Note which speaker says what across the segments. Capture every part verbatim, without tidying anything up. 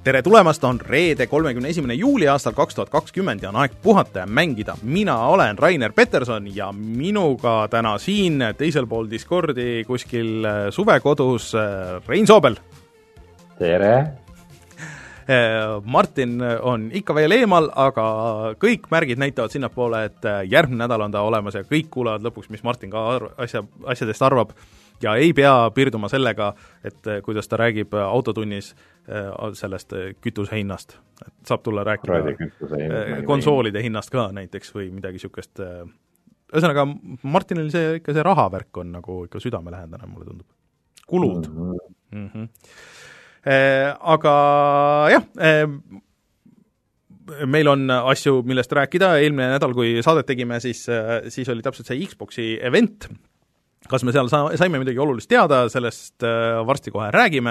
Speaker 1: tere tulemast, on reede kolmekümne esimene juuli aastal kaks tuhat kakskümmend ja on aeg puhata ja mängida. Mina olen Rainer Peterson ja minuga täna siin teisel pool Discordi kuskil suvekodus Rein Soobel.
Speaker 2: Tere!
Speaker 1: Martin on ikka veel eemal, aga kõik märgid näitavad sinnapoole, et järgmine nädal on ta olemas ja kõik kuulevad lõpuks, mis Martin ka arv, asja, asjadest arvab. Ja ei pea piirduma sellega, et kuidas ta räägib autotunnis sellest kütuse hinnast. Et saab tulla rääkida konsoolide hinnast ka näiteks või midagi sükest. Ühesõnaga, Martinil see, ikka see rahavärk on nagu ikka südamelähendane, mulle tundub. Kulud. Mm-hmm. Mm-hmm. Aga jah, meil on asju, millest rääkida. Eelmine nädal, kui saadet tegime, siis, siis oli täpselt see Xboxi event. Kas me seal saime midagi olulist teada, sellest varsti kohe räägime.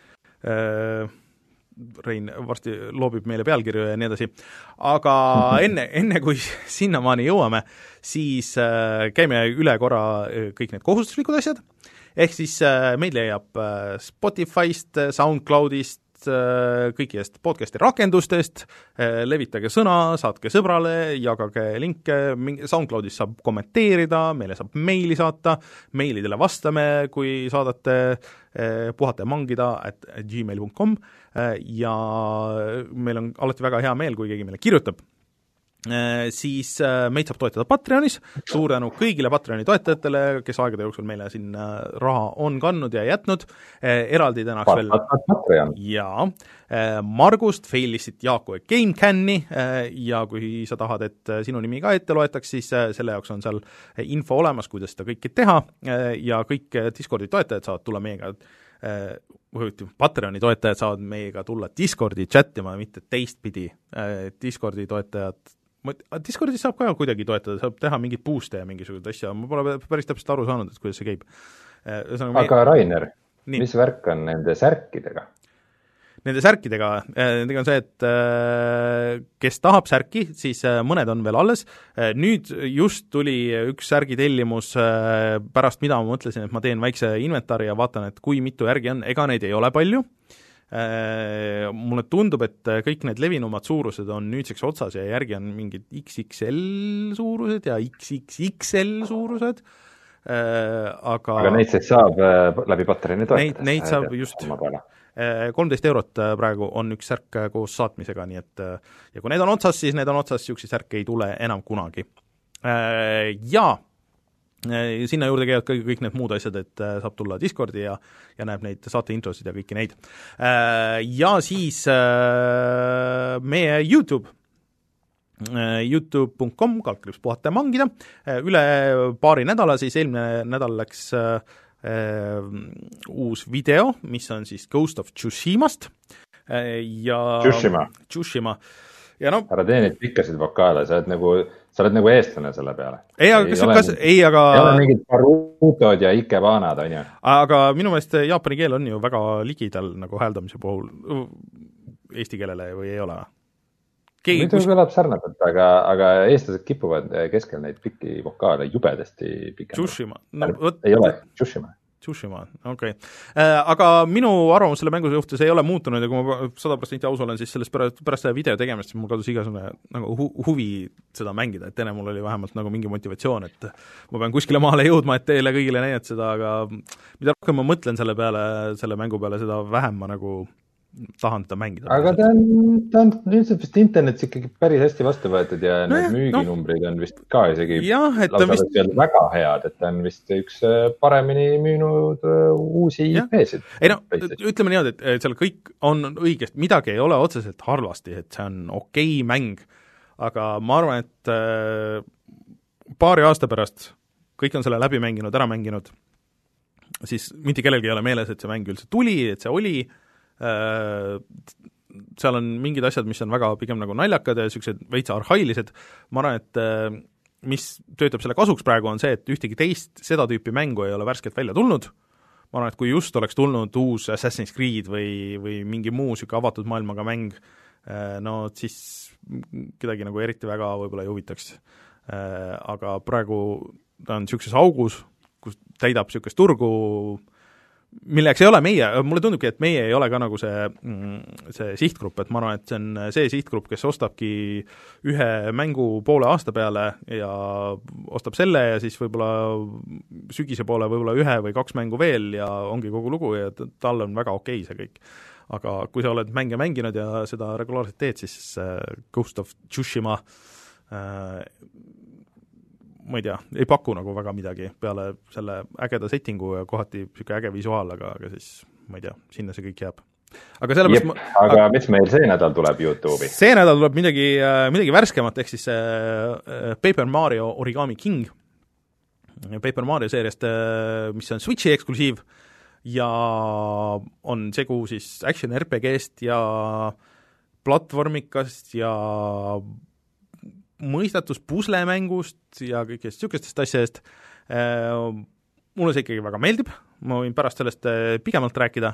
Speaker 1: Rein varsti loobib meile pealkirju ja nii edasi. Aga enne, enne kui sinnamaani jõuame, siis käime üle korra kõik need kohustuslikud asjad. Ehk siis meid leiab Spotify'st, SoundCloud'ist, kõikidest podcasti rakendustest, levitage sõna, saatke sõbrale, jagage linke, SoundCloudis saab kommenteerida, meile saab meili saata, meilidele vastame, kui saadate puhata ja mangida at gmail dot com ja meil on alati väga hea meel, kui keegi meile kirjutab. Siis meid saab toetada Patreonis, suur tänu kõigile Patreoni toetajatele, kes aegade jooksul meile siin raha on kandnud ja jätnud, eraldi tänaks veel ja Margust, Failistit, Jaaku ja GameCanni ja kui sa tahad, et sinu nimi ka ette loetaks, siis selle jaoks on seal info olemas, kuidas seda kõike teha ja kõik Discordi toetajad saavad tulla meiega Patreoni toetajad saavad meiega tulla Discordi chattima, mitte teistpidi Discordi toetajad Discordis saab ka kuidagi toetada, saab teha mingit boost'e ja mingisugust asja, ma pole päris täpselt aru saanud, et kuidas see käib.
Speaker 2: Ühesõnaga, aga me... Rainer, nii. Mis värk on nende särkidega?
Speaker 1: Nende särkidega, nendega on see, et kes tahab särki, siis mõned on veel alles. Nüüd just tuli üks särgitellimus pärast, mida ma mõtlesin, et ma teen väikse inventari ja vaatan, et kui mitu järgi on, ega neid ei ole palju. Mulle tundub, et kõik need levinumad suurused on nüüdseks otsas ja järgi on mingid X X L suurused ja X X X L suurused, aga
Speaker 2: aga neid siis saab läbi Patreoni toetada?
Speaker 1: Neid, neid saab just kolmteist eurot praegu on üks särk koos saatmisega, nii et ja kui need on otsas, siis need on otsas, siukse särk ei tule enam kunagi. Ja sinna juurde käivad kõik, kõik need muud asjad, et saab tulla Discordi ja, ja näeb neid saate introsid ja kõiki neid. Ja siis meie YouTube, youtube dot com, kalkriips puhata ja mangida. Üle paari nädala, siis eelmine nädal läks uus video, mis on siis Ghost of Tsushimast. Ja
Speaker 2: Tsushima.
Speaker 1: Tsushima. Ja no,
Speaker 2: ära tee neid pikkasid vokaale, sa oled nagu, sa oled nagu eestlane selle peale.
Speaker 1: Ei, aga, ei, kas, kas, ei, aga...
Speaker 2: ei ole mingid parutod ja ikebanad, on ju.
Speaker 1: Aga minu meelest jaapani keel on ju väga ligidal nagu hääldamise puhul eesti keelele või ei ole? Keegi,
Speaker 2: Muidu kus... kõlab sarnaselt, aga, aga eestlased kipuvad keskel neid pikki vokaale jubedasti pikendada.
Speaker 1: Tsushima. No, võt...
Speaker 2: Ei ole, Tsushima.
Speaker 1: Tsushima, okei okay. Äh, aga minu arvamus selle mängu suhtes ei ole muutunud ja kui ma sada protsenti aus olen, siis sellest pärast, pärast selle video tegemist mul kadus igasugune nagu hu- huvi seda mängida, et enne mul oli vähemalt nagu mingi motivatsioon, et ma pean kuskile maale jõudma, et teile kõigile näidata seda, aga mida rohkem ma mõtlen selle peale, selle mängu peale, seda vähem ma nagu tahan seda mängida.
Speaker 2: Aga ta on, ta on üldiselt vist internetis ikkagi päris hästi vastu võetud ja no need müüginumbrid no. on vist ka isegi
Speaker 1: jah, et ta vist...
Speaker 2: väga head, et ta on vist üks paremini müünud uusi I P-sid.
Speaker 1: Ei no, ütleme niimoodi, et seal kõik on õigest, midagi ei ole otseselt halvasti, et see on okei mäng, aga ma arvan, et paari aasta pärast kõik on selle läbi mänginud, ära mänginud, siis mitte kellelgi ei ole meeles, et see mäng üldse tuli, et see oli seal on mingid asjad, mis on väga pigem nagu naljakad ja sellised veitsa arhailised. Ma arvan, et mis töötab selle kasuks praegu on see, et ühtegi teist seda tüüpi mängu ei ole värskelt välja tulnud. Ma arvan, et kui just oleks tulnud uus Assassin's Creed või, või mingi muu siuke avatud maailmaga mäng, no siis kedagi nagu eriti väga võib-olla ei huvitaks. Aga praegu ta on siukses augus, kus täidab siukest turgu milleks ei ole meie, mulle tundubki, et meie ei ole ka nagu see, see sihtgrupp, et ma arvan, et see on see sihtgrupp, kes ostabki ühe mängu poole aasta peale ja ostab selle ja siis võib-olla sügise poole võib-olla ühe või kaks mängu veel ja ongi kogu lugu ja tal on väga okei see kõik. Aga kui sa oled mänge mänginud ja seda regulaarselt teed, siis Ghost of Tsushima äh, ma ei tea, ei paku nagu väga midagi peale selle ägeda settingu ja kohati niisugune äge visuaal, aga, aga siis ma ei tea, sinna see kõik jääb. Aga sellepärast
Speaker 2: Jep, ma, aga, aga mis meil see nädal tuleb YouTube'i?
Speaker 1: See nädal tuleb midagi, midagi värskemat, ehk siis äh, Paper Mario Origami King, Paper Mario seeriast, mis on Switchi eksklusiiv ja on segu siis action R P G-st ja platvormikast ja mõistatus puslemängust ja kõikidest niisugustest asjadest. Mulle see ikkagi väga meeldib, ma võin pärast sellest pigemalt rääkida,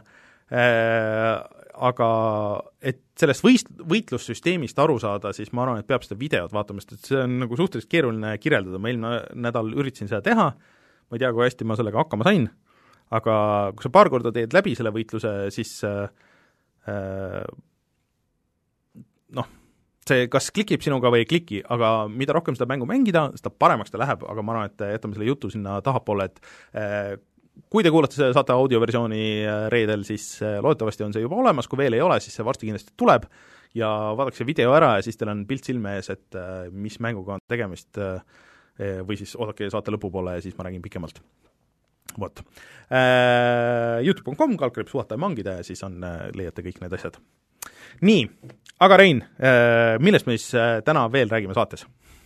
Speaker 1: aga et sellest võist, võitlussüsteemist aru saada, siis ma arvan, et peab seda videot vaatama, sest see on nagu suhteliselt keeruline kirjeldada, ma eelmine nädal üritasin seda teha, ma ei tea, kui hästi ma sellega hakkama sain, aga kui sa paar korda teed läbi selle võitluse, siis äh, noh, see kas klikib sinuga või ei kliki, aga mida rohkem seda mängu mängida, seda paremaks ta läheb, aga ma arvan, et jätame selle jutu sinna tahapoole, et eh, kui te kuulate, saate audioversiooni reedel, siis loodetavasti on see juba olemas, kui veel ei ole, siis see varsti kindlasti tuleb ja vaadake see video ära ja siis teil on pilt silme ees, et mis mänguga on tegemist või siis oodake, saate lõpupoole ja siis ma räägin pikemalt. Vot. youtube punkt com, kalkrip suhata ja mangida ja siis on, leiate kõik need asjad. Nii, aga Rein, millest me siis täna veel räägime saates?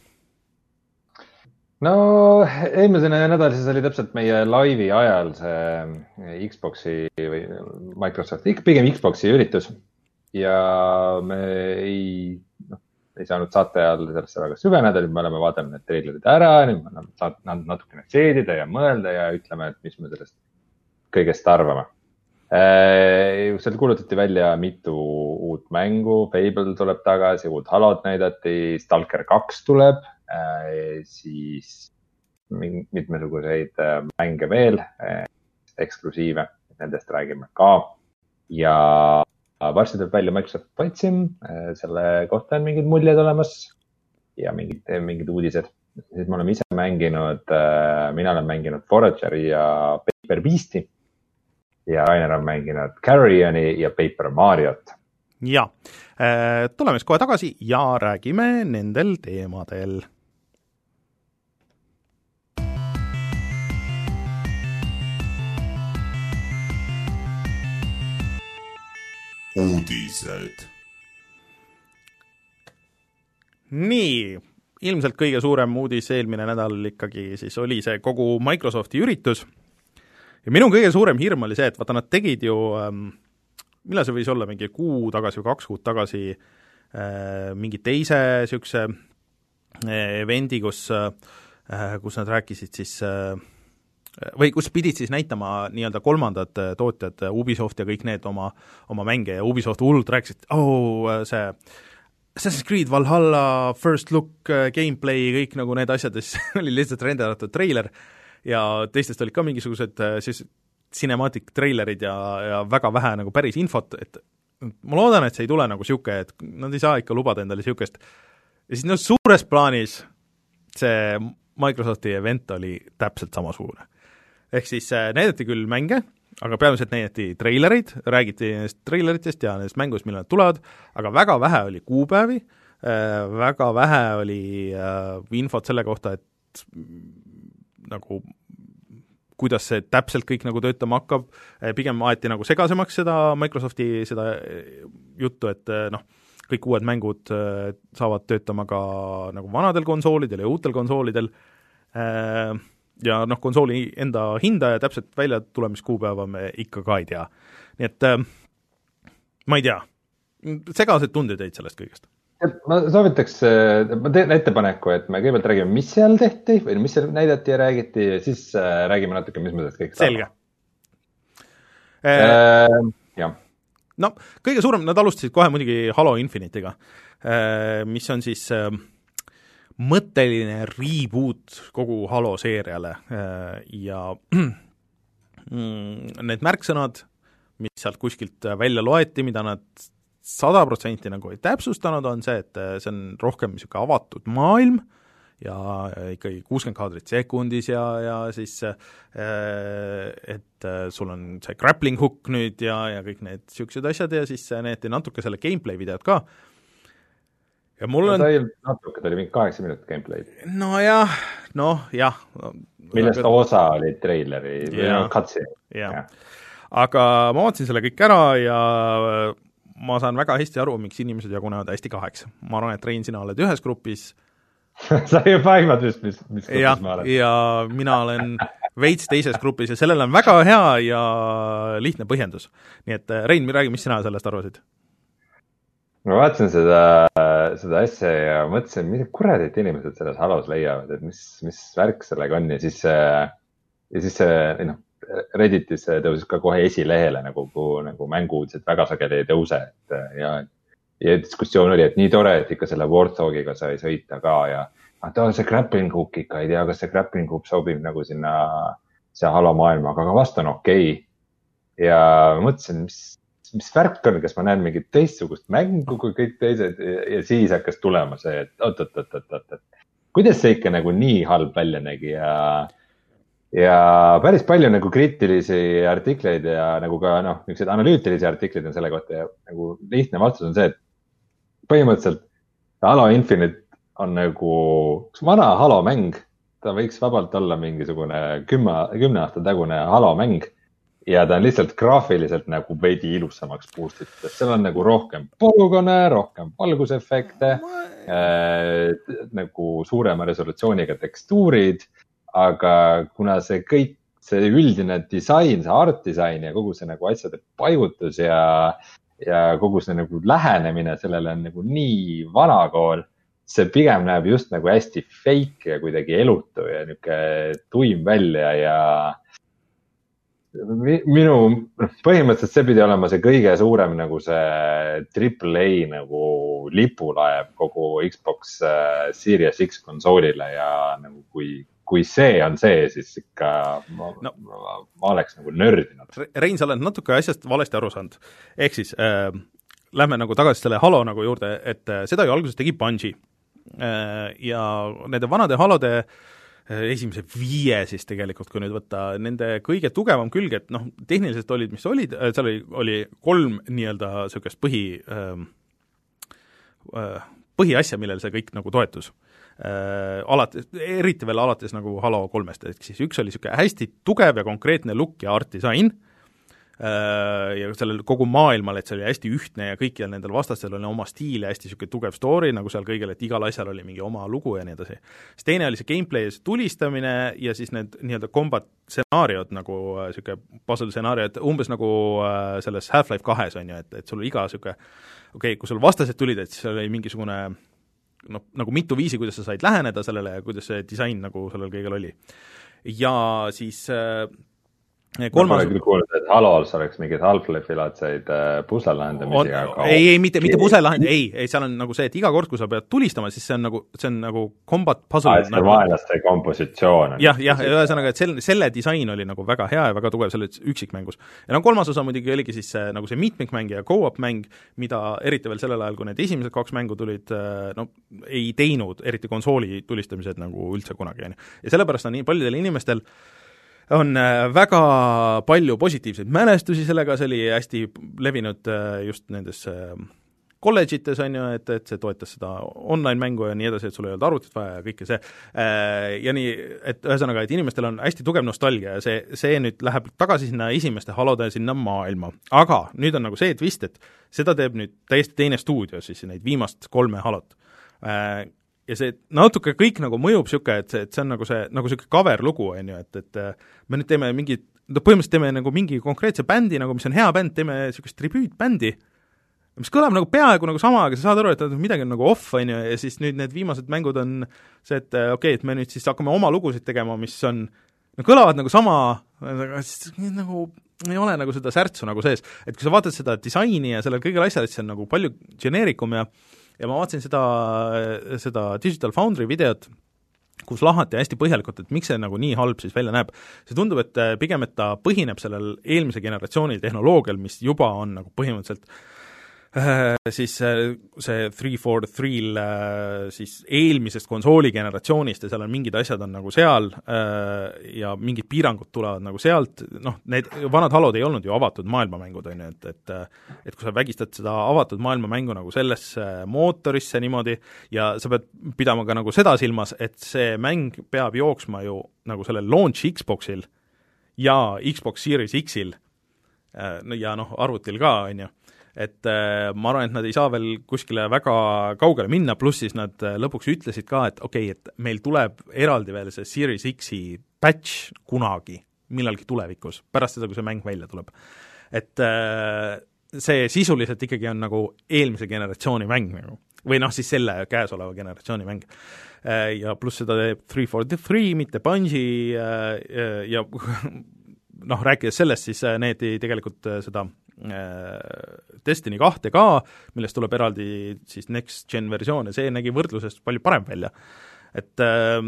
Speaker 2: No, eelmise nädal siis oli täpselt meie laivi ajal see Xboxi või Microsofti, pigem Xboxi üritus ja me ei, noh, ei saanud saate ajal sellesse väga süveneda, nüüd me oleme vaadanud need treilerid ära, nüüd me oleme saanud natukene seedida ja mõelda ja ütleme, et mis me sellest kõigest arvame. Seal kuulutati välja mitu uut mängu, Fable tuleb tagasi, uut Halot näidati, Stalker kaks tuleb, siis mitmesuguseid mänge veel, eksklusiive, nendest räägime ka. Ja varsti tuleb välja Microsoft Flight Sim, selle kohta on mingid muljed olemas ja mingid, mingid uudised. Siis me oleme ise mänginud, mina olen mänginud Forageri ja Paper Beasti. Ja Rainer on mänginud Carrioni ja Paper Mariot.
Speaker 1: Ja, tuleme siis kohe tagasi ja räägime nendel teemadel. Uudised. Nii, ilmselt kõige suurem uudis eelmine nädal ikkagi siis oli see kogu Microsofti üritus. Ja minu kõige suurem hirm oli see, et vaata, nad tegid ju, ähm, millal see võis olla, mingi kuu tagasi või kaks kuud tagasi äh, mingi teise niisuguse äh, evendi, kus, äh, kus nad rääkisid siis äh, või kus pidid siis näitama nii-öelda kolmandad tootjad, Ubisoft ja kõik need oma, oma mänge ja Ubisoft hullult rääkisid, oh, see Assassin's Creed Valhalla, First Look, gameplay, kõik nagu need asjad, siis oli lihtsalt renderatud treiler ja teistest olid ka mingisugused siis cinematic treilerid ja, ja väga vähe nagu päris infot, et ma loodan, et see ei tule nagu siuke, et nad ei saa ikka lubada endale siukest. Ja siis no suures plaanis see Microsofti event oli täpselt samasugune. Ehk siis näidati küll mänge, aga peamiselt näidati treilerid, räägiti nendest treileritest ja nendest mängust, millal nad tulevad, aga väga vähe oli kuupäevi, väga vähe oli infot selle kohta, et nagu kuidas see täpselt kõik nagu töötama hakkab, pigem aeti nagu segasemaks seda Microsofti seda juttu, et noh, kõik uued mängud saavad töötama ka nagu vanadel konsoolidel ja uutel konsoolidel ja noh, konsooli enda hinda ja täpselt välja tulemiskuupäeva me ikka ka ei tea. Nii et ma ei tea, segased tunded jäid sellest kõigest.
Speaker 2: Ma soovitaks, ma teen ettepaneku, et me kõigepealt räägime, mis seal tehti või mis seal näidati ja räägiti ja siis räägime natuke, mis me sellest kõik
Speaker 1: Selge.
Speaker 2: Äh, jah.
Speaker 1: No, kõige suurem, nad alustasid kohe muidugi Halo Infinite'iga, mis on siis mõtteline reboot kogu Halo seeriale ja mm, need märksõnad, mis sealt kuskilt välja loeti, mida nad sada protsenti nagu ei täpsustanud, on see, et see on rohkem niisugune avatud maailm ja ikkagi kuuskümmend kaadrit sekundis ja, ja siis et sul on see grappling hook nüüd ja, ja kõik need niisugused asjad ja siis näeti natuke selle gameplay videot ka. Ja mul on...
Speaker 2: Ta ei natuke, ta oli mingi kaheksa minutit gameplay'd.
Speaker 1: No jah, noh, jah.
Speaker 2: Millest aga... osa oli traileri või no, katsi.
Speaker 1: Ja. Aga ma vaatasin selle kõik ära ja ma saan väga hästi aru, miks inimesed jagunevad hästi kaheks. Ma arvan, et Rein, sina oled ühes grupis.
Speaker 2: Sa ei paimad vist, mis, mis grupis
Speaker 1: ja,
Speaker 2: ma olen.
Speaker 1: Ja mina olen veits teises grupis ja sellel on väga hea ja lihtne põhjendus. Nii et Rein, räägi, mis sina sellest arvasid?
Speaker 2: Ma vaatasin seda, seda asja ja mõtlesin, mida kuradit inimesed selles Halos leiavad, et mis, mis värk sellega on ja siis, ja siis see, noh, Redditis tõusis ka kohe esilehele nagu, nagu mänguudised väga sageli ei tõuse, et ja, ja diskussioon oli, et nii tore, et ikka selle Warthogiga sai sõita ka ja ta on see grappling hook ikka, ei tea, kas see grappling hook sobib nagu sinna see Halo maailma, aga vast on okei. Okay. Ja mõtlesin, mis, mis värk on, kas ma näen mingit teistsugust mängu kui kõik teised ja siis hakkas tulema see, et oot, oot, oot, oot, oot, oot. Kuidas see ikka nagu nii halb välja nägi ja ja päris palju nagu kriitilisi artikleid ja nagu ka noh, niisugused analüütilisi artikleid on selle kohta ja nagu lihtne vastus on see, et põhimõtteliselt Halo Infinite on nagu üks vana Halo mäng, ta võiks vabalt olla mingisugune kümme, kümne aasta tagune Halo mäng ja ta on lihtsalt graafiliselt nagu veidi ilusamaks puustitud, seal on nagu rohkem polügoone, rohkem valgusefekte, äh, nagu suurema resolutsiooniga tekstuurid, aga kuna see kõik, see üldine disain, see art disain ja kogu see nagu asjade paigutus ja, ja kogu see nagu lähenemine sellele on nagu nii vanakool, see pigem näeb just nagu hästi fake ja kuidagi elutu ja niuke tuim välja ja minu, põhimõtteliselt see pidi olema see kõige suurem nagu see triple A nagu lipulaev kogu Xbox Series X konsoolile ja nagu kui kui see on see, siis ikka ma, no, ma, ma oleks nagu nördinud.
Speaker 1: Rein, sa oled natuke asjast valesti aru saanud. Ehk siis äh, lähme nagu tagasi selle Halo nagu juurde, et äh, seda ju alguses tegi Bungie äh, ja nende vanade Halode äh, esimese viie siis tegelikult, kui nüüd võtta, nende kõige tugevam külg, et noh, tehniliselt olid, mis olid, äh, seal oli, oli kolm nii-öelda söökest põhi äh, äh, põhiasja, millel see kõik nagu toetus. Äh, alates, eriti veel alates nagu Halo kolmest, et siis üks oli niisugune hästi tugev ja konkreetne look ja art disain äh, ja sellel kogu maailmal, et see oli hästi ühtne ja kõikidel nendel vastastel oli oma stiil ja hästi niisugune tugev story nagu seal kõigil, et igal asjal oli mingi oma lugu ja nii edasi. Siis teine oli see gameplay ja see tulistamine ja siis need nii-öelda combat stsenaariod nagu niisugune puzzle stsenaariod, et umbes nagu äh, selles Half-Life kahes on ju, et, et sul iga niisugune, okei okay,, kui sul vastased tulid, et siis oli mingisugune noh, nagu mitu viisi, kuidas sa said läheneda sellele ja kuidas see disain nagu sellel kõigel oli. Ja siis äh, kolmas... Ma
Speaker 2: pole küll kuulnud, et Halos oleks mingid Half-Life-ilatseid puslelahendamisi, aga...
Speaker 1: Ei, ei, mitte, mitte puslelahend, ei, ei, seal on nagu see, et iga kord, kui sa pead tulistama, siis see on nagu, see on nagu combat puzzle.
Speaker 2: Ah, et see
Speaker 1: nagu...
Speaker 2: vaenlaste kompositsioon.
Speaker 1: Jah, jah, ühesõnaga, et selle, selle disain oli nagu väga hea ja väga tugev selle üksikmängus. Ja no kolmas osa muidugi oligi siis see, nagu see mitmikmäng ja co-op mäng, mida eriti veel sellel ajal, kui need esimesed kaks mängu tulid, no ei teinud, eriti konsooli tulistamised nagu üldse kunagi. Ja sellepärast on nii paljudel inimestel on väga palju positiivseid mälestusi sellega, see oli hästi levinud just nendes kolledžites, on ju, et, et see toetas seda online-mängu ja nii edasi, et sul ei olnud arvutit vaja ja kõike see. Ja nii, et ühesõnaga, et inimestel on hästi tugev nostalgia ja see, see nüüd läheb tagasi sinna esimeste Halode sinna maailma. Aga nüüd on nagu see twist, et seda teeb nüüd täiesti teine stuudio, siis neid viimast kolme Halot. Ja see natuke kõik nagu mõjub siuke, et see, et see on nagu see, nagu siuke cover lugu, on ju, et, et me nüüd teeme mingi, põhimõtteliselt teeme nagu mingi konkreetse bändi, nagu mis on hea bänd, teeme siukest tribüütbändi, mis kõlab nagu peaaegu nagu sama, aga sa saad aru, et midagi on nagu off, on ju, ja siis nüüd need viimased mängud on see, et okei okay,, et me nüüd siis hakkame oma lugusid tegema, mis on, no kõlavad nagu sama, aga siis nagu ei ole nagu seda särtsu nagu sees, et kui sa vaatad seda disaini ja sellel kõigel asjal, et see on nagu palju geneerikum ja ja ma vaatasin seda, seda Digital Foundry videot kus lahati hästi põhjalikult, et miks see nagu nii halb siis välja näeb. See tundub, et pigem, et ta põhineb sellel eelmise generatsiooni tehnoloogial, mis juba on nagu põhimõtteliselt äh, siis see three forty-three'l äh, siis eelmisest konsooli generatsioonist ja seal on mingid asjad on nagu seal äh, ja mingid piirangud tulevad nagu sealt, noh, need vanad Halod ei olnud ju avatud maailmamängud, on ju, et, et et kui sa vägistad seda avatud maailmamängu nagu sellesse mootorisse niimoodi ja sa pead pidama ka nagu seda silmas, et see mäng peab jooksma ju nagu sellel launch Xboxil ja Xbox Series X-il äh, ja noh, arvutil ka, on ju, et äh, ma arvan, et nad ei saa veel kuskile väga kaugele minna, pluss siis nad äh, lõpuks ütlesid ka, et okei okay,, et meil tuleb eraldi veel see Series X-i patch kunagi, millalgi tulevikus, pärast seda, kui see mäng välja tuleb. Et äh, see sisuliselt ikkagi on nagu eelmise generatsiooni mäng nagu, või noh, siis selle käesoleva generatsiooni mäng. Äh, ja pluss seda teeb three forty-three, mitte Bungie äh, ja noh, rääkides sellest, siis need tegelikult seda Destiny kahte ka, millest tuleb eraldi siis next gen versioon ja see nägi võrdlusest palju parem välja. Et äh,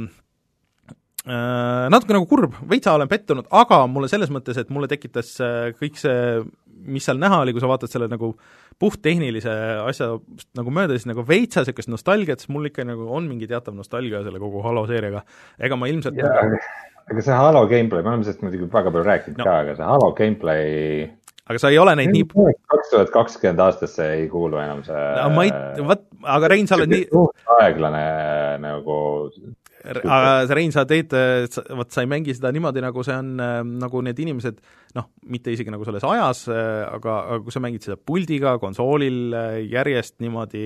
Speaker 1: natuke nagu kurb, veitsa olen pettunud, aga mulle selles mõttes, et mulle tekitas kõik see, mis seal näha oli, kui sa vaatad selle nagu puhttehnilise asja nagu mööda, siis nagu veitsa sellist nostalgiat, sest mul ikka nagu on mingi teatav nostalgia selle kogu Halo seeriaga. Ega ma ilmselt
Speaker 2: ja, nagu... aga see Halo gameplay, me oleme sellest muidugi väga palju rääkinud no. ka, aga see Halo gameplay
Speaker 1: aga sa ei ole neid nii...
Speaker 2: kaks tuhat kakskümmend aastasse ei kuulu enam see...
Speaker 1: No, ma ei... Vat, aga Rein, sa oled nii...
Speaker 2: aeglane nagu...
Speaker 1: Aga Rein, sa teed... Vat, sa ei mängi seda niimoodi, nagu see on nagu need inimesed, noh, mitte isegi nagu selles ajas, aga, aga kui sa mängid seda puldiga, konsoolil järjest niimoodi,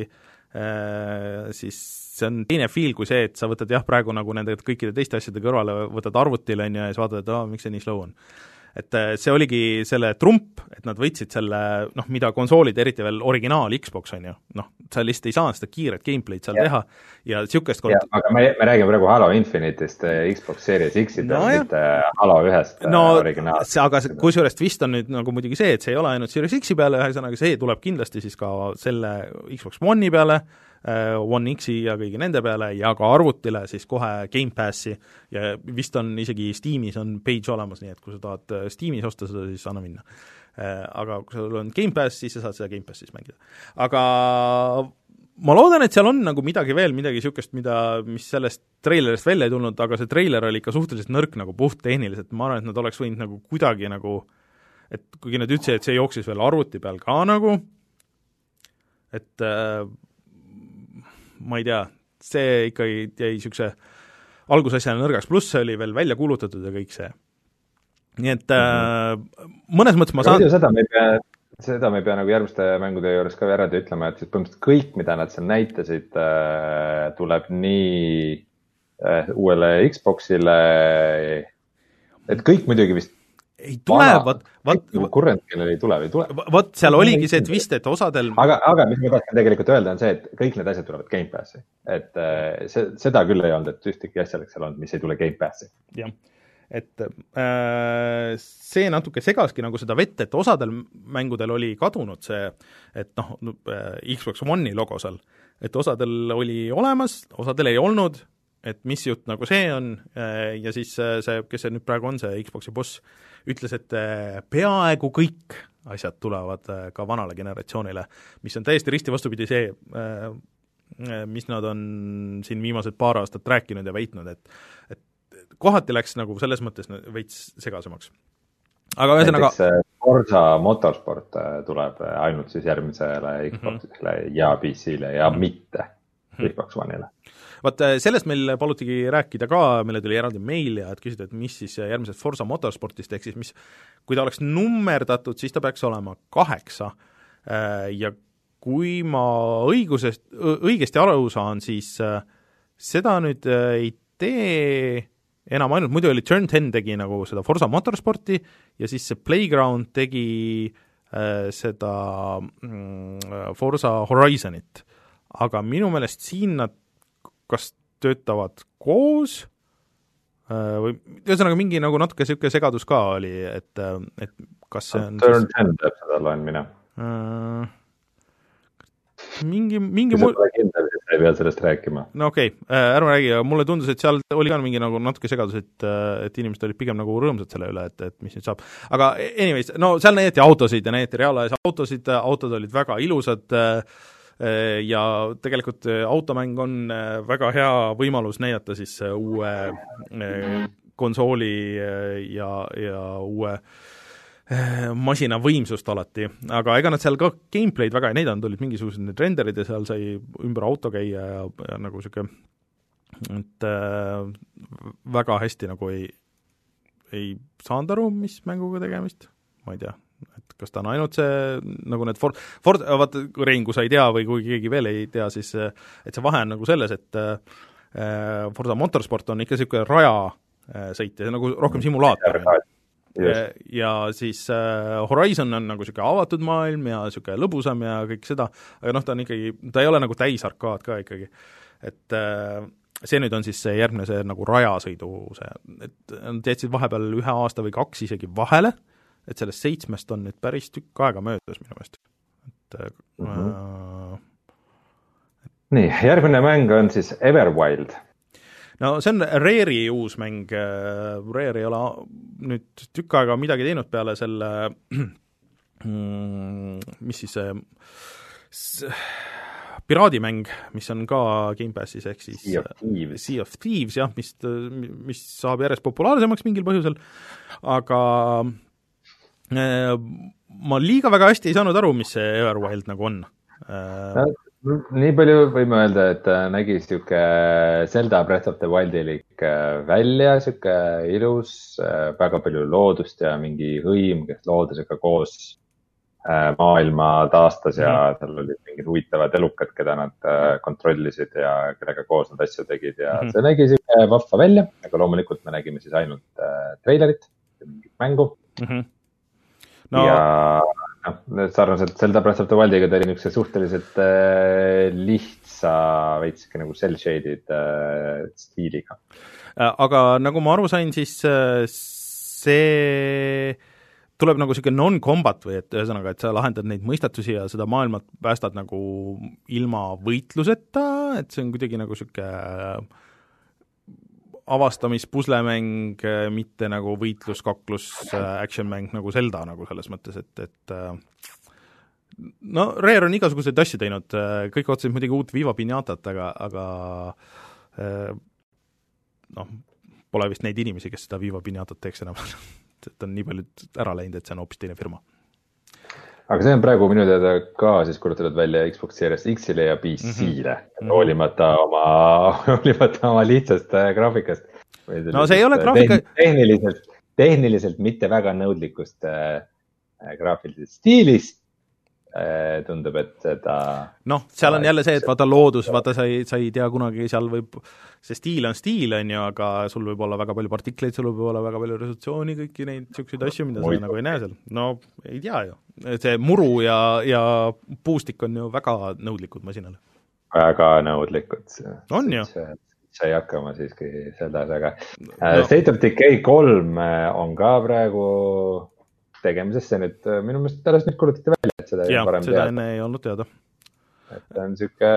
Speaker 1: siis see on teine feel kui see, et sa võtad jah, praegu nagu nende kõikide teiste asjade kõrvale, võtad arvutile ja siis vaatad, et oh, miks see nii slow on. Et see oligi selle trump, et nad võtsid selle, noh, mida konsoolid, eriti veel originaal Xbox on ju, noh, sa lihtsalt ei saa seda kiiret gameplay'd seal ja. teha ja niisugust kont-...
Speaker 2: aga me, me räägime praegu Halo Infinite'ist Xbox Series X-id no, mitte Halo ühest
Speaker 1: no,
Speaker 2: originaal.
Speaker 1: Aga kusjuures twist on nüüd nagu muidugi see, et see ei ole ainult Series X-i peale, ühesõnaga see tuleb kindlasti siis ka selle Xbox One'i peale, One X-i ja kõigi nende peale ja ka arvutile siis kohe Game Passi ja vist on isegi Steamis on page olemas, nii et kui sa tahad Steamis osta seda, siis anna minna. Aga kui sul on Game Pass, siis sa saad seda Game Passis mängida. Aga ma loodan, et seal on nagu midagi veel, midagi niisugust, mida, mis sellest treilerist välja ei tulnud, aga see treiler oli ikka suhteliselt nõrk nagu puht tehniliselt, ma arvan, et nad oleks võinud nagu kuidagi nagu, et kuigi nad ütlesid, et see jooksis veel arvuti peal ka nagu, et äh, ma ei tea, see ikkagi jäi niisuguse algusasjana nõrgaks, pluss see oli veel välja kuulutatud ja kõik see. Nii et äh, mõnes mõttes ma saan...
Speaker 2: Seda me ei pea, seda me ei pea nagu järgmiste mängude juures ka eraldi ütlema, et siis põhimõtteliselt kõik, mida nad seal näitasid, äh, tuleb nii äh, uuele Xboxile, et kõik muidugi vist
Speaker 1: ei tule, vat, vat,
Speaker 2: kurrent, kellel ei tule või tule.
Speaker 1: Vat, seal oligi see twist, et osadel...
Speaker 2: Aga, aga mis ma tahtsin tegelikult öelda on see, et kõik need asjad tulevad Game Passi. Et see, seda küll ei olnud, et ühtegi asja oleks seal olnud, mis ei tule Game Passi.
Speaker 1: Jah, et äh, see natuke segaski nagu seda vett, et osadel mängudel oli kadunud see, et noh, Xbox One'i logo seal, et osadel oli olemas, osadel ei olnud, et mis jutt nagu see on ja siis see, kes see nüüd praegu on, see Xboxi boss, ütles, et peaaegu kõik asjad tulevad ka vanale generatsioonile, mis on täiesti risti vastupidi see, mis nad on siin viimased paar aastat rääkinud ja väitnud, et, et kohati läks nagu selles mõttes veits segasemaks. Aga ühesõnaga...
Speaker 2: Forza Motorsport tuleb ainult siis järgmisele Xboxile mm-hmm. ja P C-le ja mm-hmm. mitte Xbox One'ile.
Speaker 1: Vaat sellest meil palutigi rääkida ka, meile tuli eraldi meil ja et küsida, et mis siis järgmised Forza Motorsportist, ehk siis mis, kui ta oleks nummerdatud, siis ta peaks olema kaheksa ja kui ma õigusest, õigesti aru saan, siis seda nüüd ei tee enam ainult, muidu oli Turn ten tegi nagu seda Forza Motorsporti ja siis see Playground tegi seda Forza Horizonit, aga minu meelest siin nad kas töötavad koos või ühesõnaga mingi nagu natuke niisugune segadus ka oli, et, et kas see on
Speaker 2: Turn ten teeb seda loen mina.
Speaker 1: Äh, mingi, mingi
Speaker 2: kui sa pole kindel, ei pea sellest rääkima.
Speaker 1: no okei okay,, ärme räägi, aga mulle tundus, et seal oli ka mingi nagu natuke segadus, et, et inimesed olid pigem nagu rõõmsad selle üle, et, et mis nüüd saab. Aga anyways, no seal näidati autosid ja näidati reaalajas autosid, autod olid väga ilusad ja tegelikult automäng on väga hea võimalus näidata siis uue konsooli ja, ja uue masina võimsust alati, aga ega nad seal ka gameplay'd väga ei näidanud, olid mingisugused need renderid ja seal sai ümber auto käia ja, ja nagu siuke, et äh, väga hästi nagu ei, ei saanud aru, mis mänguga tegemist, ma ei tea, et kas ta on ainult see, nagu need Ford, Ford, vaata, Rein, kui sa ei tea või kui keegi veel ei tea, siis et see vahe on nagu selles, et äh, Forza Motorsport on ikka niisugune raja äh, sõit ja nagu rohkem simulaator. Ja, ja siis äh, Horizon on nagu niisugune avatud maailm ja niisugune lõbusam ja kõik seda, aga noh, ta on ikkagi, ta ei ole nagu täisarkaad ka ikkagi, et äh, see nüüd on siis see järgmine see nagu rajasõidu see, et nad jätsid vahepeal ühe aasta või kaks isegi vahele, et sellest seitsmest on nüüd päris tükk aega möödas minu meelest, et äh, mm-hmm. äh,
Speaker 2: nii, järgmine mäng on siis Everwild.
Speaker 1: No see on Rare'i uus mäng, Rare ei ole nüüd tükk aega midagi teinud peale selle, mis siis see piraadimäng, mis on ka Gamepassis, ehk siis
Speaker 2: Sea of Thieves,
Speaker 1: sea of Thieves jah, mis, mis saab järjest populaarsemaks mingil põhjusel, aga ma liiga väga hästi ei saanud aru, mis see Everwild nagu on.
Speaker 2: Nii palju võime öelda, et nägi siuke Zelda Breath of the Wildilik välja, siuke ilus, väga palju loodust ja mingi hõim, kes loodusega koos maailma taastas ja mm-hmm. seal olid mingid huvitavad elukad, keda nad kontrollisid ja kellega koos nad asju tegid ja mm-hmm. see nägi siuke vahva välja, aga loomulikult me nägime siis ainult treilerit, mingit mängu
Speaker 1: mm-hmm. no...
Speaker 2: ja noh, sarnaselt Zelda Breath of the Wildiga ta oli niisuguse suhteliselt äh, lihtsa, veitsike nagu cel-shaded äh, stiiliga.
Speaker 1: Aga nagu ma aru sain, siis äh, see tuleb nagu niisugune non-combat või et ühesõnaga, et sa lahendad neid mõistatusi ja seda maailmat päästad nagu ilma võitluseta, et see on kuidagi nagu niisugune avastamispuslemäng, mitte nagu võitlus-kaklus action-mäng nagu Zelda nagu selles mõttes, et, et no Rare on igasuguseid asju teinud, kõik otseselt muidugi uut Viva Pinatat, aga, aga noh, pole vist neid inimesi, kes seda Viva Pinatat teeks enam, et on nii palju ära läinud, et see on hoopis teine firma.
Speaker 2: Aga see on praegu minu teada ka siis kuulutatud välja Xbox Series X-ile ja P C-le, mm-hmm. hoolimata oma, hoolimata oma lihtsast äh, graafikast.
Speaker 1: No see ei ole graafika...
Speaker 2: Tehniliselt, tehniliselt mitte väga nõudlikust äh, graafilisest stiilist äh, tundub, et seda...
Speaker 1: Noh, seal on jälle see, et vaata loodus, vaata sa ei, sa ei tea kunagi, seal võib, see stiil on stiil, on ju, aga sul võib olla väga palju partikleid, sul võib olla väga palju resolutsiooni, kõiki neid selliseid asju, mida sa nagu ei näe seal. No ei tea ju. See muru ja, ja puustik on ju väga nõudlikud masinale.
Speaker 2: Väga nõudlikud.
Speaker 1: On ju.
Speaker 2: Sa ei hakkama siiski selles, aga no. State of Decay kolm on ka praegu tegemises, see nüüd minu meelest alles nüüd kuulutati välja, et seda
Speaker 1: ja,
Speaker 2: ei parem
Speaker 1: seda
Speaker 2: teada.
Speaker 1: enne ei olnud teada.
Speaker 2: Et on siuke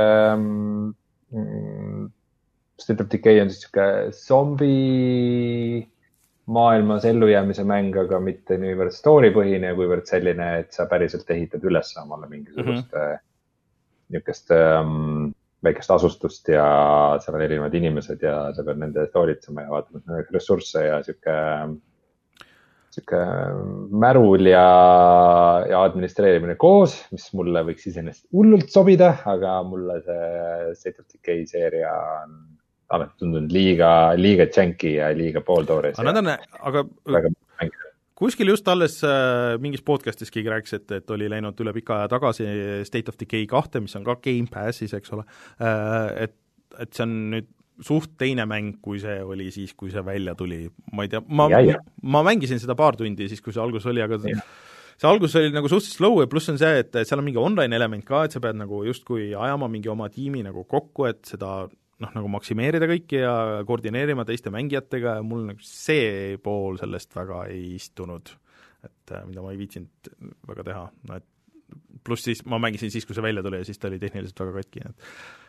Speaker 2: mm, State of Decay on siis siuke zombi maailmas ellujäämise mäng, aga mitte niivõrd story-põhine, kuivõrd selline, et sa päriselt ehitad üles omale mingisugust mm-hmm. niukest um, väikest asustust ja seal on erinevad inimesed ja sa pead nende stooritsema ja vaatama ressursse ja siuke, siuke märul ja, ja administreerimine koos, mis mulle võiks iseenesest hullult sobida, aga mulle see State of Decay seeria on alati tundunud liiga, liiga janky ja liiga pooltoores.
Speaker 1: Aga, on, aga kuskil just alles äh, mingis podcastis keegi rääkis, et, et oli läinud üle pika aja tagasi State of Decay kahte, mis on ka Game Passis, eks ole, äh, et, et see on nüüd suht teine mäng, kui see oli siis, kui see välja tuli. Ma ei tea, ma, ma mängisin seda paar tundi siis, kui see algus oli, aga ja. See algus oli nagu suhteliselt slow ja pluss on see, et seal on mingi online element ka, et sa pead nagu justkui ajama mingi oma tiimi nagu kokku, et seda noh, nagu maksimeerida kõiki ja koordineerima teiste mängijatega ja mul nagu see pool sellest väga ei istunud, et mida ma ei viitsinud väga teha, no et pluss siis ma mängisin siis, kui see välja tuli ja siis ta oli tehniliselt väga katki, et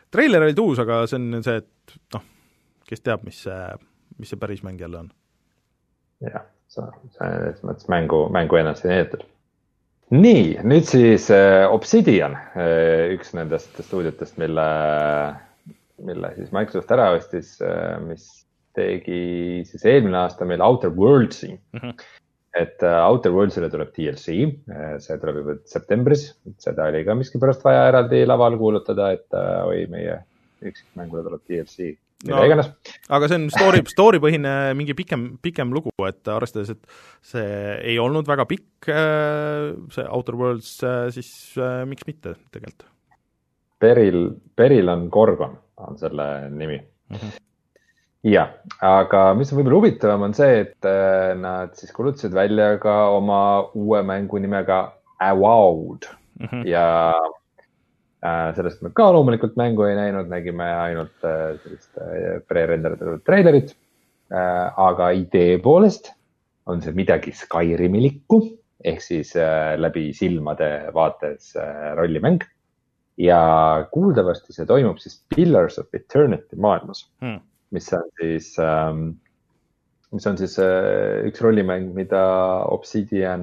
Speaker 1: treiler oli tuus, aga see on see, et noh, kes teab, mis see, mis see päris mäng jälle on.
Speaker 2: jah, see on mõttes mängu, mängu ennast ei näidatud. Nii, nüüd siis Obsidian, üks nendest stuudiotest, mille, mille siis Microsoft ära ostis, mis tegi siis eelmine aasta meil Outer Worldsi. Mm-hmm. Et Outer Worldsile tuleb D L C, see tuleb juba septembris, seda oli ka miski pärast vaja eraldi laval kuulutada, et oi, meie üksikmängule tuleb D L C. No,
Speaker 1: aga see on story, story põhine mingi pikem, pikem lugu, et arvestades, et see ei olnud väga pikk, see Outer Worlds, siis miks mitte tegelikult?
Speaker 2: Peril, Peril on Gorgon, on selle nimi. Mm-hmm. Ja, aga mis on võib-olla huvitavam on see, et nad siis kulutasid välja ka oma uue mängu nimega Avowed. Mm-hmm. Ja sellest me ka loomulikult mängu ei näinud, nägime ainult sellist pre-renderdatud trailerit, aga idee poolest on see midagi Skyrimilikku, ehk siis läbi silmade vaates rollimäng. Ja kuuldavasti see toimub siis Pillars of Eternity maailmas. Mm. mis on siis, mis on siis üks rollimäng, mida Obsidian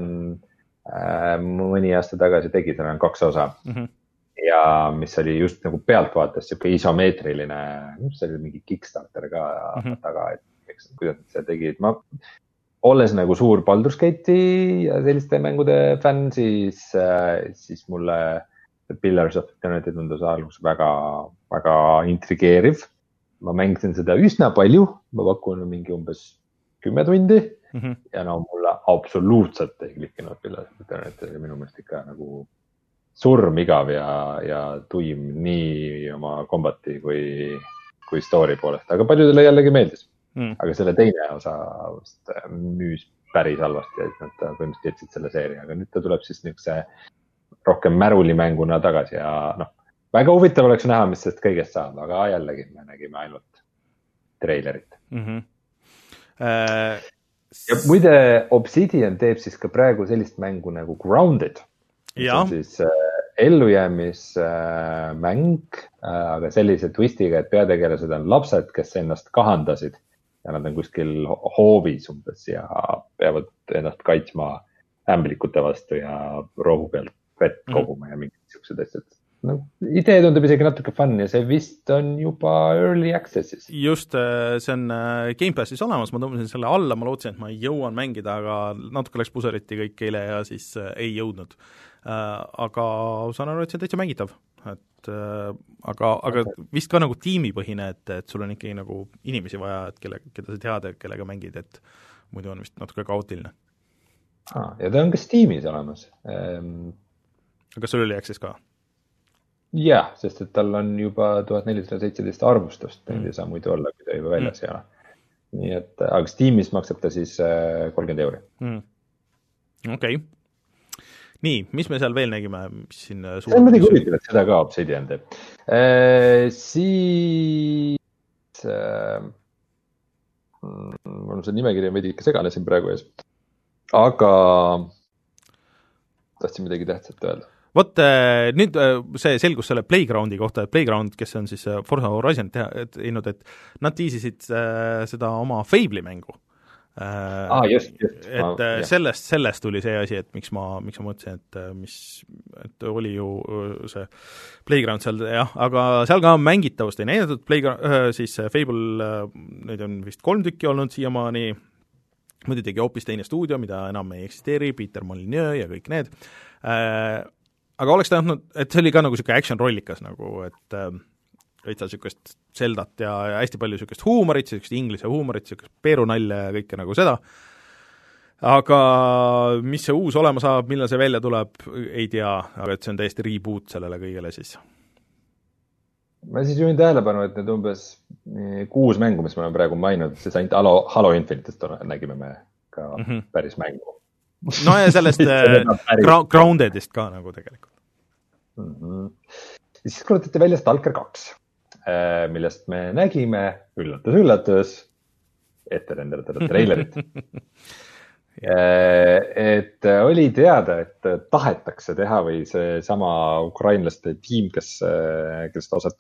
Speaker 2: mõni aasta tagasi tegi, seal on kaks osa. Mm-hmm. Ja mis oli just nagu pealtvaates siuke isomeetriline, see oli mingi Kickstarter ka mm-hmm. taga, et kuidas nad seda tegid. Ma, olles nagu suur Baldur's Gate'i ja selliste mängude fänn, siis, siis mulle Pillars of Eternity tundus algus väga, väga intrigeeriv. Ma mängisin seda üsna palju, ma pakun mingi umbes kümme tundi mm-hmm. ja no mulle absoluutselt ei klikkinud Pillars of Eternity, oli minu meelest ikka nagu surm igav ja, ja tuim nii oma kombati kui, kui story poolest, aga paljudele jällegi meeldis. Mm. Aga selle teine osa müüs päris halvasti, et nad põhimõtteliselt jätsid selle seeria, aga nüüd ta tuleb siis niisuguse rohkem märulimänguna tagasi ja noh, väga huvitav oleks näha, mis sest kõigest saab, aga jällegi me nägime ainult treilerit. Mm-hmm. Äh, ja muide, Obsidian teeb siis ka praegu sellist mängu nagu Grounded. Mis on siis äh, ellujäämismäng, äh, aga sellise twistiga, et peategelased on lapsed, kes ennast kahandasid ja nad on kuskil hoovis umbes ja peavad ennast kaitsma ämblikute vastu ja rohu pealt vett koguma mm-hmm. ja mingid siuksed asjad. No, idee tundub isegi natuke fun ja see vist on juba early access'is.
Speaker 1: Just, see on Game Passis olemas, ma tõmbasin selle alla, ma lootsin, et ma jõuan mängida, aga natuke läks puseriti kõik eile ja siis ei jõudnud. Aga saan aru, et see on täitsa mängitav. Et, aga, aga vist ka nagu tiimipõhine, et, et sul on ikkagi nagu inimesi vaja, et kelle, keda sa tead, kellega mängid, et muidu on vist natuke kaootiline.
Speaker 2: Ah, ja ta on ka Steamis olemas.
Speaker 1: Aga sul oli access ka?
Speaker 2: Jah, sest et tal on juba tuhat nelisada seitseteist arvustust, mm. ei saa muidu olla, kui ta juba väljas mm. ei ole. Nii et, aga Steamis maksab ta siis kolmkümmend euri. Mm.
Speaker 1: Okei. Okay. Nii, mis me seal veel nägime? Mis siin
Speaker 2: see on muidugi huvitav, et seda ka Obsidian teeb. Äh, siis äh, mul on see nimekiri veidi ikka segane siin praegu ees. Aga tahtsin midagi tähtsat öelda.
Speaker 1: Vot nüüd see selgus selle Playgroundi kohta, et Playground, kes on siis Forza Horizon teinud, et nad tiisisid seda oma Fable'i mängu.
Speaker 2: Ah, just, just.
Speaker 1: Et ah, sellest, sellest tuli see asi, et miks ma, miks ma mõtlesin, et, mis, et oli ju see Playground seal, jah, aga seal ka mängitavust ei näidatud, Playground, siis Fable, neid on vist kolm tükki olnud siiamaani, muidu tegi hoopis teine stuudio, mida enam ei eksisteeri, Peter Molyneux ja kõik need, aga oleks tahtnud, et see oli ka nagu selline action rollikas nagu, et äh, võitsa sellisest Zeldat ja, ja hästi palju sellisest huumorit, sellisest inglise huumorit, sellisest peerunalja ja kõike nagu seda. Aga mis see uus olema saab, millal see välja tuleb, ei tea, aga et see on täiesti reboot sellele kõigele siis.
Speaker 2: Ma siis juhin tähelepanu, et need umbes kuus mängu, mis me oleme praegu maininud, siis ainult Halo, Halo Infinite'ist nägime me ka mm-hmm. päris mängu.
Speaker 1: No ja sellest gra- Groundedist ka nagu tegelikult.
Speaker 2: Mm-hmm. Ja siis kuulutati välja Stalker kaks, millest me nägime, üllatus, üllatus, ette renderdatud treilerit. Et oli teada, et tahetakse teha või see sama ukrainlaste tiim, kes, kes osatavad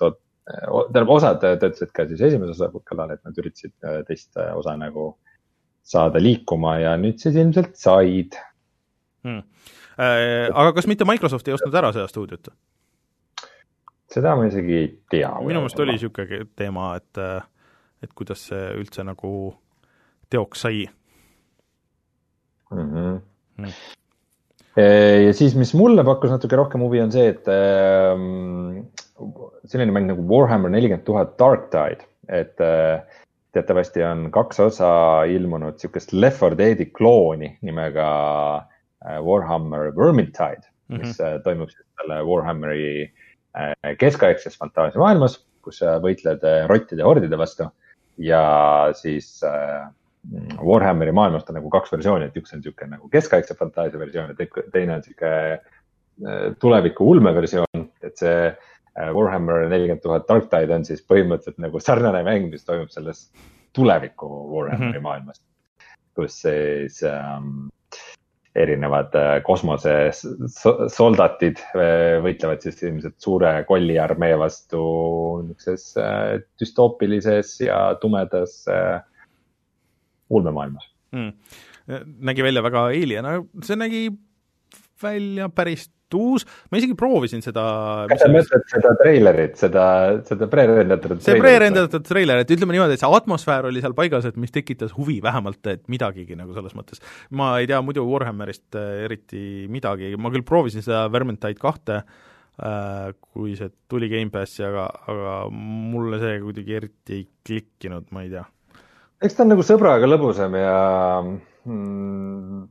Speaker 2: tähendab, osad töötasid ka siis esimese osa kallal, et nad üritasid teist osa nagu saada liikuma ja nüüd siis ilmselt said.
Speaker 1: Hmm. Äh, aga kas mitte Microsoft ei ostnud ära seda stuudiot?
Speaker 2: Seda ma isegi ei tea.
Speaker 1: Minu meelest oli siuke teema, et, et kuidas see üldse nagu teoks sai.
Speaker 2: Mm-hmm. Hmm. Ja siis, mis mulle pakkus natuke rohkem huvi, on see, et ähm, selline mäng nagu Warhammer nelikümmend tuhat Dark Tide, et äh, teatavasti on kaks osa ilmunud siukest Left four Deadi klooni nimega Warhammer Vermintide, mis mm-hmm. toimub siis selle Warhammeri keskaegses fantaasia maailmas, kus võitled rottide hordide vastu ja siis Warhammeri maailmast on nagu kaks versiooni, et üks on siuke nagu keskaegse fantaasia versioon ja teine on siuke tuleviku ulme versioon, et see Warhammer nelikümmend tuhat Dark Tide on siis põhimõtteliselt nagu sarnane mäng, mis toimub selles tuleviku Warhammeri mm-hmm. maailmas, kus siis ähm, erinevad kosmose soldatid võitlevad siis ilmselt suure kolliarmee vastu niisuguses düstoopilises ja tumedas ulmemaailmas.
Speaker 1: Hmm. Nägi välja väga alien, see nägi välja päris uus, ma isegi proovisin seda...
Speaker 2: Kas sa mõtled seda treilerit, seda, seda pre-rendatud
Speaker 1: see pre-rendatud treilerit, ütleme niimoodi, et see atmosfäär oli seal paigas, et mis tekitas huvi vähemalt, et midagigi nagu selles mõttes. Ma ei tea muidu Warhammerist eriti midagi, ma küll proovisin seda Vermintide kahte, kui see tuli Game Passi, aga, aga mulle see kuidagi eriti ei klikkinud, ma ei tea.
Speaker 2: Eks ta on nagu sõbraga lõbusam ja... Mm,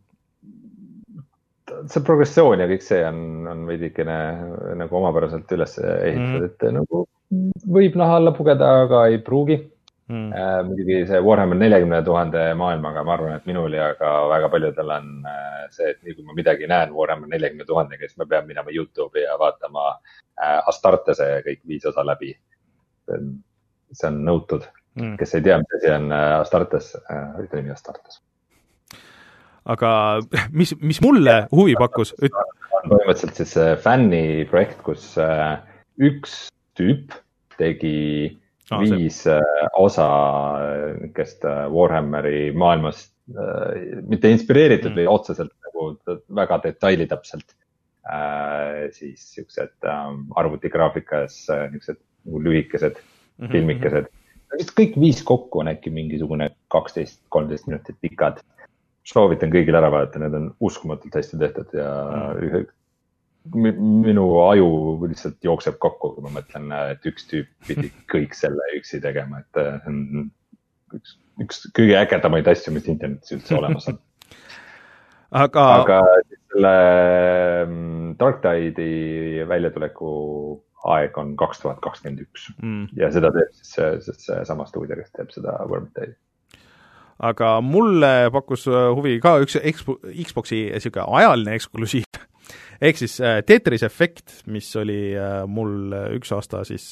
Speaker 2: see progressioon ja kõik see on, on veidikene nagu omapäraselt üles ehitatud, mm. et nagu võib naha alla pugeda, aga ei pruugi. Mm. Äh, muidugi see Warhammer nelikümmend tuhande maailmaga, ma arvan, et minul ja ka väga paljudel on see, et nii kui ma midagi näen Warhammer nelikümmend tuhande, kes ma pean minema YouTube'i ja vaatama äh, Astartese kõik viis osa läbi. See on nõutud. Mm. Kes ei tea, mis asi on Astartes, äh, ütle nimi Astartes.
Speaker 1: Aga mis, mis mulle huvi pakkus?
Speaker 2: Üt... Põhimõtteliselt siis fänni projekt, kus üks tüüp tegi ah, viis see... osa kest Warhammeri maailmast, mitte inspireeritud mm. või otseselt nagu väga detailitäpselt, siis siuksed arvutigraafikas niised lühikesed mm-hmm. filmikesed. Vist kõik viis kokku on äkki mingisugune kaksteist kolmteist minutit pikad. Soovitan kõigil ära vaadata, need on uskumatult hästi tehtud ja mm. minu aju lihtsalt jookseb kokku, kui ma mõtlen, et üks tüüp pidi kõik selle üksi tegema, et üks, üks kõige ägedamaid asju, mis internetis üldse olemas on.
Speaker 1: aga
Speaker 2: aga selle Dark Tide'i väljatuleku aeg on kaks tuhat kakskümmend üks mm. ja seda teeb siis see, see sama stuudio, kes teeb seda Vermintide.
Speaker 1: Aga mulle pakkus huvi ka üks Xboxi siuke ajaline eksklusiiv, ehk siis Tetris Effect, mis oli mul üks aasta siis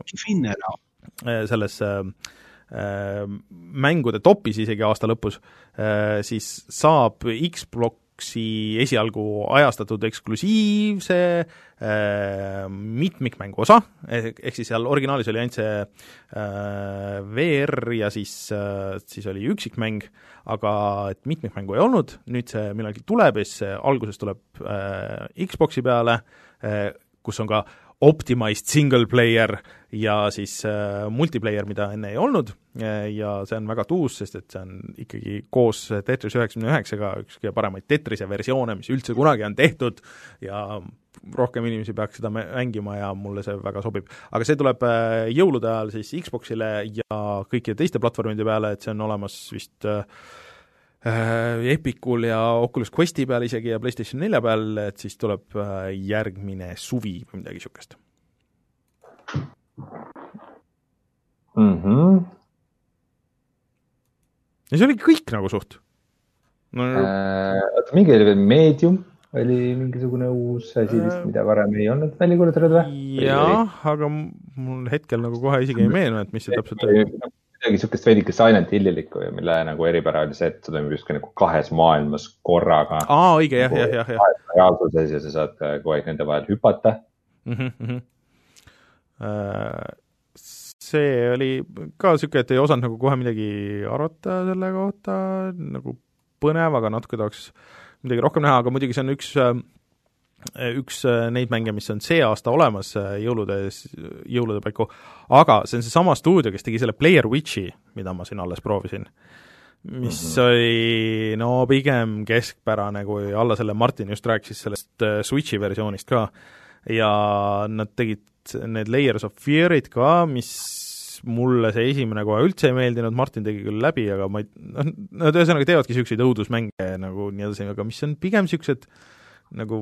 Speaker 1: selles mängude topis isegi aasta lõpus, siis saab Xboxi esialgu ajastatud eksklusiivse äh, mitmikmängu osa, ehk siis seal originaalis oli ainult see äh, V R ja siis, äh, siis oli üksikmäng, aga et mitmikmängu ei olnud, nüüd see millalgi tuleb ja siis alguses tuleb äh, Xboxi peale, äh, kus on ka optimized single player ja siis äh, multiplayer, mida enne ei olnud ja see on väga tuus, sest et see on ikkagi koos Tetris üheksakümne üheksaga üks paremaid Tetrise versioone, mis üldse kunagi on tehtud ja rohkem inimesi peaks seda mängima ja mulle see väga sobib. Aga see tuleb äh, jõulude ajal siis Xboxile ja kõikide teiste platvormide peale, et see on olemas vist äh, Epicul ja Oculus Questi peal isegi ja PlayStation nelja peal, et siis tuleb järgmine suvi või midagi siukest.
Speaker 2: Mhm.
Speaker 1: Ja see oli kõik nagu suht.
Speaker 2: No, äh, mingi oli veel Medium, oli mingisugune uus asi vist, mida varem ei olnud välja kuulutatud või?
Speaker 1: Jah, aga mul hetkel nagu kohe isegi ei meenu, et mis see täpselt oli.
Speaker 2: Midagi sukest veidike Silent Hillilikku, mille nagu eripära oli see, et see toimub just nagu kahes maailmas korraga.
Speaker 1: Aa, õige, jah, jah, jah, jah.
Speaker 2: Reaalsuses ja sa saad kogu aeg nende vahel hüpata.
Speaker 1: Mm-hmm, mm-hmm. see oli ka niisugune, et ei osanud nagu kohe midagi arvata selle kohta, nagu põnev, aga natuke tahaks midagi rohkem näha, aga muidugi see on üks üks neid mänge, mis on see aasta olemas jõulude, jõulude paiku, aga see on see sama stuudio, kes tegi selle Blair Witchi, mida ma siin alles proovisin, mis mm-hmm. oli no pigem keskpärane, kui alla selle Martin just rääkis sellest Switchi versioonist ka, ja nad tegid need Layers of Fear'id ka, mis mulle see esimene kohe üldse ei meeldinud, Martin tegi küll läbi, aga ma ei, noh, nad ühesõnaga teevadki niisuguseid õudusmänge nagu nii edasi, aga mis on pigem niisugused nagu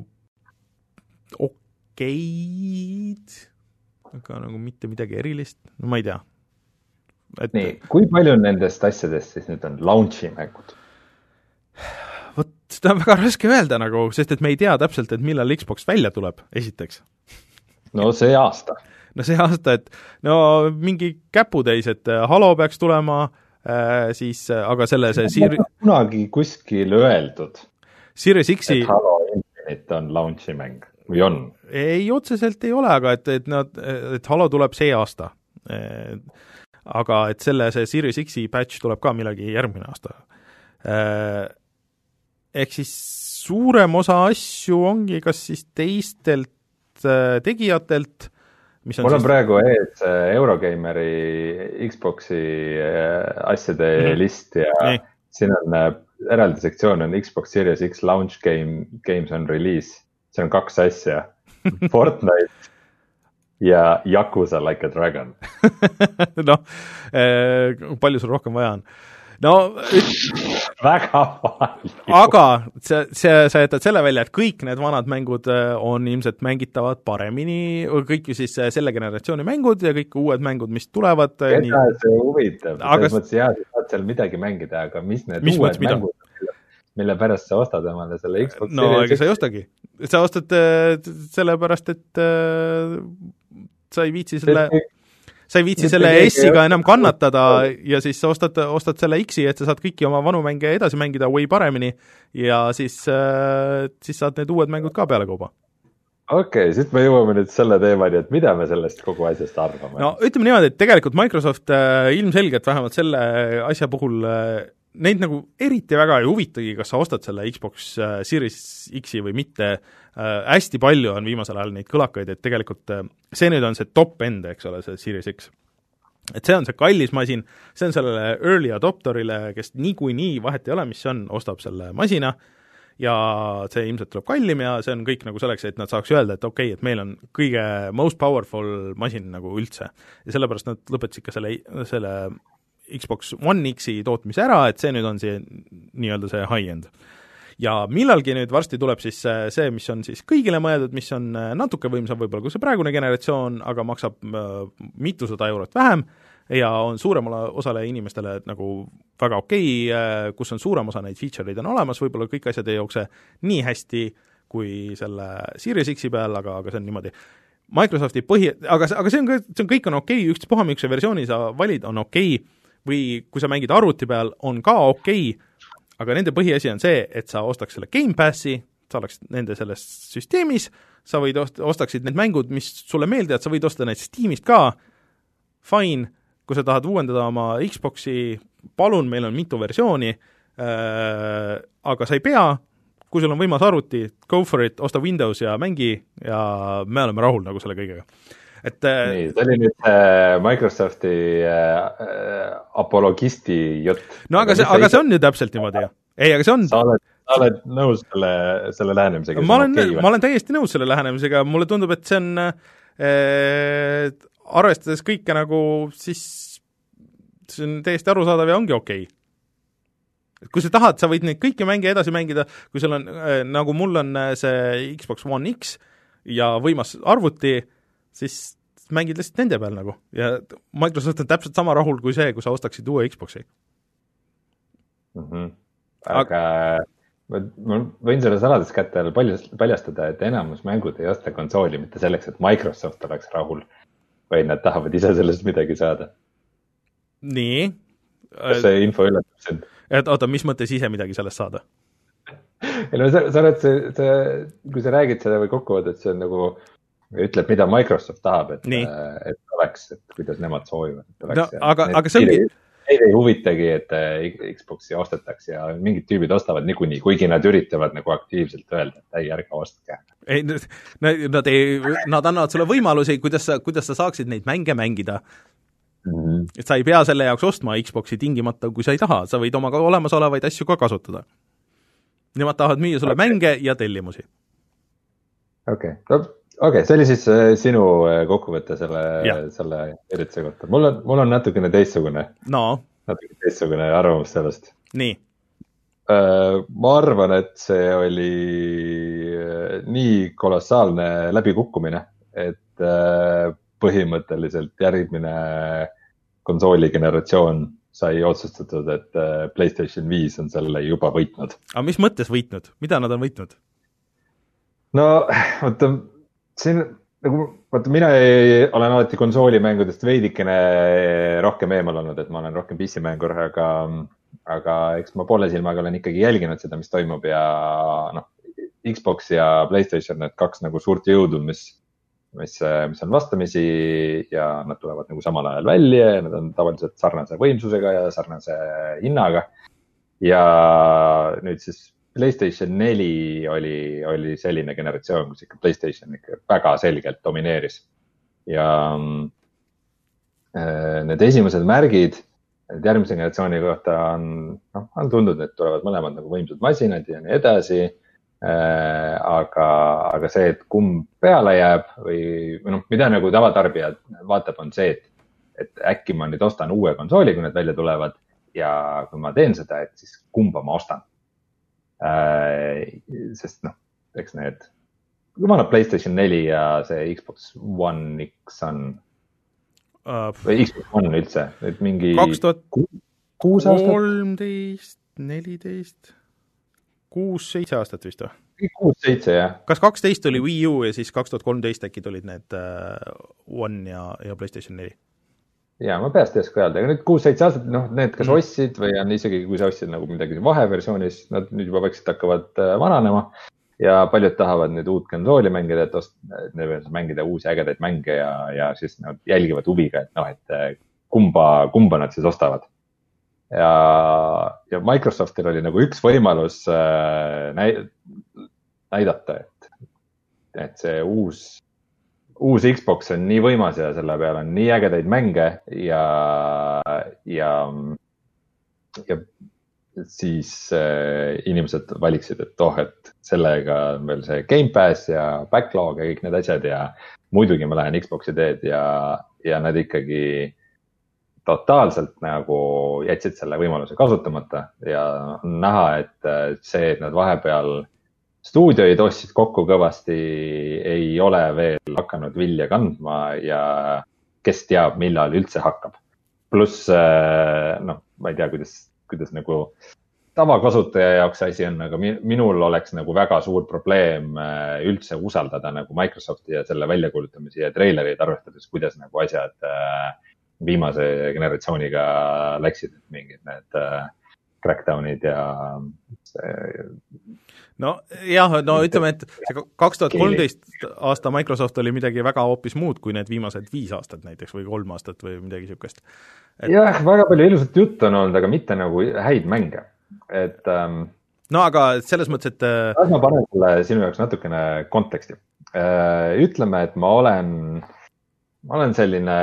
Speaker 1: okeid, aga nagu mitte midagi erilist, no ma ei tea. Et...
Speaker 2: nii, kui palju nendest asjadest siis nüüd on launchi mängud?
Speaker 1: Vot, seda on väga raske öelda nagu, sest et me ei tea täpselt, et millal Xbox välja tuleb, esiteks.
Speaker 2: No see aasta.
Speaker 1: No see aasta, et no mingi käputäis, et Halo peaks tulema, äh, siis, aga selle see Siri...
Speaker 2: kunagi kuskil öeldud,
Speaker 1: Series X-i...
Speaker 2: et Halo Infinite on launchi mäng, või on?
Speaker 1: Ei, otseselt ei ole, aga et, et, nad, et Halo tuleb see aasta. Aga et selle see Series X-i patch tuleb ka millegi järgmine aasta. Ehk siis suurem osa asju ongi kas siis teistelt tegijatelt, mis on
Speaker 2: mul on
Speaker 1: siis...
Speaker 2: praegu ees Eurogameri Xboxi asjade mm-hmm. list ja Nii. Siin on eraldi sektsioon on Xbox Series X launch game, games on release. See on kaks asja. Fortnite ja Yakuza Like a Dragon.
Speaker 1: noh, palju sul rohkem vaja on? No,
Speaker 2: väga palju.
Speaker 1: Aga see, see, sa jätad selle välja, et kõik need vanad mängud on ilmselt mängitavad paremini, kõik ju siis selle generatsiooni mängud ja kõik uued mängud, mis tulevad.
Speaker 2: Keda nii... see huvitab, aga... selles mõttes jah, sa saad seal midagi mängida, aga mis need mis uued mängud, mille pärast sa ostad emale selle Xbox
Speaker 1: no, Series X? No, ega sa ei ostagi. Sa ostad selle pärast, et äh, sa ei viitsi selle... sa ei viitsi selle S-iga enam kannatada ja siis sa ostad, ostad selle X-i, et sa saad kõiki oma vanu mänge edasi mängida way paremini ja siis, äh, siis saad need uued mängud ka peale kauba.
Speaker 2: Okei, okay, siis me jõuame nüüd selle teemani, et mida me sellest kogu asjast arvame.
Speaker 1: No ütleme niimoodi, et tegelikult Microsoft äh, ilmselgelt vähemalt selle asja puhul äh, neid nagu eriti väga ei huvitagi, kas sa ostad selle Xbox äh, Series X-i või mitte. Äh, hästi palju on viimasel ajal neid kõlakaid, et tegelikult äh, see nüüd on see top end, eks ole, see Series X. Et see on see kallis masin, see on sellele early adopterile, kes niikuinii vahet ei ole, mis see on, ostab selle masina ja see ilmselt tuleb kallim ja see on kõik nagu selleks, et nad saaks öelda, et okei, okay, et meil on kõige most powerful masin nagu üldse. Ja sellepärast nad lõpetasid ka selle, selle Xbox One X-i tootmise ära, et see nüüd on see nii-öelda see high-end. Ja millalgi nüüd varsti tuleb siis see, mis on siis kõigile mõeldud, mis on natuke võimsam võib-olla kui see praegune generatsioon, aga maksab mitusada eurot vähem ja on suuremale osale inimestele nagu väga okei, kus on suurem osa neid feature'id on olemas, võib-olla kõik asjad ei jookse nii hästi kui selle Series X-i peal, aga, aga see on niimoodi. Microsofti põhi, aga, aga see on, see on kõik on okei, ükspuha miksuse versiooni sa valid, on okei, või kui sa mängid arvuti peal, on ka okei, aga nende põhiasi on see, et sa ostaks selle Game Passi, sa oleks nende selles süsteemis, sa võid ost-, ostaksid need mängud, mis sulle meeldivad, sa võid osta neid Steamist ka, fine, kui sa tahad uuendada oma Xboxi, palun, meil on mitu versiooni, äh, aga sa ei pea, kui sul on võimas arvuti, go for it, osta Windows ja mängi ja me oleme rahul nagu selle kõigega. Et,
Speaker 2: nii, see oli nüüd äh, Microsofti äh, apologisti jutt.
Speaker 1: No aga, aga, see, aga see on ju täpselt niimoodi, jah. Ei, aga see on...
Speaker 2: Sa oled, sa oled nõus selle, selle lähenemisega?
Speaker 1: Ma olen, okay, ma olen täiesti nõus selle lähenemisega, mulle tundub, et see on äh, arvestades kõike nagu, siis see on täiesti arusaadav ja ongi okei. Okay. Kui sa tahad, sa võid neid kõiki mänge edasi mängida, kui sul on, äh, nagu mul on see Xbox One X ja võimas arvuti, siis mängid lihtsalt nende peal nagu. Ja Microsoft on täpselt sama rahul kui see, kui sa ostaksid uue Xboxi.
Speaker 2: Mm-hmm. Aga ma, ma võin selle saladus kätte paljastada, et enamus mängud ei osta konsooli mitte selleks, et Microsoft oleks rahul, vaid nad tahavad ise sellest midagi saada.
Speaker 1: Nii.
Speaker 2: Kas see info üllatab sind?
Speaker 1: Et oota, mis mõttes ise midagi sellest saada?
Speaker 2: Ei no sa, sa oled see, see, kui sa räägid seda või kokkuvõtad, see on nagu ütleb, mida Microsoft tahab, et, et oleks, et kuidas nemad soovivad, et oleks.
Speaker 1: No, aga, aga see ongi...
Speaker 2: Neid ei huvitagi, et Xbox'i ostetaks ja mingid tüübid ostavad niikuinii, kuigi nad üritavad nagu aktiivselt öelda, et ei, ärge ostke.
Speaker 1: Ei, nad, ei, nad annavad sulle võimalusi, kuidas sa, kuidas sa saaksid neid mänge mängida. Mm-hmm. Et sa ei pea selle jaoks ostma Xbox'i tingimata, kui sa ei taha, sa võid oma olemasolevaid asju ka kasutada. Nemad tahavad müüa sulle okay. mänge ja tellimusi.
Speaker 2: Okei, okay. okay, see oli siis sinu kokkuvõte selle, selle ürituse kohta. Mul on, mul on natukene teistsugune,
Speaker 1: no.
Speaker 2: natukene teistsugune arvamus sellest.
Speaker 1: Nii.
Speaker 2: Ma arvan, et see oli nii kolossaalne läbikukkumine, et põhimõtteliselt järgmine konsooli generatsioon sai otsustatud, et PlayStation viis on selle juba võitnud.
Speaker 1: Aga mis mõttes võitnud? Mida nad on võitnud?
Speaker 2: No, vaata, siin, nagu, vaata, mina ei, olen alati konsoolimängudest veidikene rohkem eemal olnud, et ma olen rohkem P C-mängur, aga, aga eks ma poole silmaga olen ikkagi jälginud seda, mis toimub ja noh, Xbox ja PlayStation, need kaks nagu suurt jõudu, mis, mis, mis on vastamisi ja nad tulevad nagu samal ajal välja ja nad on tavaliselt sarnase võimsusega ja sarnase hinnaga. Ja nüüd siis PlayStation neli oli, oli selline generatsioon, kus ikka PlayStation ikka väga selgelt domineeris. Ja äh, need esimesed märgid järgmise generatsiooni kohta on, noh, on tundnud, et tulevad mõlemad nagu võimsud masinad ja nii edasi. Äh, aga, aga see, et kumb peale jääb või, või noh, mida nagu tavatarbija vaatab, on see, et, et äkki ma nüüd ostan uue konsooli, kui need välja tulevad ja kui ma teen seda, et siis kumba ma ostan. Äh, sest noh, eks need, kui ma olen PlayStation neli ja see Xbox One X on, uh, või Xbox One üldse, et mingi
Speaker 1: kaks tuhat
Speaker 2: kuus aastat?
Speaker 1: kolmteist, neliteist, kuus, seitse aastat vist või?
Speaker 2: kuus, seitse, jah.
Speaker 1: Kas kaksteist oli Wii U ja siis kaks tuhat kolmteist äkki tulid need uh, One ja, ja PlayStation neli?
Speaker 2: Ja ma peast ei oska öelda, aga nüüd kuus seitse aastat, noh, need kas ostsid või on isegi, kui sa ostsid nagu midagi vaheversioonis, nad nüüd juba vaikselt hakkavad vananema ja paljud tahavad nüüd uut konsooli mängida, et ost, mängida uusi ägedaid mänge ja, ja siis nad jälgivad huviga, et noh, et kumba, kumba nad siis ostavad. Ja, ja Microsoftil oli nagu üks võimalus näidata, et, et see uus Uus Xbox on nii võimas ja selle peal on nii ägedaid mänge ja, ja, ja siis äh, inimesed valiksid, et oh, et sellega on veel see Game Pass ja backlog ja kõik need asjad ja muidugi ma lähen Xboxi teed ja, ja nad ikkagi totaalselt nagu jätsid selle võimaluse kasutamata ja on näha, et see, et nad vahepeal stuudioid ostsid kokku kõvasti, ei ole veel hakanud vilja kandma ja kes teab, millal üldse hakkab. Plus, noh, ma ei tea, kuidas, kuidas nagu tavakasutaja jaoks asi on, aga minul oleks nagu väga suur probleem üldse usaldada nagu Microsofti ja selle väljakuulutamisi ja treilerid arvestades, kuidas nagu asjad viimase generatsiooniga läksid, mingid need crackdownid ja see...
Speaker 1: No jah, no ütleme, et see kaks tuhat kolmteist aasta Microsoft oli midagi väga hoopis muud kui need viimased viis aastat näiteks või kolm aastat või midagi sükest.
Speaker 2: Et... jah, väga palju ilusat juttu on olnud, aga mitte nagu häid mänge. Et, ähm...
Speaker 1: no aga selles mõttes, et...
Speaker 2: Kas ma panen sulle sinu jaoks natukene konteksti. Ütleme, et ma olen, ma olen selline,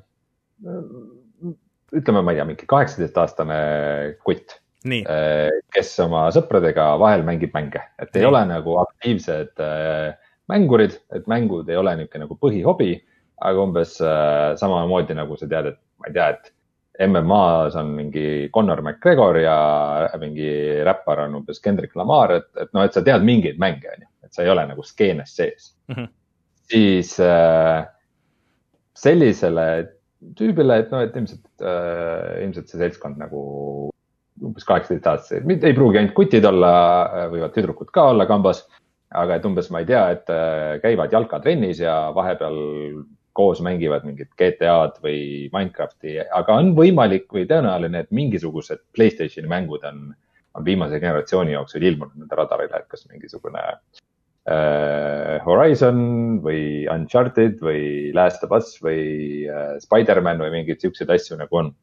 Speaker 2: ütleme, ma ei tea, mingi kaheksateist aastane kutt.
Speaker 1: Nii.
Speaker 2: Kes oma sõpradega vahel mängib mänge, et ei Nii. ole nagu aktiivsed mängurid, et mängud ei ole niisugune nagu põhihobi, aga umbes samamoodi nagu sa tead, et ma ei tea, et M M A-s on mingi Conor McGregor ja mingi räppar on umbes Kendrick Lamar, et, et noh, et sa tead mingeid mänge, et sa ei ole nagu skeenes sees. Mm-hmm. Siis sellisele tüübile, et noh, et ilmselt, ilmselt see seltskond nagu umbes kaheksateist aastased, ei pruugi ainult kutid olla, võivad tüdrukud ka olla kambas, aga et umbes ma ei tea, et käivad jalkatrennis ja vahepeal koos mängivad mingit G T A-d või Minecrafti, aga on võimalik või tõenäoline, et mingisugused PlayStationi mängud on, on viimase generatsiooni jooksul ilmunud nende radarile, et kas mingisugune äh, Horizon või Uncharted või Last of Us või äh, Spider-Man või mingeid siukseid asju nagu on.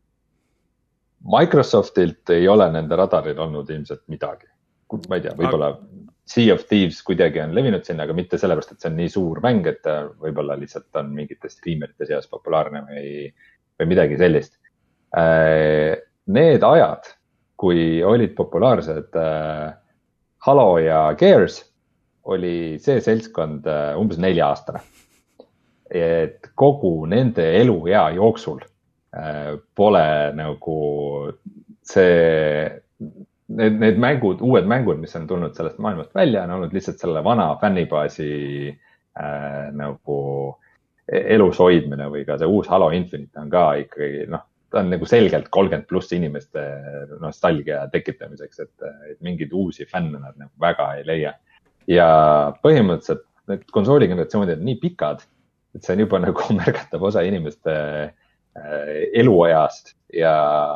Speaker 2: Microsoftilt ei ole nende radaril olnud ilmselt midagi. Ma ei tea, võib-olla Sea of Thieves kuidagi on levinud sinna, aga mitte sellepärast, et see on nii suur mäng, et võib-olla lihtsalt on mingite streamerite seas populaarne või, või midagi sellist. Need ajad, kui olid populaarsed Halo ja Gears, oli see seltskond umbes nelja aastane. Et kogu nende eluea jooksul pole nagu see... Need, need mängud, uued mängud, mis on tulnud sellest maailmast välja, on olnud lihtsalt selle vana fännibaasi äh, nagu elus hoidmine või ka see uus Halo Infinite on ka ikkagi, noh, ta on nagu selgelt kolmkümmend pluss inimeste nostalgia tekitamiseks, et, et mingeid uusi fänne nad nagu väga ei leia. Ja põhimõtteliselt need konsooligeneratsioonid on nii pikad, et see on juba nagu märgatav osa inimeste äh, eluajast ja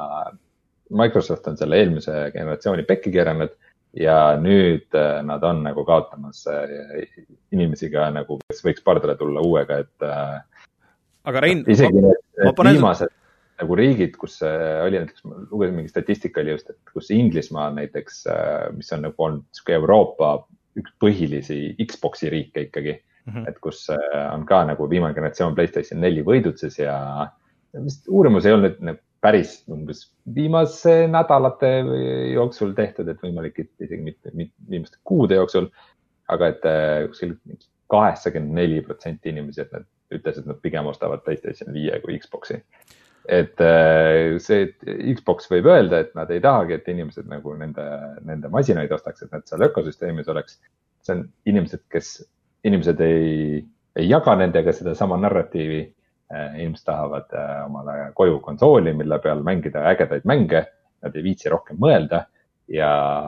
Speaker 2: Microsoft on selle eelmise generatsiooni pekki keeranud ja nüüd nad on nagu kaotamas inimesi ka nagu, kes võiks pardale tulla uuega, et
Speaker 1: aga Rein,
Speaker 2: isegi need, need panen... viimased nagu riigid, kus oli näiteks, ma lugesin mingi statistika oli just, et kus Inglismaal näiteks, mis on nagu olnud Euroopa üks põhilisi Xboxi riike ikkagi, mm-hmm. et kus on ka nagu viimane generatsioon PlayStation neli võidutses ja vist uurimus ei olnud nagu päris umbes viimase nädalate jooksul tehtud, et võimalik isegi mitte, mitte viimaste kuude jooksul, aga et kaheksakümmend neli protsenti inimesi, et nad ütles, et nad pigem ostavad PlayStation viie kui Xboxi. Et see et Xbox võib öelda, et nad ei tahagi, et inimesed nagu nende, nende masinaid ostaks, et nad seal ökosüsteemis oleks. See on inimesed, kes inimesed ei, ei jaga nendega seda sama narratiivi. Inimesed tahavad omale koju konsooli, mille peal mängida ägedaid mänge, nad ei viitsi rohkem mõelda ja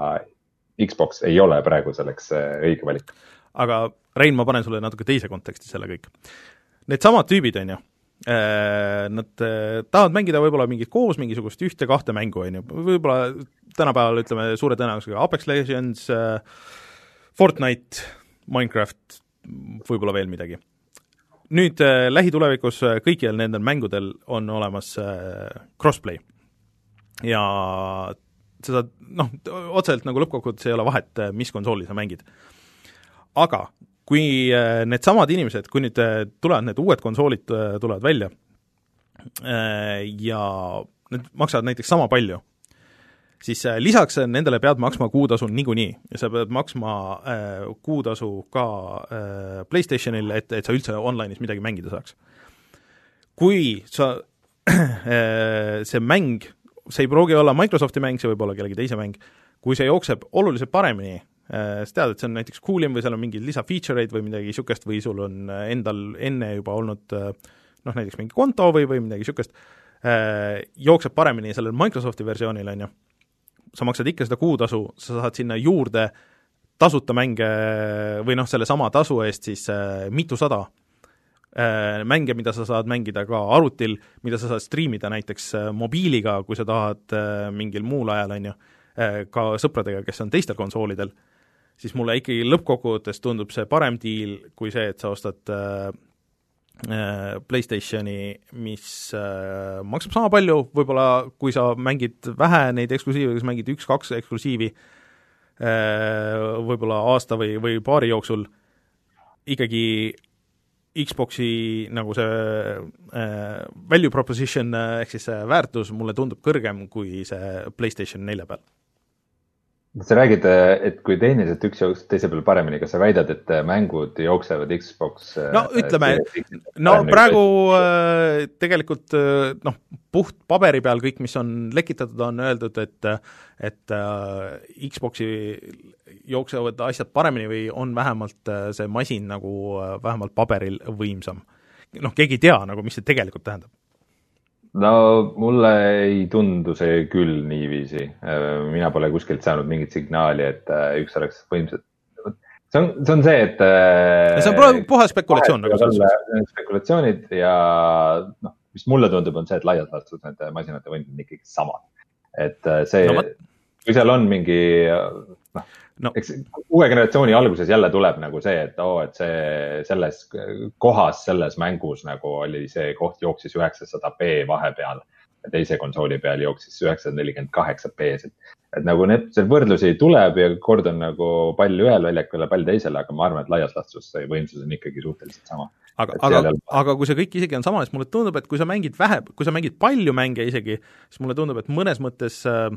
Speaker 2: Xbox ei ole praegu selleks õige valik.
Speaker 1: Aga Rein, ma panen sulle natuke teise konteksti selle kõik. Need samad tüübid, on ju, nad tahavad mängida võib-olla mingit koos mingisugust ühte kahte mängu, on ju, võib-olla tänapäeval ütleme suure tõenäosusega Apex Legends, Fortnite, Minecraft, võib-olla veel midagi. Nüüd äh, lähitulevikus äh, kõikjal nendel mängudel on olemas äh, crossplay ja seda, noh, otseselt nagu lõppkokkuvõttes ei ole vahet, mis konsooli sa mängid. Aga kui äh, need samad inimesed, kui nüüd äh, tulevad need uued konsoolid äh, tulevad välja äh, ja need maksavad näiteks sama palju, siis äh, lisaks nendele pead maksma kuutasu niikuinii ja sa pead maksma äh, kuutasu ka äh, PlayStationil, et, et sa üldse online'is midagi mängida saaks. Kui sa äh, see mäng, see ei pruugi olla Microsofti mäng, see võib olla kellegi teise mäng, kui see jookseb oluliselt paremini, äh, sa tead, et see on näiteks coolim või seal on mingid lisa-featureid või midagi sükest või sul on endal enne juba olnud äh, noh, näiteks mingi konto või, või midagi sükest, äh, jookseb paremini sellel Microsofti versioonil, on ju, sa maksad ikka seda kuutasu, sa saad sinna juurde tasuta mänge või noh, selle sama tasu eest siis äh, mitusada äh, mänge, mida sa saad mängida ka arvutil, mida sa saad striimida näiteks äh, mobiiliga, kui sa tahad äh, mingil muul ajal, on ju, äh, ka sõpradega, kes on teistel konsoolidel, siis mulle ikkagi lõppkokkuvõttes tundub see parem diil kui see, et sa ostad äh, PlayStationi, mis äh, maksab sama palju, võib-olla kui sa mängid vähe neid eksklusiive, kui sa mängid üks-kaks eksklusiivi äh, võib-olla aasta või, või paari jooksul, ikkagi Xboxi nagu see äh, value proposition äh, ehk siis see väärtus mulle tundub kõrgem kui see PlayStation nelja peal.
Speaker 2: Sa räägid, et kui tehniliselt üks jookseb teise peal paremini, kas sa väidad, et mängud jooksevad Xbox?
Speaker 1: No ütleme, no praegu äh, tegelikult äh, noh, puht paberi peal kõik, mis on lekitatud, on öeldud, et, et äh, Xboxi jooksevad asjad paremini või on vähemalt äh, see masin nagu äh, vähemalt paberil võimsam. Noh, keegi ei tea, nagu, mis see tegelikult tähendab.
Speaker 2: No mulle ei tundu see küll niiviisi. Mina pole kuskilt saanud mingit signaali, et üks oleks võimsad. See on see, on see et...
Speaker 1: See on puha spekulatsioon.
Speaker 2: Nagu spekulatsioonid ja noh, mis mulle tundub, on see, et laialt vastus need masinate võimsad on ikkagi samad. Et see, no, ma... kui seal on mingi... No, no. Eks uue generatsiooni alguses jälle tuleb nagu see, et oo, et see selles kohas, selles mängus nagu oli see koht jooksis üheksasada p vahepeal ja teise konsooli peal jooksis üheksasada nelikümmend kaheksa p-s. Et, et nagu need võrdlusi tuleb ja kord on nagu pall ühel väljakul ja pall teisel, aga ma arvan, et laias laastus see võimsus on ikkagi suhteliselt sama.
Speaker 1: Aga, aga, jälle... aga kui see kõik isegi on sama, siis mulle tundub, et kui sa mängid vähe, kui sa mängid palju mänge isegi, siis mulle tundub, et mõnes mõttes äh,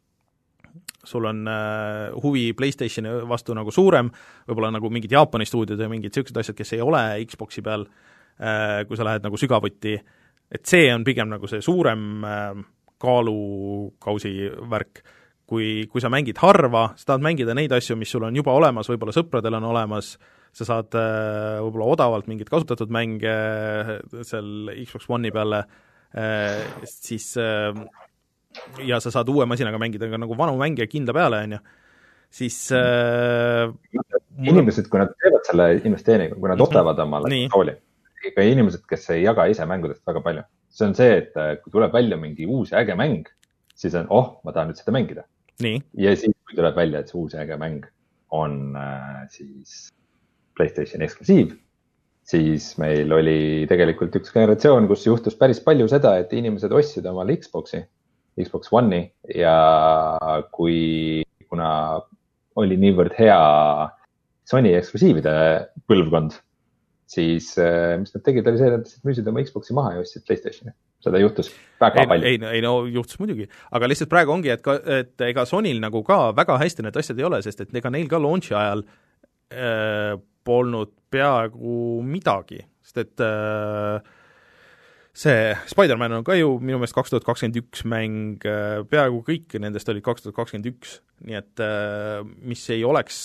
Speaker 1: sul on äh, huvi PlayStationi vastu nagu suurem, võib-olla nagu mingid Jaapani stuudiod ja mingid sellised asjad, kes ei ole Xboxi peal, äh, kui sa lähed nagu sügavuti, et see on pigem nagu see suurem äh, kaalukausi värk, kui, kui sa mängid harva, sa tahad mängida neid asju, mis sul on juba olemas, võib-olla sõpradel on olemas, sa saad äh, võib-olla odavalt mingid kasutatud mänge seal Xbox One'i peale, äh, siis äh, ja sa saad uue masinaga mängida ka nagu vanu mänge kindla peale, on ju, siis äh,
Speaker 2: inimesed, kui nad teevad selle investeeringu, kui nad ostavad omale konsooli, ka inimesed, kes ei jaga ise mängudest väga palju, see on see, et kui tuleb välja mingi uus äge mäng, siis on, oh, ma tahan nüüd seda mängida.
Speaker 1: Nii.
Speaker 2: Ja siis, kui tuleb välja, et see uus äge mäng on äh, siis PlayStation eksklusiiv, siis meil oli tegelikult üks generatsioon, kus juhtus päris palju seda, et inimesed ostsid omale Xboxi, Xbox One'i ja kui, kuna oli niivõrd hea Sony eksklusiivide põlvkond, siis mis nad tegid, oli see, et nad müüsid oma Xboxi maha ja ostsid PlayStationi. Seda juhtus väga
Speaker 1: ei,
Speaker 2: palju.
Speaker 1: Ei, ei no juhtus muidugi, aga lihtsalt praegu ongi, et, ka, et ega Sonyl nagu ka väga hästi need asjad ei ole, sest et ega neil ka launchi ajal äh, polnud peaaegu midagi, sest et äh, see Spider-Man on ka ju minu meelest kaks tuhat kakskümmend üks mäng, peaaegu kõik nendest olid kaks tuhat kakskümmend üks, nii et mis ei oleks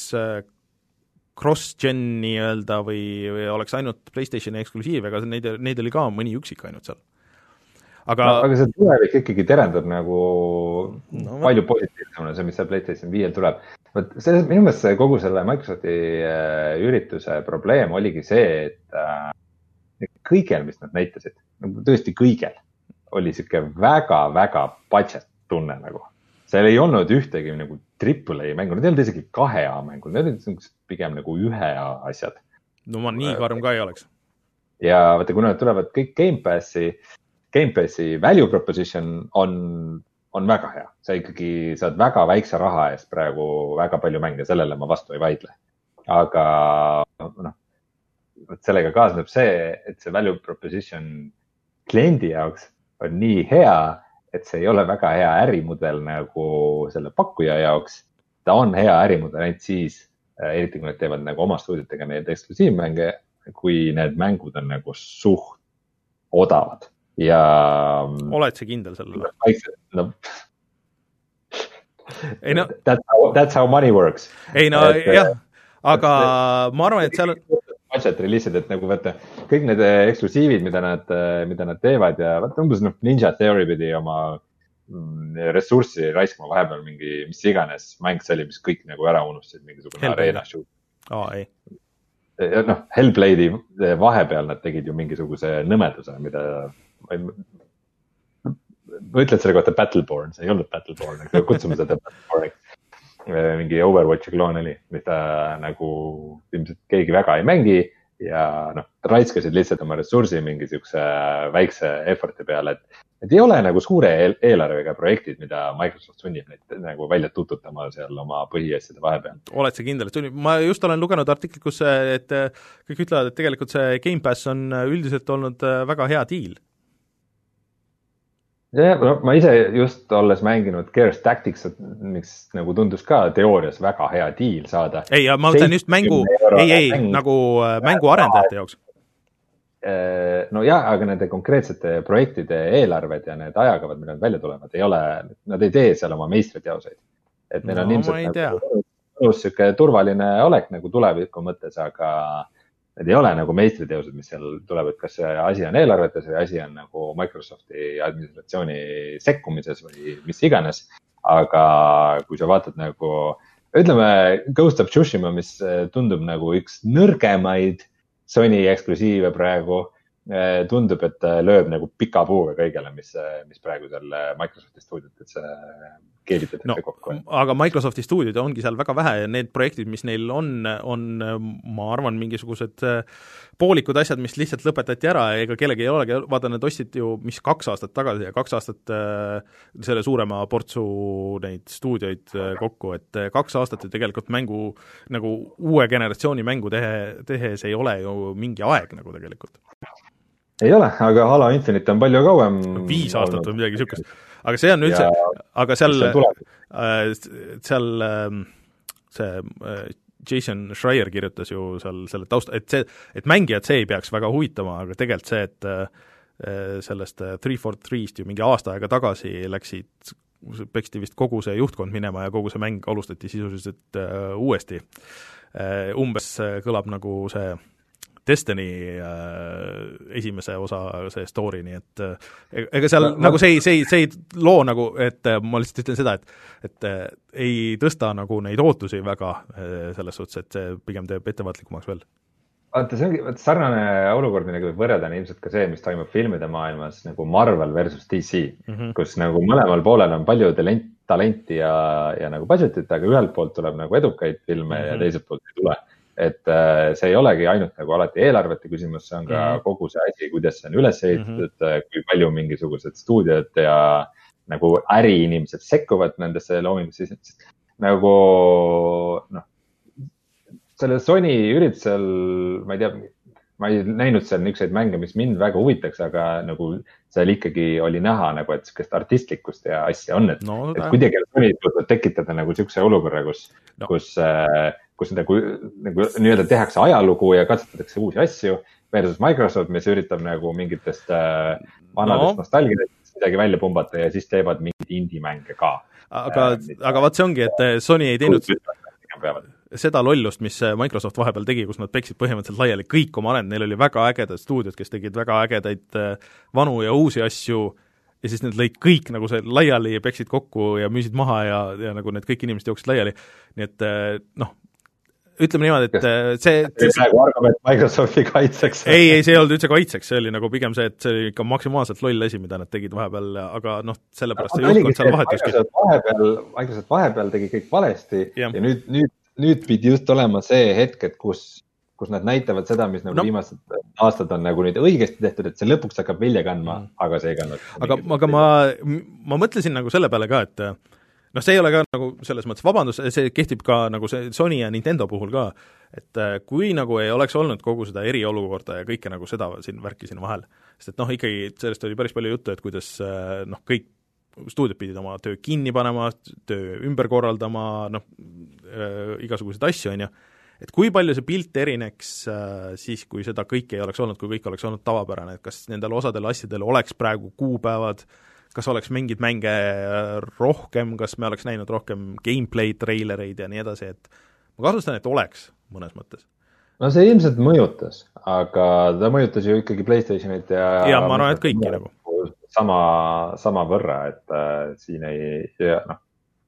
Speaker 1: cross-gen nii-öelda või, või oleks ainult PlayStationi eksklusiiv, aga neid, neid oli ka mõni üksik ainult seal. Aga,
Speaker 2: no, aga see tulevik ikkagi terendab nagu no, palju positiivsemana, see, mis see PlayStation viiel tuleb. Võt, selles, minu meelest see kogu selle Microsofti ürituse probleem oligi see, et kõigel, mis nad näitasid, tõesti kõigel, oli siuke väga-väga budget tunne nagu. Seal ei olnud ühtegi nagu triple A mängu, need ei olnud isegi kahe A mängu, need olid pigem nagu ühe A asjad.
Speaker 1: No ma nii karm ka ei oleks.
Speaker 2: Ja vaata, kuna nad tulevad kõik Game Passi, Game Passi value proposition on, on väga hea. Sa ikkagi saad väga väikse raha eest praegu väga palju mänge, sellele ma vastu ei vaidle. Aga noh, sellega kaasneb see, et see value proposition kliendi jaoks on nii hea, et see ei ole väga hea ärimudel nagu selle pakkuja jaoks. Ta on hea ärimudel ainult siis, eriti kui nad teevad nagu oma stuudiotega neid eksklusiivmänge, kui need mängud on nagu suht odavad. Ja
Speaker 1: oled see kindel sellele?
Speaker 2: No,
Speaker 1: ei, no,
Speaker 2: that's, how, that's how money works.
Speaker 1: Ei no et, jah, aga et, ma arvan, et seal
Speaker 2: budget release'id, et nagu vaata, kõik need eksklusiivid, mida nad, mida nad teevad ja vaata umbes noh, Ninja Theory pidi oma ressurssi raiskama vahepeal mingi, mis iganes mäng see oli, mis kõik nagu ära unustasid, mingisugune arena shoot.
Speaker 1: Oh, ei.
Speaker 2: Noh, Hellblade'i vahepeal nad tegid ju mingisuguse nõmeduse, mida ma, ei... ma ütlen selle kohta Battleborn, see ei olnud Battleborn, aga kutsume seda Battleborn. Mingi Overwatchi kloon oli, mida nagu ilmselt keegi väga ei mängi ja noh, raiskasid lihtsalt oma ressursi mingi siukse väikse efforti peale, et, et ei ole nagu suure eelarvega projektid, mida Microsoft sunnib neid nagu välja tututama seal oma põhiasjade vahepeal.
Speaker 1: Oled see kindel, et sunnib? Ma just olen lugenud artiklit, kus et kõik ütlevad, et tegelikult see Game Pass on üldiselt olnud väga hea deal.
Speaker 2: Ja, no, ma ise just olles mänginud Gears Tactics, mis nagu tundus ka teoorias väga hea deal saada.
Speaker 1: Ei, ma mõtlen just mängu, ei, ei, mäng, nagu mängu arendajate jaoks.
Speaker 2: No jah, aga nende konkreetsete projektide eelarved ja need ajakavad, mida nad välja tulevad, ei ole, nad ei tee seal oma meistriteoseid. Et neil on no, ilmselt nagu, nagu turvaline olek nagu tuleviku mõttes, aga need ei ole nagu meistriteosed, mis seal tulevad, kas see asi on eelarvetes või asi on nagu Microsofti administratsiooni sekkumises või mis iganes. Aga kui sa vaatad nagu, ütleme Ghost of Tsushima, mis tundub nagu üks nõrgemaid Sony eksklusiive praegu, tundub, et lööb nagu pika puuga kõigele, mis, mis praegu seal Microsofti stuudiot, et see keelitatakse
Speaker 1: no,
Speaker 2: kokku.
Speaker 1: Aga Microsofti stuudiod ongi seal väga vähe ja need projektid, mis neil on, on ma arvan, mingisugused poolikud asjad, mis lihtsalt lõpetati ära ja ega kellegi ei olegi, vaata, need ostsid ju mis kaks aastat tagasi ja kaks aastat äh, selle suurema portsu neid stuudioid äh, kokku, et kaks aastat ju tegelikult mängu, nagu uue generatsiooni mängu tehe, tehes ei ole ju mingi aeg nagu tegelikult.
Speaker 2: Ei ole, aga Halo Infinite on palju kauem.
Speaker 1: Viis aastat või midagi niisugust. Aga see on üldse, aga seal, äh, seal äh, see äh, Jason Schreier kirjutas ju seal selle taust, et see, et mängijad see ei peaks väga huvitama, aga tegelikult see, et äh, sellest three forty-three'st ju mingi aasta aega tagasi läksid, peksti vist kogu see juhtkond minema ja kogu see mäng alustati sisuliselt äh, uuesti. Äh, umbes kõlab nagu see Destiny äh, esimese osa see story, nii et äh, ega seal no, nagu see ei, see ei, see ei loo nagu, et äh, ma lihtsalt ütlen seda, et et äh, ei tõsta nagu neid ootusi väga äh, selles suhtes, et see pigem teeb ettevaatlikumaks veel.
Speaker 2: Vaata, see ongi, sarnane olukord, millega võib võrreda on ilmselt ka see, mis toimub filmide maailmas nagu Marvel versus D C, mm-hmm. kus nagu mõlemal poolel on palju talent, talenti ja, ja nagu budgetit, aga ühelt poolt tuleb nagu edukaid filme mm-hmm. ja teiselt poolt ei tule. Et see ei olegi ainult nagu alati eelarvete küsimus, see on ka mm-hmm. kogu see asi, kuidas see on üles ehitatud mm-hmm., kui palju mingisugused stuudiod ja nagu äriinimesed sekkuvad nendesse loomingusse, siis nagu noh, selle Sony üritusel, ma ei tea, ma ei näinud seal niisuguseid mänge, mis mind väga huvitaks, aga nagu seal ikkagi oli näha nagu, et sellist artistlikkust ja asja on, et, no, et kuidagi Sony tuleb tekitada nagu niisuguse olukorra, kus, no. kus kus nagu, nagu nii-öelda tehakse ajalugu ja katsetatakse uusi asju versus Microsoft, mis üritab nagu mingitest äh, vanadest no. nostalgidest midagi välja pumbata ja siis teevad mingid indie-mänge ka.
Speaker 1: Aga, äh, aga vaat see ongi, et Sony ei teinud seda lollust, mis Microsoft vahepeal tegi, kus nad peksid põhimõtteliselt laiali kõik oma arend, neil oli väga ägedad stuudiod, kes tegid väga ägedaid vanu ja uusi asju ja siis need lõid kõik nagu see laiali ja peksid kokku ja müüsid maha ja, ja nagu need kõik inimesed jooksid laiali, nii et noh, ütleme niimoodi, et see...
Speaker 2: see praegu argument Microsofti kaitseks.
Speaker 1: ei, ei, see ei olnud üldse kaitseks, see oli nagu pigem see, et see oli ikka maksimaalselt loll asi, mida nad tegid vahepeal, aga noh, sellepärast see juhtkond seal vahetuski.
Speaker 2: Vahepeal, Microsoft vahepeal tegi kõik valesti ja, ja nüüd, nüüd, nüüd pidi just olema see hetk, et kus, kus nad näitavad seda, mis nagu no. viimased aastad on nagu nüüd õigesti tehtud, et see lõpuks hakkab vilja kandma, mm. aga see ei kandnud.
Speaker 1: Aga, aga ma, ma mõtlesin nagu selle peale ka, et noh, see ei ole ka nagu selles mõttes vabandus, see kehtib ka nagu see Sony ja Nintendo puhul ka, et kui nagu ei oleks olnud kogu seda eriolukorda ja kõike nagu seda siin värki siin vahel, sest et noh, ikkagi sellest oli päris palju juttu, et kuidas noh, kõik stuudiod pidid oma töö kinni panema, töö ümber korraldama, noh, igasuguseid asju, on ju, et kui palju see pilt erineks siis, kui seda kõike ei oleks olnud, kui kõik oleks olnud tavapärane, et kas nendel osadel asjadel oleks praegu kuupäevad, kas oleks mingid mänge rohkem, kas me oleks näinud rohkem gameplay, treilereid ja nii edasi, et ma kahtlustan, et oleks mõnes mõttes.
Speaker 2: No see ilmselt mõjutas, aga ta mõjutas ju ikkagi PlayStationit ja...
Speaker 1: ja ma arvan, et kõiki nagu.
Speaker 2: Sama, sama võrra, et äh, siin ei... Ja, noh.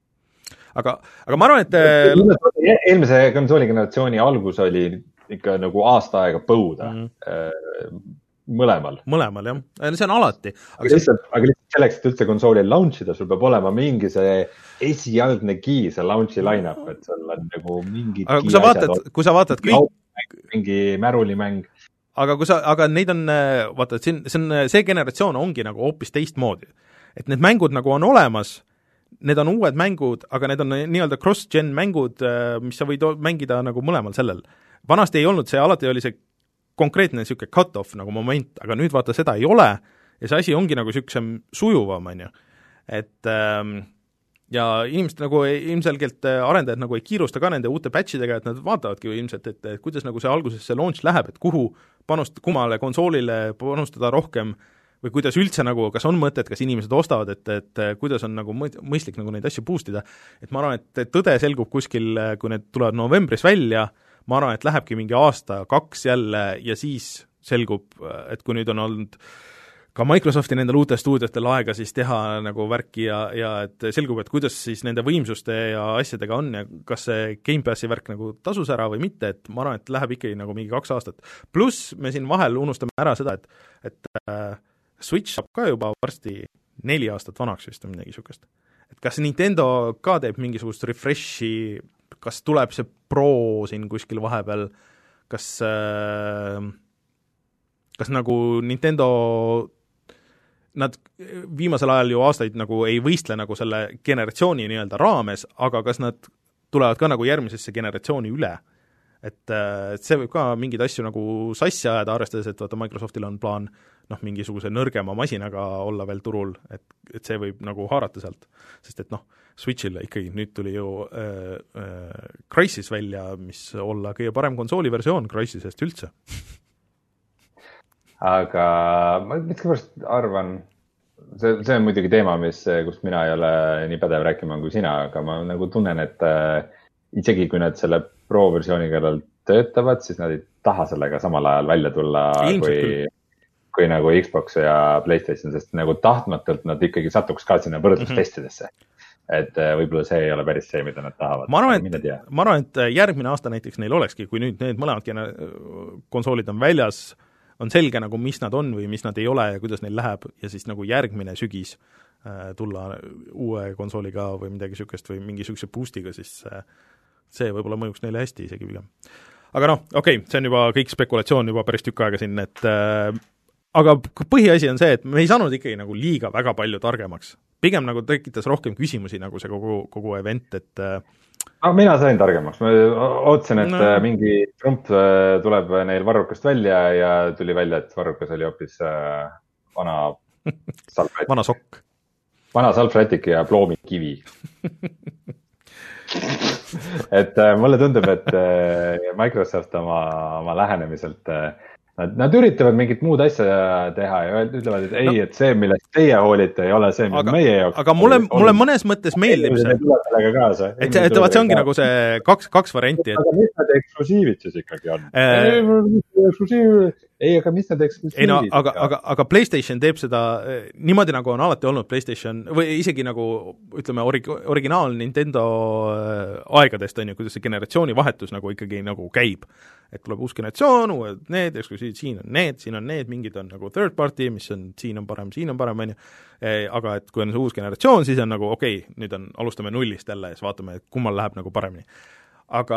Speaker 1: Aga, aga ma arvan, et...
Speaker 2: Eelmise konsooligeneratsiooni algus oli ikka nagu aasta aega põuda. Mm. Mõlemal.
Speaker 1: Mõlemal, jah. See on alati.
Speaker 2: Aga, aga, lihtsalt, aga lihtsalt selleks, et üldse konsooli launchida, sul peab olema mingi see esialgne key, see launchi line-up, et sul on nagu mingi
Speaker 1: aga kui sa vaatad, kui sa vaatad kõik...
Speaker 2: mingi märulimäng.
Speaker 1: Aga kui sa, aga neid on, vaata, et siin, see, on, see generatsioon ongi nagu hoopis teistmoodi. Et need mängud nagu on olemas, need on uued mängud, aga need on nii-öelda cross-gen mängud, mis sa võid mängida nagu mõlemal sellel. Vanasti ei olnud see, alati oli see konkreetne niisugune cut-off nagu moment, aga nüüd vaata seda ei ole ja see asi ongi nagu niisugusem sujuvam, on ju. Et ähm, ja inimesed nagu ilmselgelt arendajad nagu ei kiirusta ka nende uute patchidega, et nad vaatavadki ilmselt, et, et kuidas nagu see alguses see launch läheb, et kuhu panust, kummale konsoolile panustada rohkem või kuidas üldse nagu, kas on mõtet, kas inimesed ostavad, et, et kuidas on nagu mõistlik nagu neid asju boostida. Et ma arvan, et tõde selgub kuskil, kui need tulevad novembris välja, ma arvan, et lähebki mingi aasta, kaks jälle ja siis selgub, et kui nüüd on olnud ka Microsofti nendel uute stuudiotel aega siis teha nagu värki ja, ja et selgub, et kuidas siis nende võimsuste ja asjadega on ja kas see Game Passi värk nagu tasus ära või mitte, et ma arvan, et läheb ikkagi nagu mingi kaks aastat. Pluss me siin vahel unustame ära seda, et, et äh, Switch saab ka juba varsti neli aastat vanaks vist on midagi niisugust. Et kas Nintendo ka teeb mingisugust refreshi, kas tuleb see Pro siin kuskil vahepeal, kas äh, kas nagu Nintendo nad viimasel ajal ju aastaid nagu ei võistle nagu selle generatsiooni nii-öelda raames, aga kas nad tulevad ka nagu järgmisesse generatsiooni üle? Et, et see võib ka mingeid asju nagu sassi ajada, arvestades, et vaata Microsoftil on plaan noh, mingisuguse nõrgema masinaga olla veel turul, et, et see võib nagu haarata sealt. Sest et noh, Switchile ikkagi nüüd tuli ju äh, äh, Crysis välja, mis olla kõige parem konsooli versioon Crysisest üldse.
Speaker 2: Aga ma miskipärast arvan, see, see on muidugi teema, mis, kust mina ei ole nii pädev rääkima kui sina, aga ma nagu tunnen, et äh, isegi kui nad selle Pro-versiooni kõrval töötavad, siis nad ei taha sellega samal ajal välja tulla kui, kui nagu Xbox ja PlayStation, sest nagu tahtmatult nad ikkagi satuks ka sinna võrdlustestidesse. Mm-hmm. Et võib-olla see ei ole päris see, mida nad tahavad.
Speaker 1: Ma arvan, et, ma arvan, et järgmine aasta näiteks neil olekski, kui nüüd need mõlemad konsoolid on väljas, on selge nagu, mis nad on või mis nad ei ole ja kuidas neil läheb ja siis nagu järgmine sügis tulla uue konsooliga või midagi sükest või mingi sükse boost'iga, siis see võib-olla mõjuks neile hästi isegi pigem. Aga noh, okei, okay, see on juba kõik spekulatsioon juba päris tükk aega siin, et äh, aga põhiasi on see, et me ei saanud ikkagi nagu liiga väga palju targemaks. Pigem nagu tekitas rohkem küsimusi nagu see kogu, kogu event, et äh,
Speaker 2: no, mina sain targemaks. Ma ootsin, et no. mingi Trump tuleb neil varrukast välja ja tuli välja, et varrukas oli hoopis äh, vana salvrätik.
Speaker 1: vana sokk.
Speaker 2: Vana salvrätik ja ploomikivi. et äh, mulle tundub, et äh, Microsoft oma, oma lähenemiselt äh, nad, nad üritavad mingit muud asja teha ja ütlevad, et ei, no. et see, millest teie hoolite, ei ole see, mis aga, meie jaoks.
Speaker 1: Aga mulle, mulle mõnes mõttes meeldib see. Et, et, et vaat see ongi nagu see kaks, kaks varianti. Et...
Speaker 2: aga mis need eksklusiivid siis ikkagi on? Äh... ei, aga mis need eksklusiivid?
Speaker 1: Ei no, aga, aga, aga PlayStation teeb seda niimoodi, nagu on alati olnud PlayStation, või isegi nagu, ütleme, orig, originaal Nintendo aegadest on ju, kuidas see generatsiooni vahetus nagu ikkagi nagu käib. Et tuleb uus generatsioon, uued need, eksklusiivid, siin on need, siin on need, mingid on nagu third party, mis on, siin on parem, siin on parem, on ju. Aga et kui on see uus generatsioon, siis on nagu okei, okay, nüüd on, alustame nullist jälle ja siis vaatame, et kummal läheb nagu paremini. Aga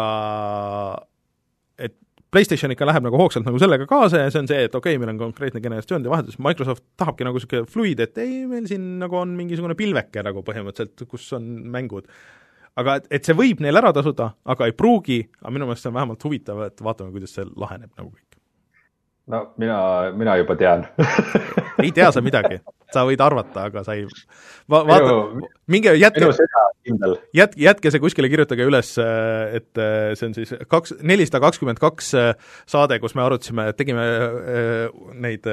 Speaker 1: et PlayStation ikka läheb nagu hoogsalt nagu sellega kaasa ja see on see, et okei okay,, meil on konkreetne generatsioonide vahetus, Microsoft tahabki nagu selline fluid, et ei, meil siin nagu on mingisugune pilveke nagu põhimõtteliselt, kus on mängud. Aga et, et see võib neil ära tasuda, aga ei pruugi, aga minu meelest see on vähemalt huvitav, et vaatame, kuidas see laheneb nagu kõik.
Speaker 2: No mina, mina juba tean.
Speaker 1: ei tea sa midagi, sa võid arvata, aga sa ei Va, vaata, minu, minge, jätke, jät, jätke see kuskile, kirjutage üles, et see on siis kaks, nelisada kakskümmend kaks saade, kus me arutasime, tegime neid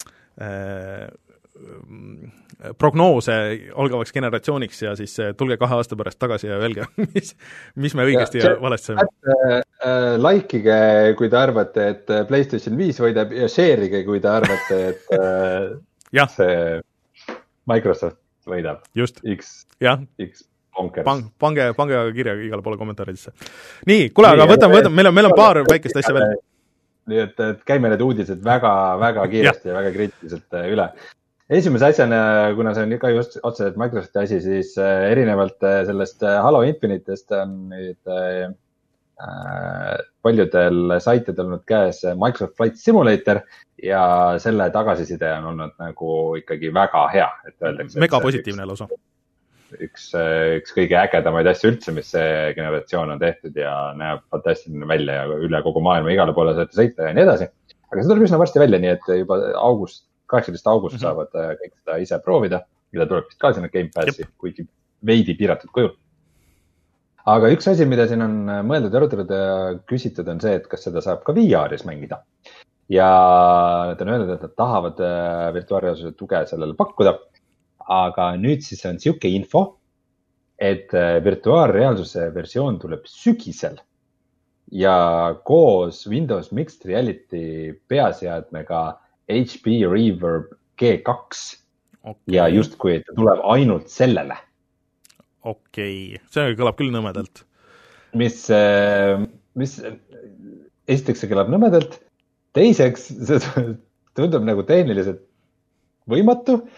Speaker 1: prognoose algavaks generatsiooniks ja siis tulge kahe aasta pärast tagasi ja öelge, mis, mis me õigesti ja, ja valesti saime.
Speaker 2: Likeige, kui te arvate, et PlayStation viis võidab ja share'ige, kui te arvate, et see Microsoft võidab.
Speaker 1: Just.
Speaker 2: X,
Speaker 1: ja.
Speaker 2: X bonkers.
Speaker 1: Pang, pange, pange kirja igale poole kommentaaridesse. Nii, kuule, aga võtame, võtame, meil on, meil on paar väikest asja veel.
Speaker 2: Nii et, et käime need uudised väga, väga kiiresti ja, ja väga kriitiliselt üle. Esimese asjana, kuna see on ka just otseselt Microsofti asi, siis erinevalt sellest Halo Infinite'ist on nüüd äh, paljudel saitidel olnud käes Microsoft Flight Simulator ja selle tagasiside on olnud nagu ikkagi väga hea. Et öeldakse,
Speaker 1: mega positiivne lausa.
Speaker 2: Üks, üks kõige ägedamaid asju üldse, mis see generatsioon on tehtud ja näeb fantastiline välja ja üle kogu maailma igale poole saate sõita ja nii edasi. Aga see tuleb üsna varsti välja, nii et juba august, kaheksateist august mm-hmm. saavad kõik seda ise proovida, mida tuleb vist ka sinna Game Passi, kuigi veidi piiratud kujul. Aga üks asi, mida siin on mõeldud ja arutatud ja küsitud on see, et kas seda saab ka V R-is mängida. Ja nad on öeldud, et nad tahavad virtuaalreaalsuse tuge sellele pakkuda. Aga nüüd siis on siuke info, et virtuaalreaalsuse versioon tuleb sügisel ja koos Windows Mixed Reality peaseadmega H P Reverb G kaks okay. ja just kui ta tuleb ainult sellele.
Speaker 1: Okei, okay. See kõlab küll nõmedalt.
Speaker 2: Mis, mis esiteks see kõlab nõmedalt, teiseks see tundub nagu tehniliselt võimatu,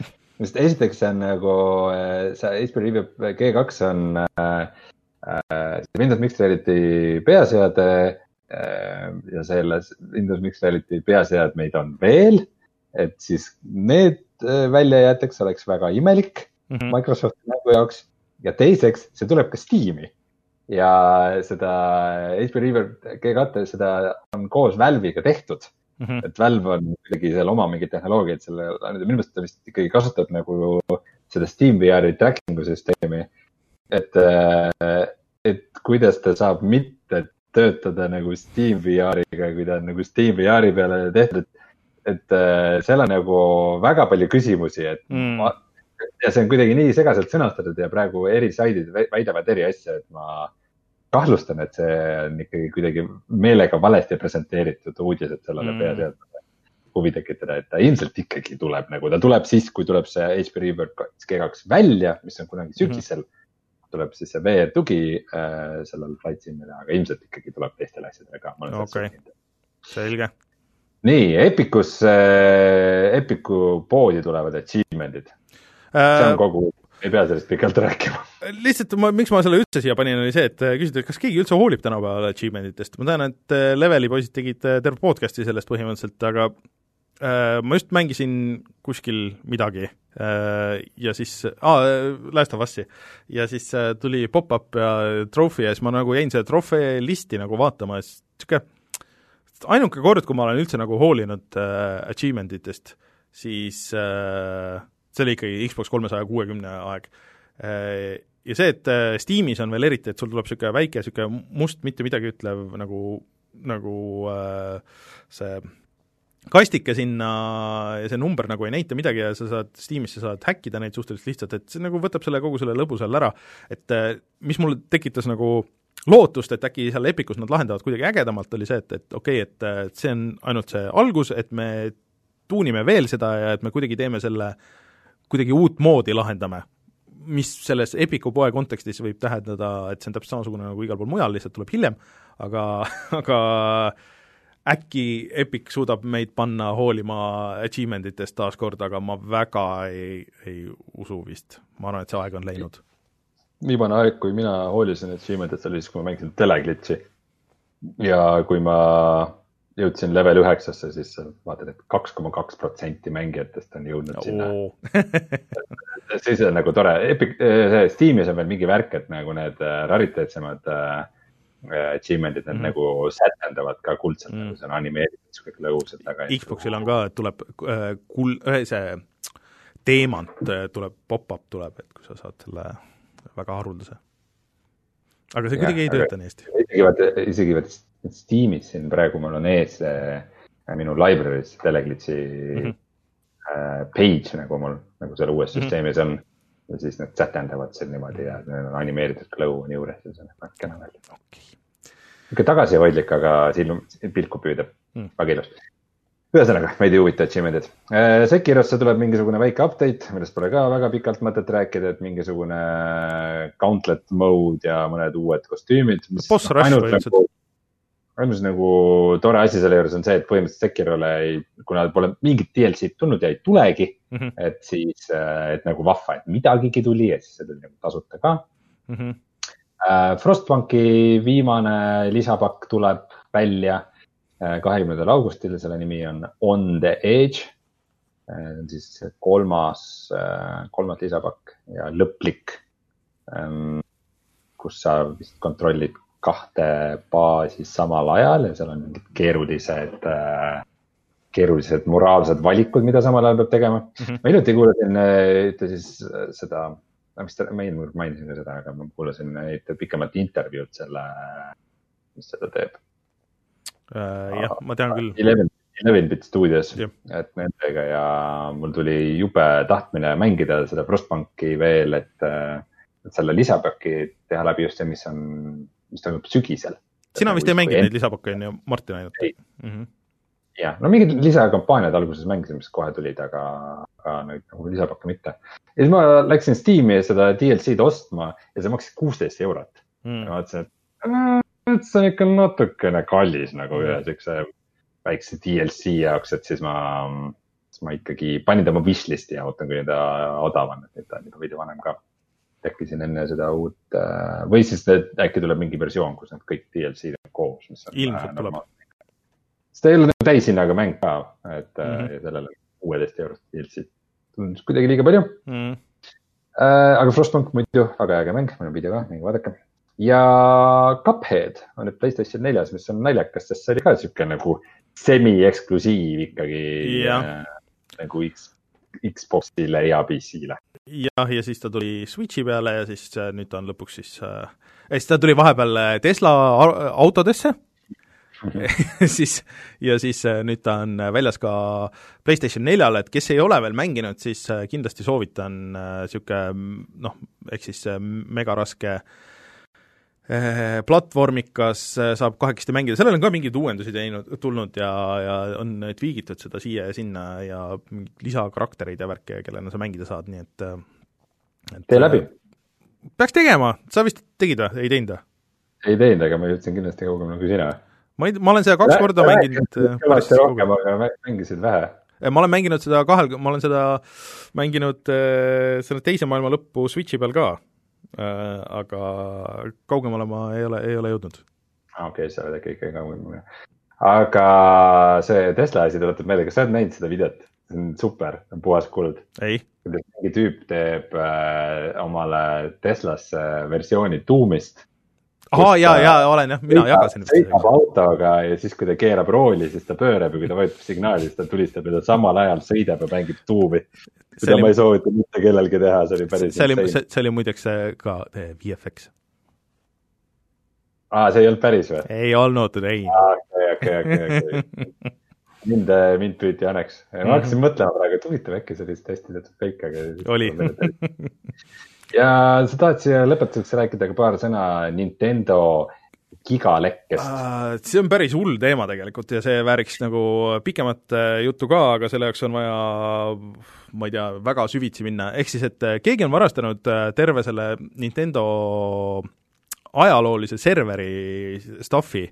Speaker 2: sest esiteks see on nagu, see H P Reverb G kaks on äh, Windows Mixed Reality peaseade äh, ja selles Windows Mixed Reality peaseadmeid on veel, et siis need välja jäeteks oleks väga imelik mm -hmm. Microsofti mängu jaoks ja teiseks, see tuleb ka Steam'i ja seda H P Reverb G kaks, seda on koos Valve'iga tehtud. Mm -hmm. Et Valve on ikkagi seal oma mingid tehnoloogiad, selle, minu meelest ta vist ikkagi kasutab nagu seda SteamVR-i tracking'u süsteemi, et, et kuidas ta saab mitte töötada nagu SteamVR-iga, kui ta on nagu SteamVR-i peale tehtud, et, et seal on nagu väga palju küsimusi, et mm. ma, ja see on kuidagi nii segaselt sõnastatud ja praegu eri saidid väidavad eri asja, et ma kahtlustan, et see on ikkagi kuidagi meelega valesti presenteeritud uudised sellele mm. peaseadmele huvi tekitada, et ta ilmselt ikkagi tuleb nagu, ta tuleb siis, kui tuleb see H P Reverb G kaks välja, mis on kunagi sügisel, mm -hmm. tuleb siis see V R tugi äh, sellel Flight Simile, aga ilmselt ikkagi tuleb teistele asjadele ka.
Speaker 1: Okay. Selge.
Speaker 2: Nii, Epicus, äh, Epicu poodi tulevad achievement'id. See on kogu, ei pea sellest pikalt rääkima.
Speaker 1: Lihtsalt, ma, miks ma selle üldse siia panin, oli see, et küsida, kas keegi üldse hoolib tänapäeval achievement'itest. Ma tean, et Leveli poisid tegid terve podcasti sellest põhimõtteliselt, aga äh, ma just mängisin kuskil midagi äh, ja siis, aa, Last of Us'i, ja siis äh, tuli pop-up ja trophy ja siis ma nagu jäin selle trofee listi nagu vaatama ja siis tšuke, ainuke kord, kui ma olen üldse nagu hoolinud äh, achievement'itest, siis äh, see oli ikkagi Xbox kolmesaja kuuekümne aeg. Ja see, et Steamis on veel eriti, et sul tuleb siuke väike, siuke must, mitte midagi ütlev nagu, nagu see kastike sinna ja see number nagu ei näita midagi ja sa saad Steamis, sa saad häkkida neid suhteliselt lihtsalt, et see nagu võtab selle kogu selle lõbu seal ära, et mis mul tekitas nagu lootust, et äkki seal Epicus nad lahendavad kuidagi ägedamalt, oli see, et, et okei, okay, et see on ainult see algus, et me tuunime veel seda ja et me kuidagi teeme selle kuidagi uut moodi lahendame, mis selles Epicu poe kontekstis võib tähendada, et see on täpselt samasugune nagu igal pool mujal, lihtsalt tuleb hiljem, aga, aga äkki Epic suudab meid panna hoolima achievement'itest taas kord, aga ma väga ei, ei usu vist. Ma arvan, et see aeg on läinud.
Speaker 2: Viimane aeg, kui mina hoolisin achievement'ist, oli siis, kui ma mängisin teleglitsi ja kui ma jõudsin level üheksasse, siis vaatad, et kaks koma kaks protsenti mängijatest on jõudnud oh. sinna. Siis on nagu tore. Epic, see Steamis on veel mingi värk, et nagu need rariteetsemad achievement'id, need mm. nagu sätendavad ka kuldselt, mm. nagu see on animeeritud kõik lõused.
Speaker 1: Xboxil on ka, et tuleb kul, see teemant tuleb, pop-up tuleb, et kui sa saad selle väga haruldase. Aga see kuidagi ei tööta nii hästi.
Speaker 2: Isegi vaat, isegi vaat Steamis siin praegu mul on ees äh, minu library's teleglitsi mm -hmm. äh, page nagu mul, nagu seal uues mm -hmm. süsteemis on ja siis need sätendavad seal niimoodi ja need on animeeritud klõu on juures ja see on kena välja. Okay. Ikka tagasihoidlik, aga silm, pilku püüdab mm. väga ilus. Ühesõnaga, meid ei huvita achievement'id. Äh, Sekirosse tuleb mingisugune väike update, millest pole ka väga pikalt mõtet rääkida, et mingisugune gauntlet mode ja mõned uued kostüümid.
Speaker 1: Boss Rush põhimõtteliselt.
Speaker 2: Ainus nagu tore asi selle juures on see, et põhimõtteliselt Sekirole ei, kuna pole mingit D L C-d tulnud ja ei tulegi, mm -hmm. et siis, et nagu vahva, et midagigi tuli ja siis see tuli nagu tasuta ka. Mm -hmm. Frostbanki viimane lisapakk tuleb välja kahekümnendal augustil, selle nimi on On the Edge, siis kolmas, kolmas lisapakk ja lõplik, kus sa vist kontrollid kahte baasi samal ajal ja seal on mingid keerulised, keerulised moraalsed valikud, mida samal ajal peab tegema. Mm -hmm. Ma hiljuti kuulasin, ütle siis seda, mis ta, ma mainisin ka seda, aga ma kuulasin pikemat intervjuud selle, mis seda teeb.
Speaker 1: Uh, jah, ma tean küll.
Speaker 2: eleven bit Studios, et nendega ja mul tuli jube tahtmine mängida seda Frostbanki veel, et, et selle lisapakki teha läbi just see, mis on mis toimub sügisel.
Speaker 1: Sina vist ei mängi neid lisapakke, on ju Martin ainult?
Speaker 2: Mm -hmm. Jah, no mingid lisakampaaniad alguses mängisin, mis kohe tulid, aga, aga nüüd nagu lisapakke mitte. Ja siis ma läksin Steam'i seda D L C-d ostma ja see maksis kuusteist eurot. Mm. Ja ma mõtlesin, et see on ikka natukene kallis nagu mm. ühe siukse väikse D L C jaoks, et siis ma, ma ikkagi panin ta oma wishlisti ja ootan, kui ta odavam, et nüüd ta on juba veidi vanem ka. Tekkisin enne seda uut, või siis äkki tuleb mingi versioon, kus need kõik D L C-d on koos.
Speaker 1: Ilmselt tuleb.
Speaker 2: Seda ei ole nagu täishinnaga mäng ka, et mm-hmm. sellele kuueteist eurost D L C. Tundus kuidagi liiga palju. Mm. Äh, aga Frostpunk muidu, väga äge mäng, meil on video ka, mingi vaadake. Ja Cuphead on nüüd PlayStation neljas, mis on naljakas, sest see oli ka siuke nagu semi-eksklusiiv ikkagi äh, nagu X, Xboxile ja P C-le.
Speaker 1: Jah, ja siis ta tuli Switchi peale ja siis nüüd ta on lõpuks siis, äh, siis ta tuli vahepeal Tesla autodesse siis, ja siis nüüd ta on väljas ka PlayStation neljale, et kes ei ole veel mänginud, siis kindlasti soovitan siuke, noh, ehk siis mega raske platvormikas saab kahekesti mängida, sellel on ka mingid uuendusi teinud, tulnud ja, ja on tweagitud seda siia ja sinna ja lisakaraktereid ja värke, kellena sa mängida saad, nii et, et
Speaker 2: tee läbi.
Speaker 1: Peaks tegema, sa vist tegid või? Ei teinud või?
Speaker 2: Ei teinud, aga ma jõudsin kindlasti kaugemale kui sina.
Speaker 1: Ma, ei, ma olen seda kaks Lä, korda mänginud.
Speaker 2: Rohkem, aga mängisid vähe.
Speaker 1: Ma olen mänginud seda kahel, ma olen seda mänginud selle teise maailma lõppu Switchi peal ka, aga kaugemale ma ei ole, ei ole jõudnud.
Speaker 2: Okei, okay, sa oled äkki ikka kaugemale. Aga see Tesla asi tuletab meelde, kas sa oled näinud seda videot? See on super, on puhas kuld.
Speaker 1: Ei.
Speaker 2: Kuidas mingi tüüp teeb äh, omale Teslasse versiooni tuumist.
Speaker 1: Aha, jaa, jaa, olen jah, mina jagasin.
Speaker 2: Sõidab autoga ja siis, kui ta keerab rooli, siis ta pöörab ja kui ta võetab signaali, siis ta tulistab ja ta samal ajal sõidab ja mängib tuumi. Seda oli... ma ei soovita mitte kellelgi teha, see oli päris
Speaker 1: see oli, see, see oli muideks ka V F X.
Speaker 2: Aa, see ei olnud päris või?
Speaker 1: Ei olnud, ei.
Speaker 2: Okei, okei, okei. Mind, mind püüti anneks. Ma hakkasin mm-hmm. mõtlema praegu, et huvitav äkki sellist hästi tehtud feik, aga...
Speaker 1: Oli.
Speaker 2: Ja sa tahad siia lõpetuseks rääkida ka paar sõna Nintendo gigalekkest.
Speaker 1: Uh, see on päris hull teema tegelikult ja see vääriks nagu pikemat juttu ka, aga selle jaoks on vaja, ma ei tea, väga süvitsi minna. Ehk siis, et keegi on varastanud terve selle Nintendo ajaloolise serveri stuffi.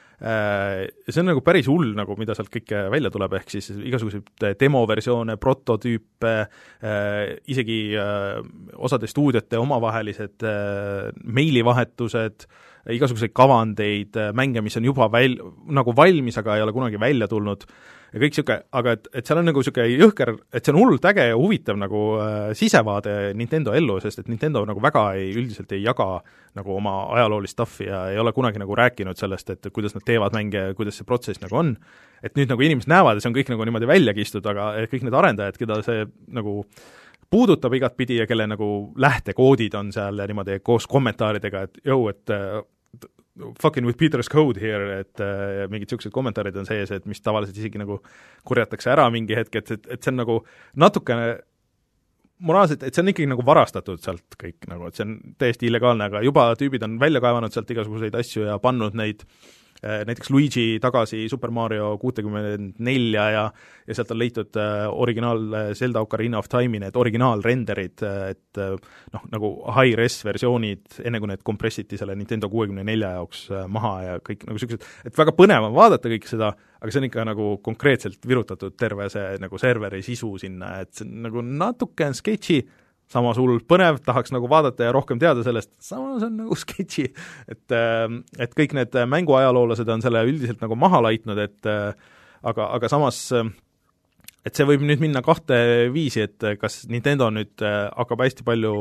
Speaker 1: See on nagu päris hull, nagu mida sealt kõike välja tuleb, ehk siis igasuguseid demoversioone, prototüüpe, isegi osade stuudiote omavahelised meilivahetused, igasuguseid kavandeid, mänge, mis on juba väl, nagu valmis, aga ei ole kunagi välja tulnud ja kõik siuke, aga et, et seal on nagu siuke jõhker, et see on hullult äge ja huvitav nagu äh, sisevaade Nintendo ellu, sest et Nintendo nagu väga ei, üldiselt ei jaga nagu oma ajaloolist stuffi ja ei ole kunagi nagu rääkinud sellest, et kuidas nad teevad mänge, kuidas see protsess nagu on. Et nüüd nagu inimesed näevad ja see on kõik nagu niimoodi välja kistud, aga kõik need arendajad, keda see nagu puudutab igat pidi ja kelle nagu lähtekoodid on seal ja niimoodi koos kommentaaridega, et jõu, et fucking with Peter's code here, et äh, mingid siuksed kommentaarid on sees, et mis tavaliselt isegi nagu korjatakse ära mingi hetk, et, et, et see on nagu natukene moraalselt, et see on ikkagi nagu varastatud sealt kõik, nagu, et see on täiesti illegaalne, aga juba tüübid on välja kaevanud sealt igasuguseid asju ja pannud neid näiteks Luigi tagasi Super Mario kuutekümmend nelja ja, ja sealt on leitud äh, originaal Zelda Ocarina of Time'i need originaalrenderid, et äh, noh, nagu high-res versioonid, enne kui need kompressiti selle Nintendo kuuekümne nelja jaoks äh, maha ja kõik nagu sellised, et väga põnev on vaadata kõik seda, aga see on ikka nagu konkreetselt virutatud terve see nagu serveri sisu sinna, et see on nagu natuke on sketši, samas hull põnev, tahaks nagu vaadata ja rohkem teada sellest, samas on nagu sketši, et, et kõik need mänguajaloolased on selle üldiselt nagu maha laitnud, et aga, aga samas, et see võib nüüd minna kahte viisi, et kas Nintendo nüüd hakkab hästi palju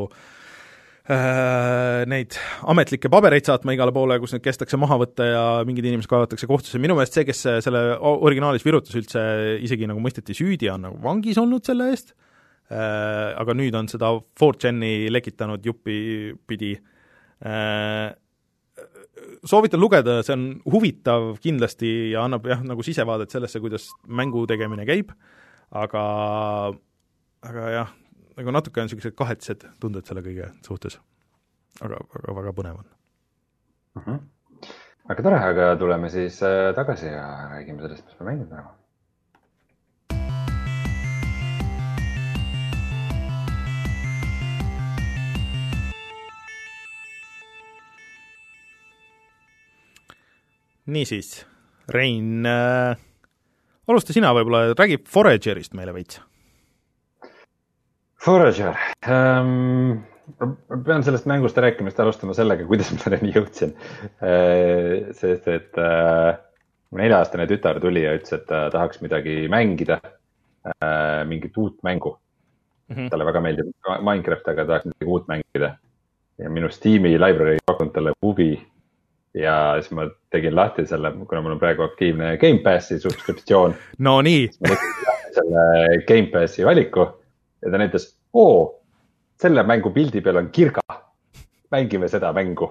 Speaker 1: äh, neid ametlikke pabereid saatma igale poole, kus need kestakse maha võtta ja mingid inimesed kaevatakse kohtusse. Minu meelest see, kes selle originaalis virutas üldse isegi nagu mõisteti süüdi, on nagu vangis olnud selle eest, Äh, aga nüüd on seda four chani lekitanud jupi pidi. Äh, soovitan lugeda, see on huvitav kindlasti ja annab jah, nagu sisevaadet sellesse, kuidas mängu tegemine käib, aga, aga jah, nagu natuke on sellised kahetised tunded selle kõige suhtes, aga, aga väga põnev on.
Speaker 2: Uh-huh. Aga tore, aga tuleme siis tagasi ja räägime sellest, mis me mängime praegu.
Speaker 1: Niisiis, Rein, äh, alusta sina võib-olla, räägi Foragerist meile veits.
Speaker 2: Forager um,. Ma pean sellest mängust rääkimist alustama sellega, kuidas ma selleni jõudsin. Sest, et nelja-aastane tütar tuli ja ütles, et ta tahaks midagi mängida, mingit uut mängu. Mm-hmm. Talle väga meeldib Minecraft, aga tahaks midagi uut mängida. Ja minu Steam'i library pakkunud talle huvi. Ja siis ma tegin lahti selle, kuna mul on praegu aktiivne Game Passi subskriptsioon.
Speaker 1: No nii.
Speaker 2: Ma tegin lahti selle Game Passi valiku ja ta näitas, oo, selle mängu pildi peal on kirga. Mängime seda mängu.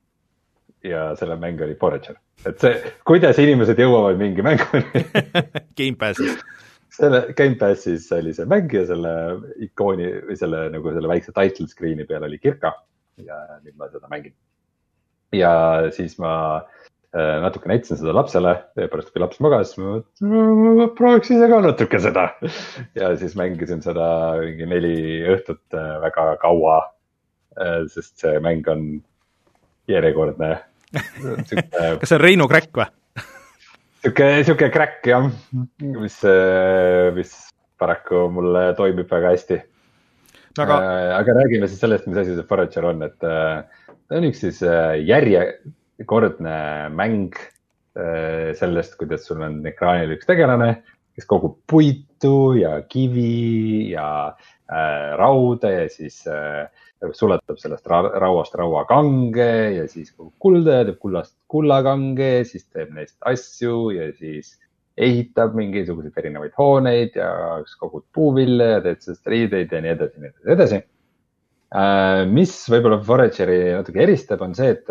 Speaker 2: Ja selle mäng oli Forager. Et see, kuidas inimesed jõuavad mingi mängu.
Speaker 1: Game Passis.
Speaker 2: Selle Game Passis oli see mäng ja selle ikooni või selle, nagu selle väikse title screen'i peal oli kirga. Ja nüüd ma seda mängin. Ja siis ma natuke näitasin seda lapsele. Pärast kui laps magas, ma prooviks ise ka natuke seda. Ja siis mängisin seda mingi neli õhtut väga kaua, sest see mäng on järjekordne.
Speaker 1: Kas see on Reinu Crack või?
Speaker 2: Siuke, siuke crack, jah, mis, mis paraku mulle toimib väga hästi. Aga... aga räägime siis sellest, mis asi see Forager on, et ta on üks siis järjekordne mäng sellest, kuidas sul on ekraanil üks tegelane, kes kogub puitu ja kivi ja rauda ja siis sulatab sellest rauast rauakange ja siis kogub kulda ja teeb kullast kullakange, siis teeb neist asju ja siis ehitab mingisuguseid erinevaid hooneid ja kogud puuville ja teed sellest riideid ja nii edasi, nii edasi, edasi. Mis võib-olla Forageri natuke eristab, on see, et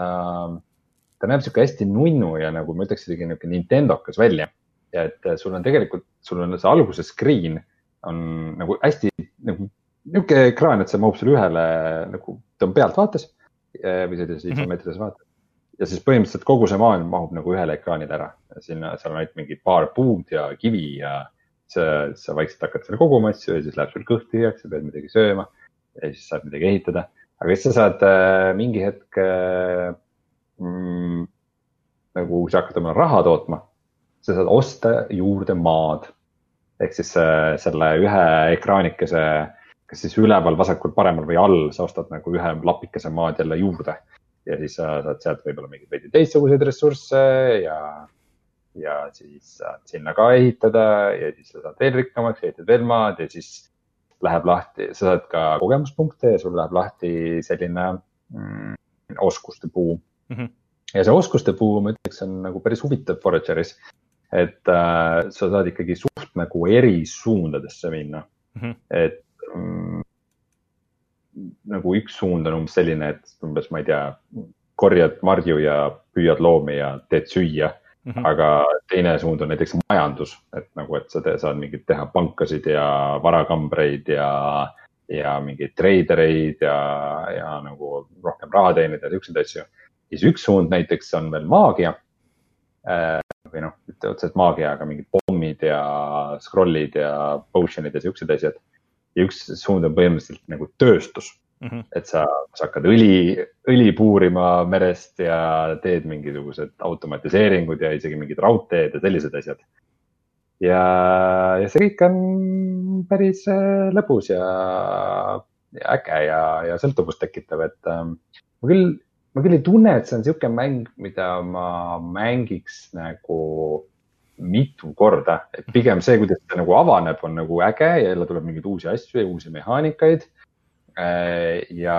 Speaker 2: ta näeb siuke hästi nunnu ja nagu ma ütleks, et niisugune Nintendokas välja. Ja et sul on tegelikult, sul on see alguse screen on nagu hästi nagu niisugune ekraan, et see mahub sul ühele, nagu ta on pealt vaates või sellises isomeetrises vaates. Ja siis põhimõtteliselt kogu see maailm mahub nagu ühele ekraanile ära. Ja sinna seal on ainult mingi paar puud ja kivi ja sa, sa vaikselt hakkad selle koguma asju ja siis läheb sul kõht tühjaks, sa pead midagi sööma ja siis saad midagi ehitada. Aga siis sa saad äh, mingi hetk äh, mm, nagu sa hakkad oma raha tootma, sa saad osta juurde maad. Ehk siis äh, selle ühe ekraanikese, kas siis üleval, vasakul, paremal või all, sa ostad nagu ühe lapikese maad jälle juurde. Ja siis sa saad sealt võib-olla mingid veidi teistsuguseid ressursse ja, ja siis saad sinna ka ehitada ja siis sa saad veel rikkamaks, ehitad veel maad ja siis läheb lahti, sa saad ka kogemuspunkte ja sul läheb lahti selline mm, oskuste puu. Mm-hmm. Ja see oskuste puu, ma ütleks, on nagu päris huvitav Forageris, et äh, sa saad ikkagi suht nagu eri suundadesse minna. Mm-hmm. Et mm, nagu üks suund on umbes selline, et umbes, ma ei tea, korjad marju ja püüad loomi ja teed süüa, mm-hmm. aga teine suund on näiteks majandus, et nagu, et sa te, saad mingid teha pankasid ja varakambreid ja, ja mingeid treidereid ja, ja nagu rohkem raha teenida ja üksed asju. Siis üks suund näiteks on veel maagia või noh, mitte otseselt maagia, aga mingid pommid ja scrollid ja potionid ja üksed asjad. Ja üks suund on põhimõtteliselt nagu tööstus, mm-hmm. et sa, sa hakkad õli, õli puurima merest ja teed mingisugused automatiseeringud ja isegi mingid raudteed ja sellised asjad. Ja, ja see kõik on päris lõbus ja, ja äge ja, ja sõltuvust tekitav, et ähm, ma, küll, ma küll ei tunne, et see on siuke mäng, mida ma mängiks nagu mitu korda, et pigem see, kuidas see nagu avaneb, on nagu äge ja jälle tuleb mingeid uusi asju ja uusi mehaanikaid. Ja,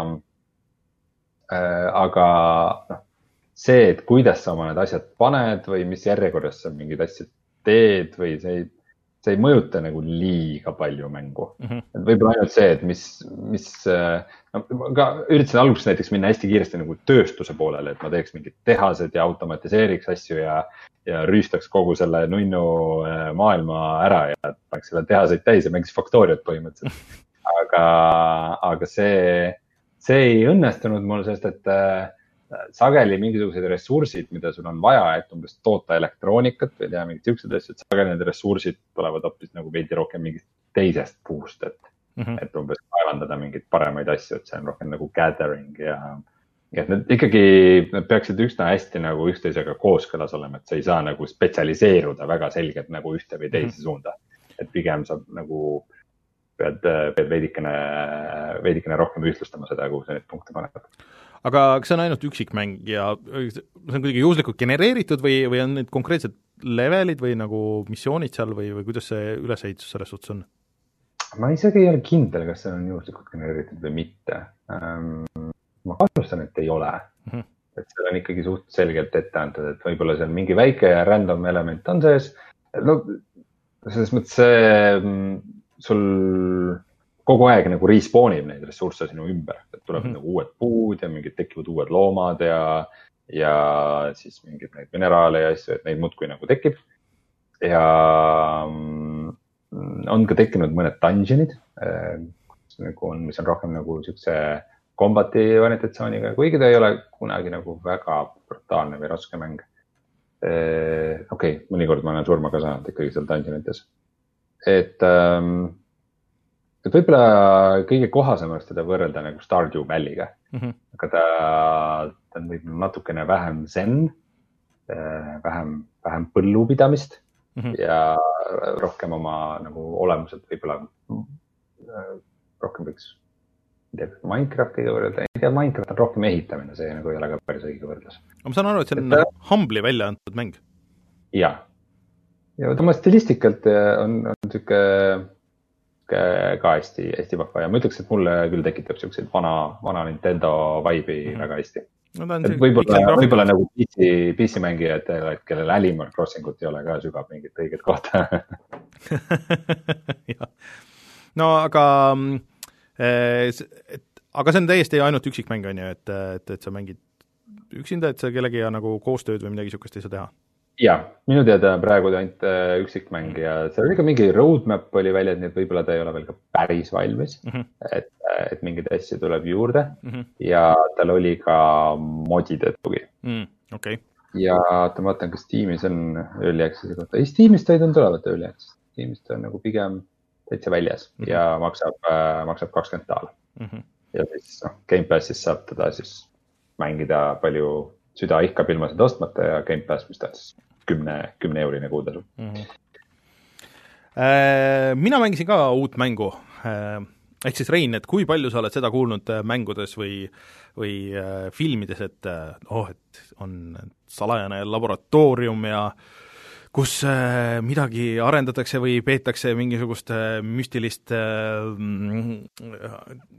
Speaker 2: aga noh, see, et kuidas sa oma need asjad paned või mis järjekorras sa mingid asjad teed või see ei, see ei mõjuta nagu liiga palju mängu. Mm-hmm. Et võib-olla ainult see, et mis, mis no, ka üritasin alguses näiteks minna hästi kiiresti nagu tööstuse poolele, et ma teeks mingid tehased ja automatiseeriks asju ja ja rüüstaks kogu selle nunnu maailma ära ja paneks selle tehaseid täis ja mängiks faktooriat põhimõtteliselt. Aga, aga see, see ei õnnestunud mul, sest et äh, sageli mingisugused ressursid, mida sul on vaja, et umbes toota elektroonikat või teha mingid siuksed asjad, sageli need ressursid tulevad hoopis nagu veidi rohkem mingist teisest puust, et, mm-hmm. et umbes kaevandada mingeid paremaid asju, et see on rohkem nagu gathering ja et need ikkagi, nad peaksid üsna hästi nagu üksteisega kooskõlas olema, et sa ei saa nagu spetsialiseeruda väga selgelt nagu ühte või teise mm-hmm. suunda. Et pigem saab nagu, pead, pead veidikene, veidikene rohkem ühtlustama seda, kuhu sa neid punkte paned.
Speaker 1: Aga kas see on ainult üksikmäng ja see on kuidagi juhuslikult genereeritud või, või on need konkreetsed levelid või nagu missioonid seal või, või kuidas see ülesehitus selles suhtes on?
Speaker 2: Ma isegi ei ole kindel, kas see on juhuslikult genereeritud või mitte. Ma kahtlustan, et ei ole. Mm-hmm. Et seal on ikkagi suht selgelt ette antud, et võib-olla seal mingi väike random element on sees. No, selles mõttes see, sul kogu aeg nagu respawnib neid ressursse sinu ümber, et tuleb mm-hmm. nagu uued puud ja mingid tekivad uued loomad ja, ja siis mingid neid mineraale ja asju, et neid muudkui nagu tekib. Ja on ka tekkinud mõned dungeonid, nagu on, mis on rohkem nagu siukse kombati orientatsiooniga, kuigi ta ei ole kunagi nagu väga brutaalne või raske mäng. Okei, okay, mõnikord ma olen surma ka saanud ikkagi seal dungeonites. Et, et võib-olla kõige kohasem oleks teda võrrelda nagu Stardew Valley'ga, mm-hmm. aga ta, ta on võib-olla natukene vähem zen, vähem, vähem põllupidamist mm-hmm. ja rohkem oma nagu olemuselt võib-olla rohkem võiks Minecraftiga võrrelda. Ei tea, Minecraft on rohkem ehitamine, see nagu ei ole ka päris õige võrdlus.
Speaker 1: Ma saan aru, et see on et, Humble'i välja antud mäng.
Speaker 2: Ja. Ja tema stilistikalt on, on tükke ka hästi, hästi vahva ja ma ütleks, et mulle küll tekitab siukseid vana, vana Nintendo vibe'i mm-hmm. väga hästi. No, võib-olla, võib-olla nagu P C, P C mängijad, kellel Animal Crossingut ei ole ka sügab mingit õiget kohta.
Speaker 1: No aga et, aga see on täiesti ainult üksikmäng, on ju, et, et, et sa mängid üksinda, et sa kellegi nagu koostööd või midagi sükest ei saa teha?
Speaker 2: Jaa, minu teada praegu ta ainult üksikmäng ja seal oli ka mingi roadmap oli välja, et võib-olla ta ei ole veel ka päris valmis, mm-hmm. et, et mingeid asju tuleb juurde mm-hmm. ja tal oli ka modide tugi.
Speaker 1: Mm, okay.
Speaker 2: Ja ta vaatan, kas Steamis on Early Access'i kohta. Ei, Steamist ei tundu olevat Early Access. Steamist on nagu pigem täitsa väljas mm-hmm. ja maksab, äh, maksab kakskümmend daala. Mm-hmm. Ja siis no, Game Passis saab teda siis mängida palju süda ihkab ilma seda ostmata ja Game Pass, mis ta siis kümne, kümne eurine kuutasu. Mm-hmm.
Speaker 1: Äh, mina mängisin ka uut mängu. Äh, ehk siis Rein, et kui palju sa oled seda kuulnud mängudes või, või äh, filmides, et oh, et on salajane laboratoorium ja kus äh, midagi arendatakse või peetakse mingisugust äh, müstilist äh,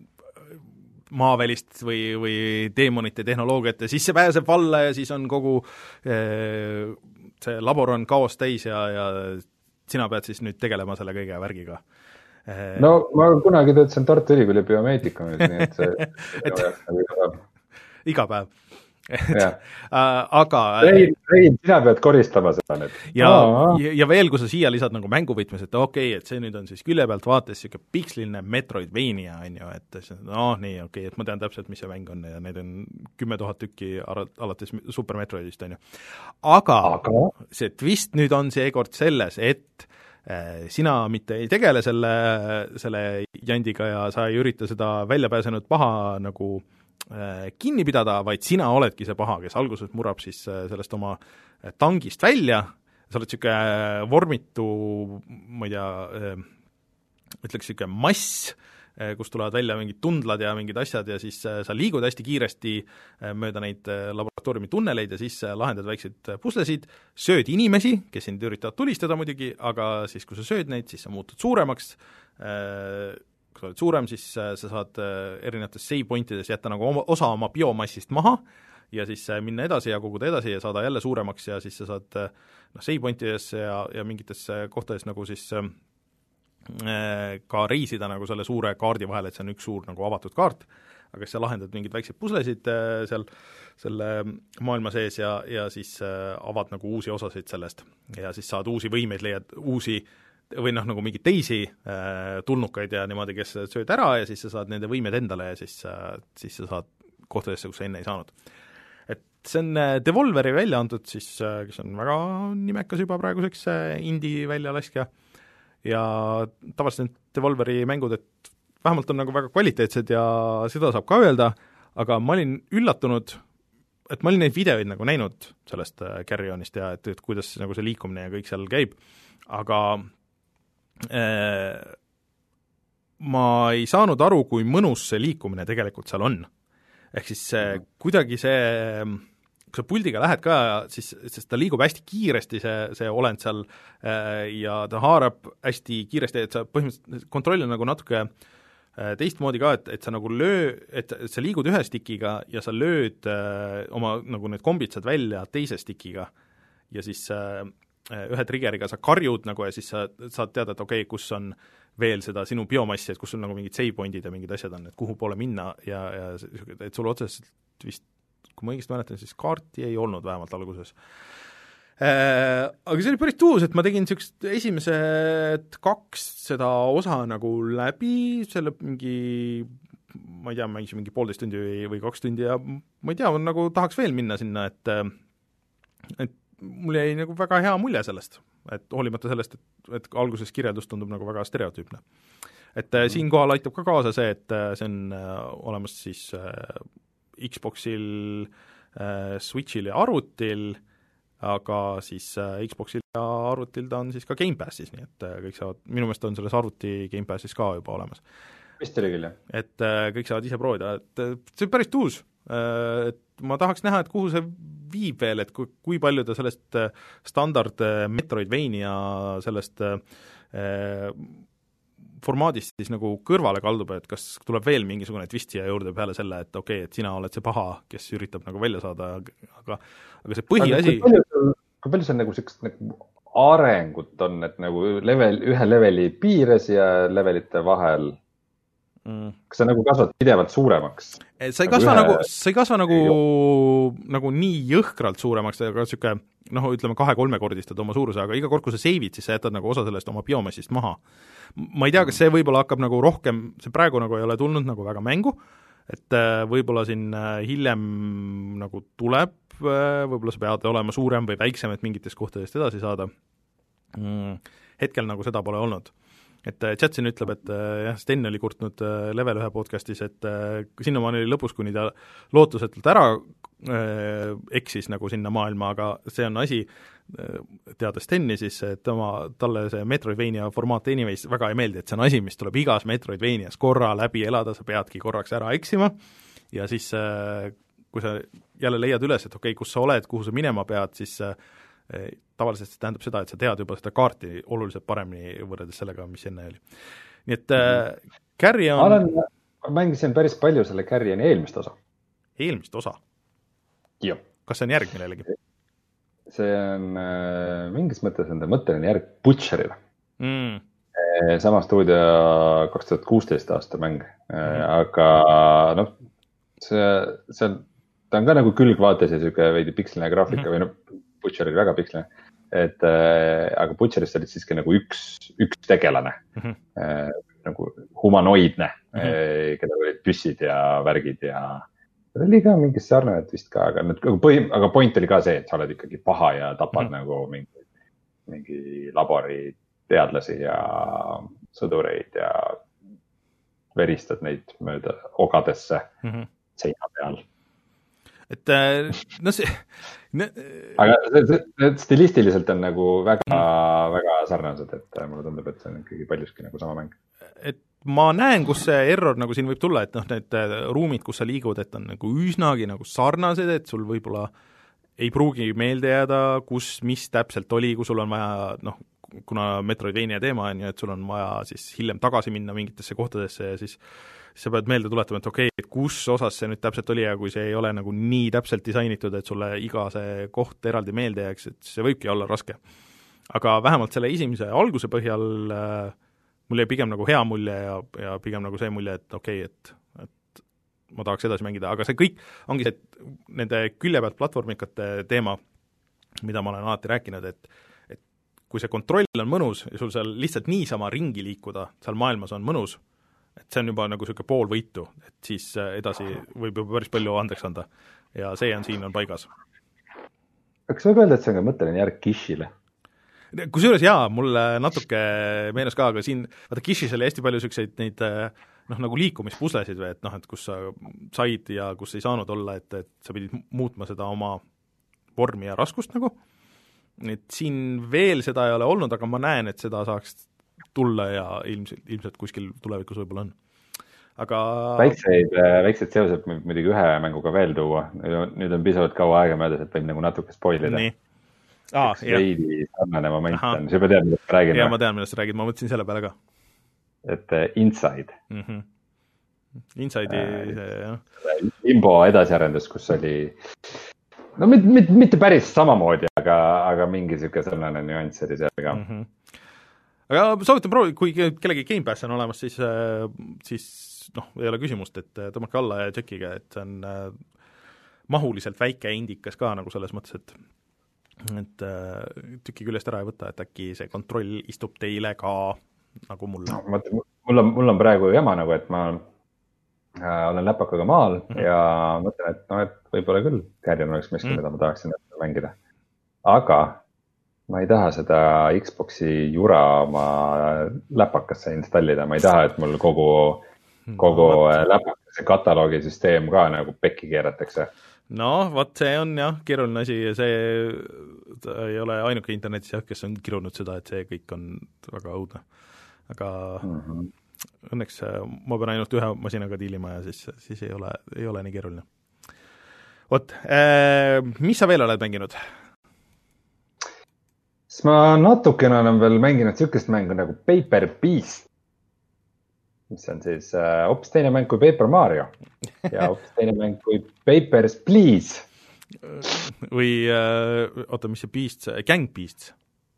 Speaker 1: maavälist või, või teemonite tehnoloogiat ja siis see pääseb valla ja siis on kogu äh, see labor on kaos täis ja, ja sina pead siis nüüd tegelema selle kõige värgiga. Äh,
Speaker 2: no ma kunagi töötasin Tartu Ülikooli biomeetikumis, nii et see et, et,
Speaker 1: iga päev. Et, äh, aga
Speaker 2: Rein, Rein, sina pead koristama seda nüüd.
Speaker 1: Ja, ja, ja veel, kui sa siia lisad nagu mänguvõtmes, et okei okay,, et see nüüd on siis külje pealt vaates siuke piksliline Metroidvania, on ju, et noh, nii okei okay,, et ma tean täpselt, mis see mäng on ja neid on kümme tuhat tükki alates Super Metroidist, on ju. Aga, aga see twist nüüd on seekord selles, et äh, sina mitte ei tegele selle, selle jandiga ja sa ei ürita seda väljapääsenud paha nagu kinni pidada, vaid sina oledki see paha, kes alguses murab siis sellest oma tangist välja, sa oled siuke vormitu, ma ei tea, ütleks siuke mass, kus tulevad välja mingid tundlad ja mingid asjad ja siis sa liigud hästi kiiresti mööda neid laboratooriumi tunneleid ja siis lahendad väikseid puslesid, sööd inimesi, kes sind üritavad tulistada muidugi, aga siis, kui sa sööd neid, siis sa muutud suuremaks, kui sa oled suurem, siis sa saad erinevates save pointides jätta nagu oma, osa oma biomassist maha ja siis minna edasi ja koguda edasi ja saada jälle suuremaks ja siis sa saad noh, save pointides ja, ja mingites kohtades nagu siis äh, ka reisida nagu selle suure kaardi vahel, et see on üks suur nagu avatud kaart, aga siis sa lahendad mingeid väikseid puslesid äh, seal selle maailma sees ja, ja siis äh, avad nagu uusi osasid sellest ja siis saad uusi võimeid, leiad uusi või noh, nagu mingeid teisi äh, tulnukaid ja niimoodi, kes sööd ära ja siis sa saad nende võimed endale ja siis, äh, siis sa saad kohtadesse, kus sa enne ei saanud. Et see on äh, Devolveri välja antud siis, äh, kes on väga nimekas juba praeguseks äh, indie väljalaskja ja tavaliselt need Devolveri mängud, et vähemalt on nagu väga kvaliteetsed ja seda saab ka öelda, aga ma olin üllatunud, et ma olin neid videoid nagu näinud sellest Carry-Onist ja et, et kuidas nagu see liikumine ja kõik seal käib, aga äh, ma ei saanud aru, kui mõnus see liikumine tegelikult seal on. Ehk siis see, kuidagi see, kui sa puldiga lähed ka, siis, siis ta liigub hästi kiiresti, see, see olend seal äh, ja ta haarab hästi kiiresti, et sa põhimõtteliselt kontroll on nagu natuke teistmoodi ka, et, et sa nagu löö, et sa liigud ühe stikiga ja sa lööd äh, oma nagu need kombitsad välja teise stikiga ja siis äh, ühe triggeriga sa karjud nagu ja siis sa saad teada, et okei okay,, kus on veel seda sinu biomassi, et kus sul nagu mingid save pointid ja mingid asjad on, et kuhu poole minna ja, ja et sul otseselt vist, kui ma õigesti mäletan, siis kaarti ei olnud vähemalt alguses. Äh, aga see oli päris tuus, et ma tegin niisugust esimesed kaks seda osa nagu läbi, selle mingi, ma ei tea, mängisin mingi poolteist tundi või, või kaks tundi ja ma ei tea, nagu tahaks veel minna sinna, et et mul jäi nagu väga hea mulje sellest, et hoolimata sellest, et, et alguses kirjeldus tundub nagu väga stereotüüpne. Et mm. siinkohal aitab ka kaasa see, et see on olemas siis Xboxil, Switchil ja arvutil, aga siis äh, Xboxil ja arvutil ta on siis ka Gamepassis, nii et äh, kõik saavad, minu meelest on selles arvuti Gamepassis ka juba olemas.
Speaker 2: Vist oli küll, jah.
Speaker 1: Et äh, kõik saavad ise proovida, et äh, see on päris tuus äh,, et ma tahaks näha, et kuhu see viib veel, et kui, kui palju ta sellest äh, standard äh, Metroidvania sellest äh, formaadist siis nagu kõrvale kaldub, et kas tuleb veel mingisugune twist siia juurde peale selle, et okei okay,, et sina oled see paha, kes üritab nagu välja saada, aga aga see põhiasi
Speaker 2: kui palju, kui palju see on nagu sellist nagu arengut on, et nagu level, ühe leveli piires ja levelite vahel mm. kas sa nagu kasvad pidevalt suuremaks?
Speaker 1: Sa ei kasva nagu, ühe... sa ei kasva nagu, nagu nii jõhkralt suuremaks, aga siuke, noh, ütleme kahe-kolmekordistad oma suuruse, aga iga kord, kui sa seivid, siis sa jätad nagu osa sellest oma biomassist maha. Ma ei tea, kas see võib-olla hakkab nagu rohkem, see praegu nagu ei ole tulnud nagu väga mängu, et võib-olla siin hiljem nagu tuleb, võib-olla sa pead olema suurem või väiksem, et mingitest kohtadest edasi saada. Hetkel nagu seda pole olnud. Et Chatsin ütleb, et jah, Sten oli kurtnud Level ühe podcastis, et sinnamaani oli lõpus, kuni ta lootusetult ära eksis nagu sinna maailma, aga see on asi, teades Steni siis, et tema, talle see Metroidvania formaat anyways väga ei meeldi, et see on asi, mis tuleb igas Metroidvanias korra läbi elada, sa peadki korraks ära eksima ja siis kui sa jälle leiad üles, et okei okay,, kus sa oled, kuhu sa minema pead, siis tavaliselt see tähendab seda, et sa tead juba seda kaarti oluliselt paremini võrreldes sellega, mis enne oli. Nii et äh, Carry on... Ma olen,
Speaker 2: mängisin päris palju selle Carry on eelmist osa.
Speaker 1: Eelmist osa?
Speaker 2: Jah.
Speaker 1: Kas see on järg millelegi?
Speaker 2: See on äh, mingis mõttes enda mõtteline järg Butcherile.
Speaker 1: Mm.
Speaker 2: Sama stuudio kaks tuhat kuusteist aasta mäng, mm. aga noh, see, see on, ta on ka nagu külgvaates ja siuke veidi piksline graafika mm. või noh, Butcher oli väga piksline, et äh, aga Butcherist olid siiski nagu üks, üks tegelane mm, -hmm. äh, nagu humanoidne mm, -hmm. äh, keda olid püssid ja värgid ja oli ka mingis sarnavalt vist ka, aga, põhi, aga point oli ka see, et sa oled ikkagi paha ja tapad mm -hmm. nagu mingi, mingi labori teadlasi ja sõdureid ja veristad neid mööda ogadesse mm -hmm. seina peal.
Speaker 1: Et no see... Ne...
Speaker 2: Aga see, see stilistiliselt on nagu väga, mm. väga sarnased, et mulle tundub, et see on ikkagi paljuski nagu sama mäng.
Speaker 1: Et ma näen, kus see error nagu siin võib tulla, et noh, need ruumid, kus sa liigud, et on nagu üsnagi nagu sarnased, et sul võib-olla ei pruugi meelde jääda, kus, mis täpselt oli, kui sul on vaja, noh, kuna Metroidvania teema on ju, et sul on vaja siis hiljem tagasi minna mingitesse kohtadesse ja siis sa pead meelde tuletama, et okei, okay, kus osas see nüüd täpselt oli ja kui see ei ole nagu nii täpselt disainitud, et sulle iga see koht eraldi meelde jääks, et see võibki olla raske. Aga vähemalt selle esimese alguse põhjal äh, mul jäi pigem nagu hea mulje ja, ja pigem nagu see mulje, et okei okay,, et, et ma tahaks edasi mängida, aga see kõik ongi see, et nende külje pealt platvormikate teema, mida ma olen alati rääkinud, et et kui see kontroll on mõnus ja sul seal lihtsalt niisama ringi liikuda, seal maailmas on mõnus, et see on juba nagu niisugune pool võitu, et siis edasi võib juba päris palju andeks anda. Ja see on siin on paigas.
Speaker 2: Kas võib öelda, et see on ka mõtteline järg Kishile?
Speaker 1: Kusjuures jaa, mulle natuke meenus ka, aga siin, vaata Kishis oli hästi palju niisuguseid neid noh, nagu liikumispuslesid või, et noh, et kus sa said ja kus ei saanud olla, et, et sa pidid muutma seda oma vormi ja raskust nagu, et siin veel seda ei ole olnud, aga ma näen, et seda saaks tulla ja ilmselt, ilmselt kuskil tulevikus võib-olla on. Aga
Speaker 2: väikseid, väikseid seosed muidugi ühe mänguga veel tuua, nüüd on pisavalt kaua aega möödas, et võib nagu natuke spoilida.
Speaker 1: Nii. Aa,
Speaker 2: üks veidi sarnane moment Aha. on, sa juba tead, millest ma räägin.
Speaker 1: Ja, ma tean, millest sa räägid, ma mõtlesin selle peale ka.
Speaker 2: Et uh, Inside.
Speaker 1: Mm-hmm. Inside'i äh, see, jah.
Speaker 2: Limbo edasiarendus, kus oli, no mitte, mitte, mitte päris samamoodi, aga, aga mingi siuke sarnane nüanss oli seal ka. Mm-hmm.
Speaker 1: Aga soovitan proovi, kui kellegi Game Pass on olemas, siis, siis noh, ei ole küsimust, et tõmmake alla ja tšekkige, et see on mahuliselt väike indikas ka nagu selles mõttes, et et tüki küljest ära ei võta, et äkki see kontroll istub teile ka nagu mulle. No, ma, mul, on, mul on praegu jama nagu, et ma äh, olen läpakaga maal mm-hmm. ja mõtlen, et no, et võib-olla küll Guardian oleks miski, mm-hmm. mida ma tahaksin mängida. Aga ma ei taha seda Xboxi jura oma läpakasse installida, ma ei taha, et mul kogu, kogu no, läpakase kataloogi süsteem ka nagu pekki keeratakse. No, vaat see on jah, keeruline asi ja see ei ole ainuke internetis jah, kes on kirunud seda, et see kõik on väga õudne. Aga mm-hmm. õnneks ma pean ainult ühe masinaga diilima ja siis, siis ei ole, ei ole nii keeruline. Vot, äh, mis sa veel oled mänginud?
Speaker 2: Siis ma natukene olen veel mänginud sükest mängu nagu Paper Beast, mis on siis äh, hoopis teine mäng kui Paper Mario ja hoopis teine mäng kui Papers, Please.
Speaker 1: Või, äh, oota, mis see Beast, Gang Beasts?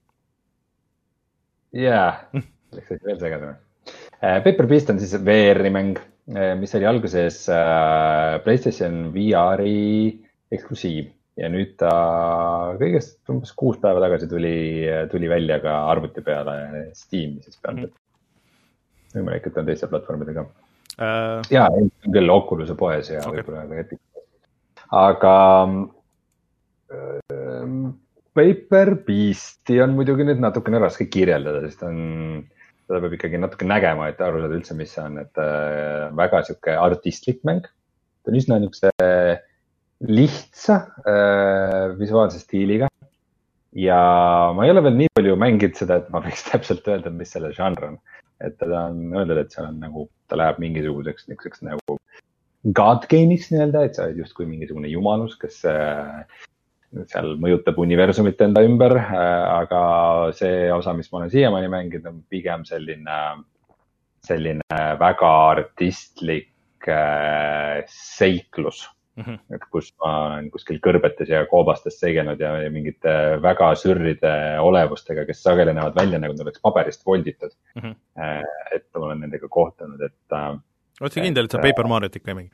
Speaker 2: Jaa, läks veel segadame. Äh, Paper Beast on siis V R-i mäng, mis oli alguses äh, PlayStation V R-i eksklusiiv ja nüüd ta kõigest umbes kuus päeva tagasi tuli, tuli välja ka arvuti peale Steam'i siis pealt. Mm. Võimalik, et on teiste platvormidega. Uh, Jaa, on küll Oculus'e poes ja okay. võib-olla ka Epic. Aga äh, Paper Beasti on muidugi nüüd natukene raske kirjeldada, sest on, seda peab ikkagi natuke nägema, et aru saada üldse, mis see on, et äh, väga siuke artistlik mäng. Ta on üsna niukse lihtsa äh, visuaalse stiiliga ja ma ei ole veel nii palju mänginud seda, et ma võiks täpselt öelda, mis selle žanr on. Et ta on öeldud, et see on nagu, ta läheb mingisuguseks niisuguseks nagu God game'iks nii-öelda, et sa oled just kui mingisugune jumalus, kes äh, seal mõjutab universumit enda ümber, äh, aga see osa, mis ma olen siiamaani mänginud, on pigem selline, selline väga artistlik äh, seiklus. Mm-hmm. Et kus ma olen kuskil kõrbetes ja koobastes seigenud ja mingite väga sürride olevustega, kes sageli näevad välja, nagu oleks paberist volditud. Mm-hmm. Et ma olen nendega kohtanud, et...
Speaker 1: Oled sa kindel, et sa Paper Mariot ikka ei mängi?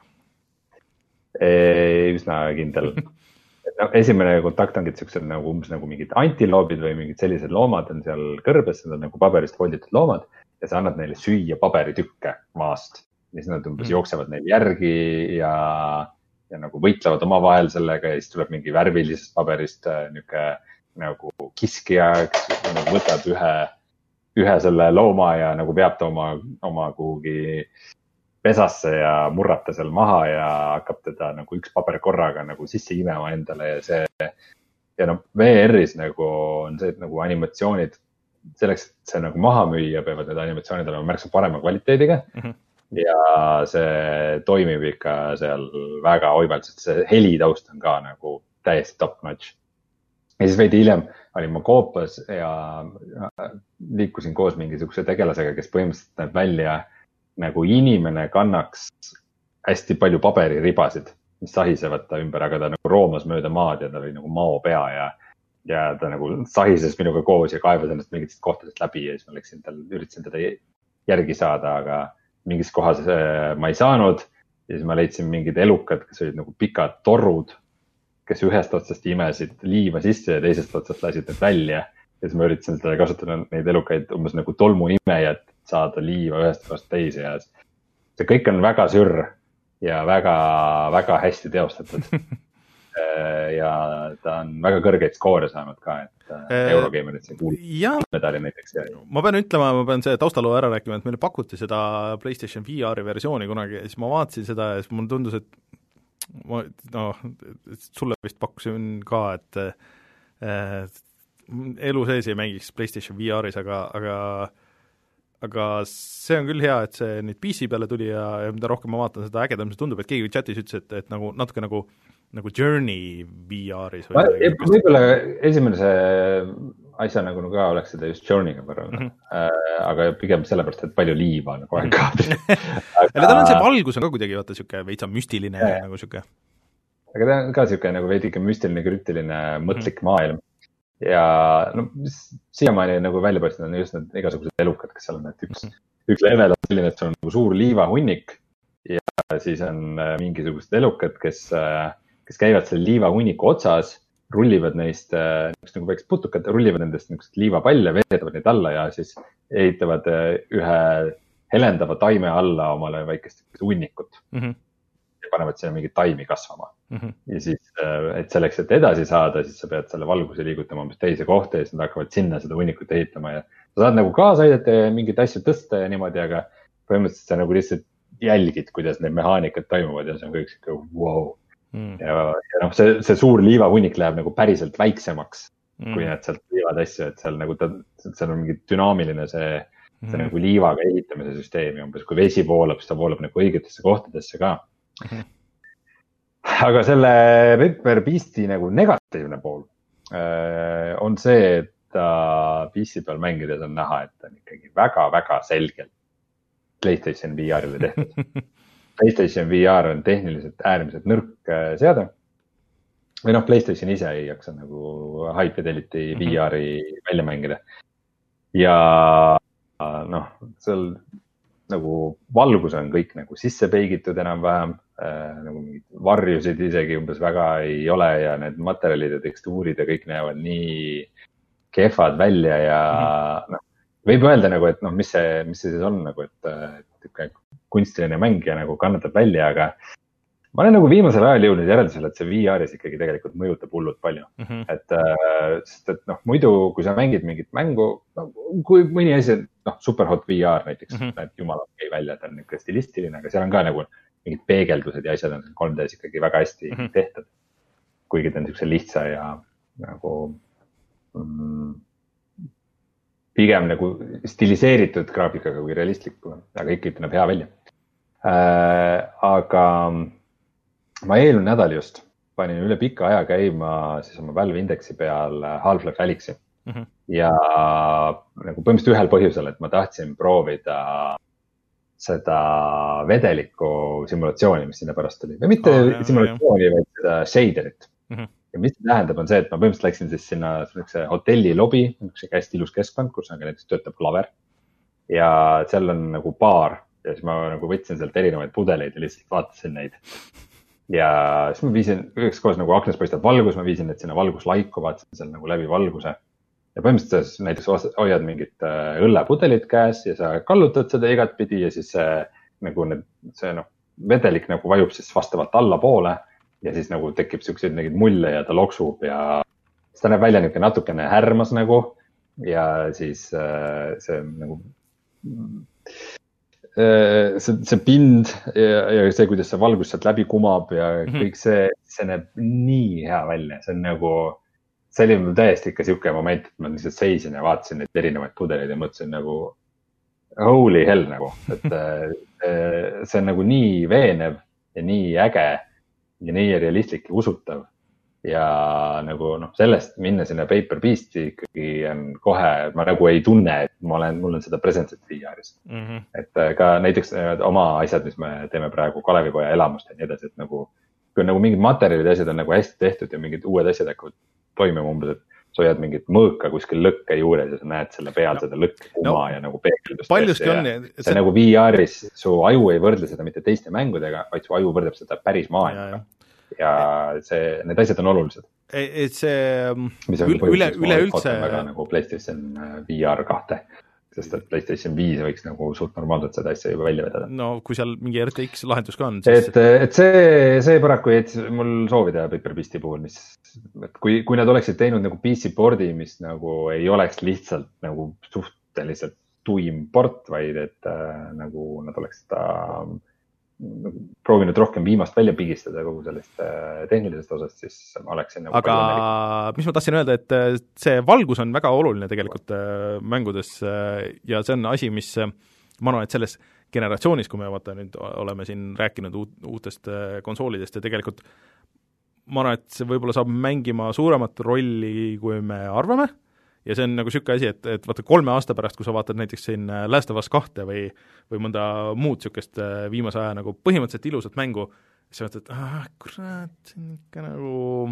Speaker 2: Üsna kindel. No, esimene kontakt ongi sellised nagu umbes nagu mingid antiloobid või mingid sellised loomad on seal kõrbes, need on nagu paberist volditud loomad ja sa annad neile süüa paberitükke maast. Ja siis nad umbes mm-hmm. jooksevad neil järgi ja... ja nagu võitlevad oma vahel sellega ja siis tuleb mingi värvilisest paberist niuke nagu kiskija, kes nagu võtab ühe, ühe selle looma ja nagu veab ta oma, oma kuhugi pesasse ja murrab ta seal maha ja hakkab teda nagu üks paber korraga nagu sisse imema endale ja see, ja noh, V R-is nagu on see, et nagu animatsioonid, selleks, et see nagu maha müüa, peavad need animatsioonid olema märksa parema kvaliteediga. Mm-hmm. Ja see toimib ikka seal väga oivalt, sest see helitaust on ka nagu täiesti top notch. Ja siis veidi hiljem olin ma koopas ja liikusin koos mingisuguse tegelasega, kes põhimõtteliselt näeb välja nagu inimene kannaks hästi palju paberiribasid, mis sahisevad ta ümber, aga ta nagu roomas mööda maad ja ta oli nagu mao pea ja, ja ta nagu sahises minuga koos ja kaevas ennast mingitest kohtadest läbi ja siis ma läksin tal, üritasin teda järgi saada, aga mingis kohas ma ei saanud ja siis ma leidsin mingid elukad, kes olid nagu pikad torud, kes ühest otsast imesid liiva sisse ja teisest otsast lasid need välja. Ja siis ma üritasin seda kasutada neid elukaid umbes nagu tolmunimejad, saada liiva ühest kohast teise ja see kõik on väga sürr ja väga, väga hästi teostatud. ja ta on väga kõrgeid skoore saanud ka, et äh, Eurogeimerit see kuulub medali näiteks.
Speaker 1: Ma pean ütlema, ma pean see taustaloo ära rääkima, et meile pakuti seda PlayStation V R-i versiooni kunagi ja siis ma vaatasin seda ja siis mulle tundus, et ma, noh, sulle vist pakkusin ka, et äh, elu sees ei mängiks PlayStation V R-is, aga, aga aga see on küll hea, et see nüüd P C peale tuli ja, ja mida rohkem ma vaatan, seda ägedam see tundub, et keegi chatis ütles, et, et nagu natuke nagu, nagu Journey V R-is või
Speaker 2: võib-olla esimene see asja nagu ka oleks seda just Journey'ga võrrelda, mm -hmm. äh, aga pigem sellepärast, et palju liiva nagu aeg kaadris.
Speaker 1: aga tal on see valgus on ka kuidagi, vaata, siuke veitsa müstiline ja, nagu siuke.
Speaker 2: aga ta on ka siuke nagu veidike müstiline, krüptiline, mõtlik mm -hmm. maailm. Ja no siiamaani nagu välja paistnud on just need igasugused elukad, kes seal on, et üks, üks level on selline, et sul on nagu suur liivahunnik ja siis on mingisugused elukad, kes, kes käivad selle liivahunniku otsas, rullivad neist nagu väikest putukad, rullivad nendest niisugused liivapalle, veedavad neid alla ja siis ehitavad ühe helendava taime alla omale väikest hunnikut mm. -hmm. ja panevad sinna mingi taimi kasvama. Mm -hmm. ja siis, et selleks, et edasi saada, siis sa pead selle valguse liigutama umbes teise kohta ja siis nad hakkavad sinna seda hunnikut ehitama ja sa saad nagu kaasa aidata ja mingeid asju tõsta ja niimoodi, aga põhimõtteliselt sa nagu lihtsalt jälgid, kuidas need mehaanikad toimuvad ja see on kõik siuke wow. Mm. ja, ja noh, see, see suur liivahunnik läheb nagu päriselt väiksemaks, mm. kui need sealt liivad asju, et seal nagu ta, seal on mingi dünaamiline see, see mm. nagu liivaga ehitamise süsteemi umbes, kui vesi voolab, siis ta voolab nagu õigetesse kohtadesse ka. Mm. aga selle Paper Beasti nagu negatiivne pool äh, on see, et ta P C peal mängides on näha, et ta on ikkagi väga-väga selgelt PlayStation V R-ile tehtud. PlayStation V R on tehniliselt äärmiselt nõrk äh, seade. Või noh, PlayStation ise ei jaksa nagu High Fidelity V R-i välja mängida. Ja noh, seal nagu valgus on kõik nagu sisse peigitud enam-vähem, äh, nagu mingid varjusid isegi umbes väga ei ole ja need materjalid ja tekstuurid ja kõik näevad nii kehvad välja ja mm-hmm. noh, võib öelda nagu, et noh, mis see, mis see siis on nagu, et, et kunstiline mängija nagu kannatab välja, aga ma olen nagu viimasel ajal jõudnud järeldusele, et see V R-is ikkagi tegelikult mõjutab hullult palju. Mm-hmm. Et, sest et noh, muidu, kui sa mängid mingit mängu, no, kui mõni asi, noh, Superhot V R näiteks, mm-hmm. näeb jumala okei välja, ta on niisugune stilistiline, aga seal on ka nagu mingid peegeldused ja asjad on kolm D-s ikkagi väga hästi mm-hmm. tehtud. Kuigi ta on niisuguse lihtsa ja nagu mm, pigem nagu stiliseeritud graafikaga kui realistliku, aga ikkagi näeb hea välja. Äh, aga ma eelmine nädal just panin üle pika aja käima siis oma Valve Indexi peal Half-Life Alyxi mm-hmm. ja nagu põhimõtteliselt ühel põhjusel, et ma tahtsin proovida seda vedeliku simulatsiooni, mis sinna pärast oli. Või mitte oh, simulatsiooni, jah. Vaid seda shaderit. Mm-hmm. Ja mis tähendab on see, et ma põhimõtteliselt läksin siis sinna hotelli lobi, hästi ilus keskkond, kus on ka näiteks töötab klaver ja seal on nagu baar ja siis ma nagu võtsin sealt erinevaid pudeleid ja lihtsalt vaatasin neid. Ja siis ma viisin, üheks koos nagu aknas paistab valgus, ma viisin need sinna valguslaiku, vaatasin seal nagu läbi valguse. Ja põhimõtteliselt näiteks hoiad mingit õllepudelit käes ja sa kallutad seda igat pidi ja siis see, nagu need, see noh, vedelik nagu vajub siis vastavalt alla poole ja siis nagu tekib siukseid negid mulle ja ta loksub ja siis ta näeb välja niuke natukene härmas nagu ja siis see nagu see, see pind ja, ja see, kuidas see valgus sealt läbi kumab ja kõik see, see näeb nii hea välja. See on nagu, see oli mul täiesti ikka siuke moment, et ma lihtsalt seisin ja vaatasin neid erinevaid pudeleid ja mõtlesin nagu holy hell nagu, et see on nagu nii veenev ja nii äge ja nii realistlik ja usutav. Ja nagu noh, sellest minna sinna Paper Beasti ikkagi on kohe, ma nagu ei tunne, et ma olen, mul on seda presentsit V R-is. Mm-hmm. Et ka näiteks oma asjad, mis me teeme praegu Kalevipoja elamust ja nii edasi, et nagu, kui on nagu mingid materjalid ja asjad on nagu hästi tehtud ja mingid uued asjad hakkavad toimima umbes, et sa hoiad mingit mõõka kuskil lõkke juures ja sa näed selle peal no. seda lõkke kuma no. ja nagu peegeldust.
Speaker 1: Paljuski on.
Speaker 2: See, see nagu V R-is, su aju ei võrdle seda mitte teiste mängudega, vaid su aju võrdleb seda päris maailmaga. Ja see, need asjad on olulised.
Speaker 1: Et see üle, üle üldse
Speaker 2: väga nagu PlayStation V R kahte. sest et PlayStation viis võiks nagu suht normaalselt seda asja juba välja vedada.
Speaker 1: no kui seal mingi R T X lahendus ka on,
Speaker 2: siis... et, et see, see paraku jättis mul soovi teha Paper Beasti puhul, mis, et kui, kui nad oleksid teinud nagu P C board'i, mis nagu ei oleks lihtsalt nagu suhteliselt tuim port, vaid et äh, nagu nad oleks seda nagu, proovinud rohkem viimast välja pigistada kogu sellest äh, tehnilisest osast, siis ma oleksin nagu
Speaker 1: aga mis ma tahtsin öelda, et see valgus on väga oluline tegelikult äh, mängudes äh, ja see on asi, mis äh, ma arvan, et selles generatsioonis, kui me vaata nüüd oleme siin rääkinud uut, uutest äh, konsoolidest ja tegelikult ma arvan, et see võib-olla saab mängima suuremat rolli, kui me arvame, ja see on nagu niisugune asi, et, et vaata kolme aasta pärast, kui sa vaatad näiteks siin Last of Us kahte või, või mõnda muud niisugust viimase aja nagu põhimõtteliselt ilusat mängu, siis sa vaatad, et ah, kurat, see on ikka nagu,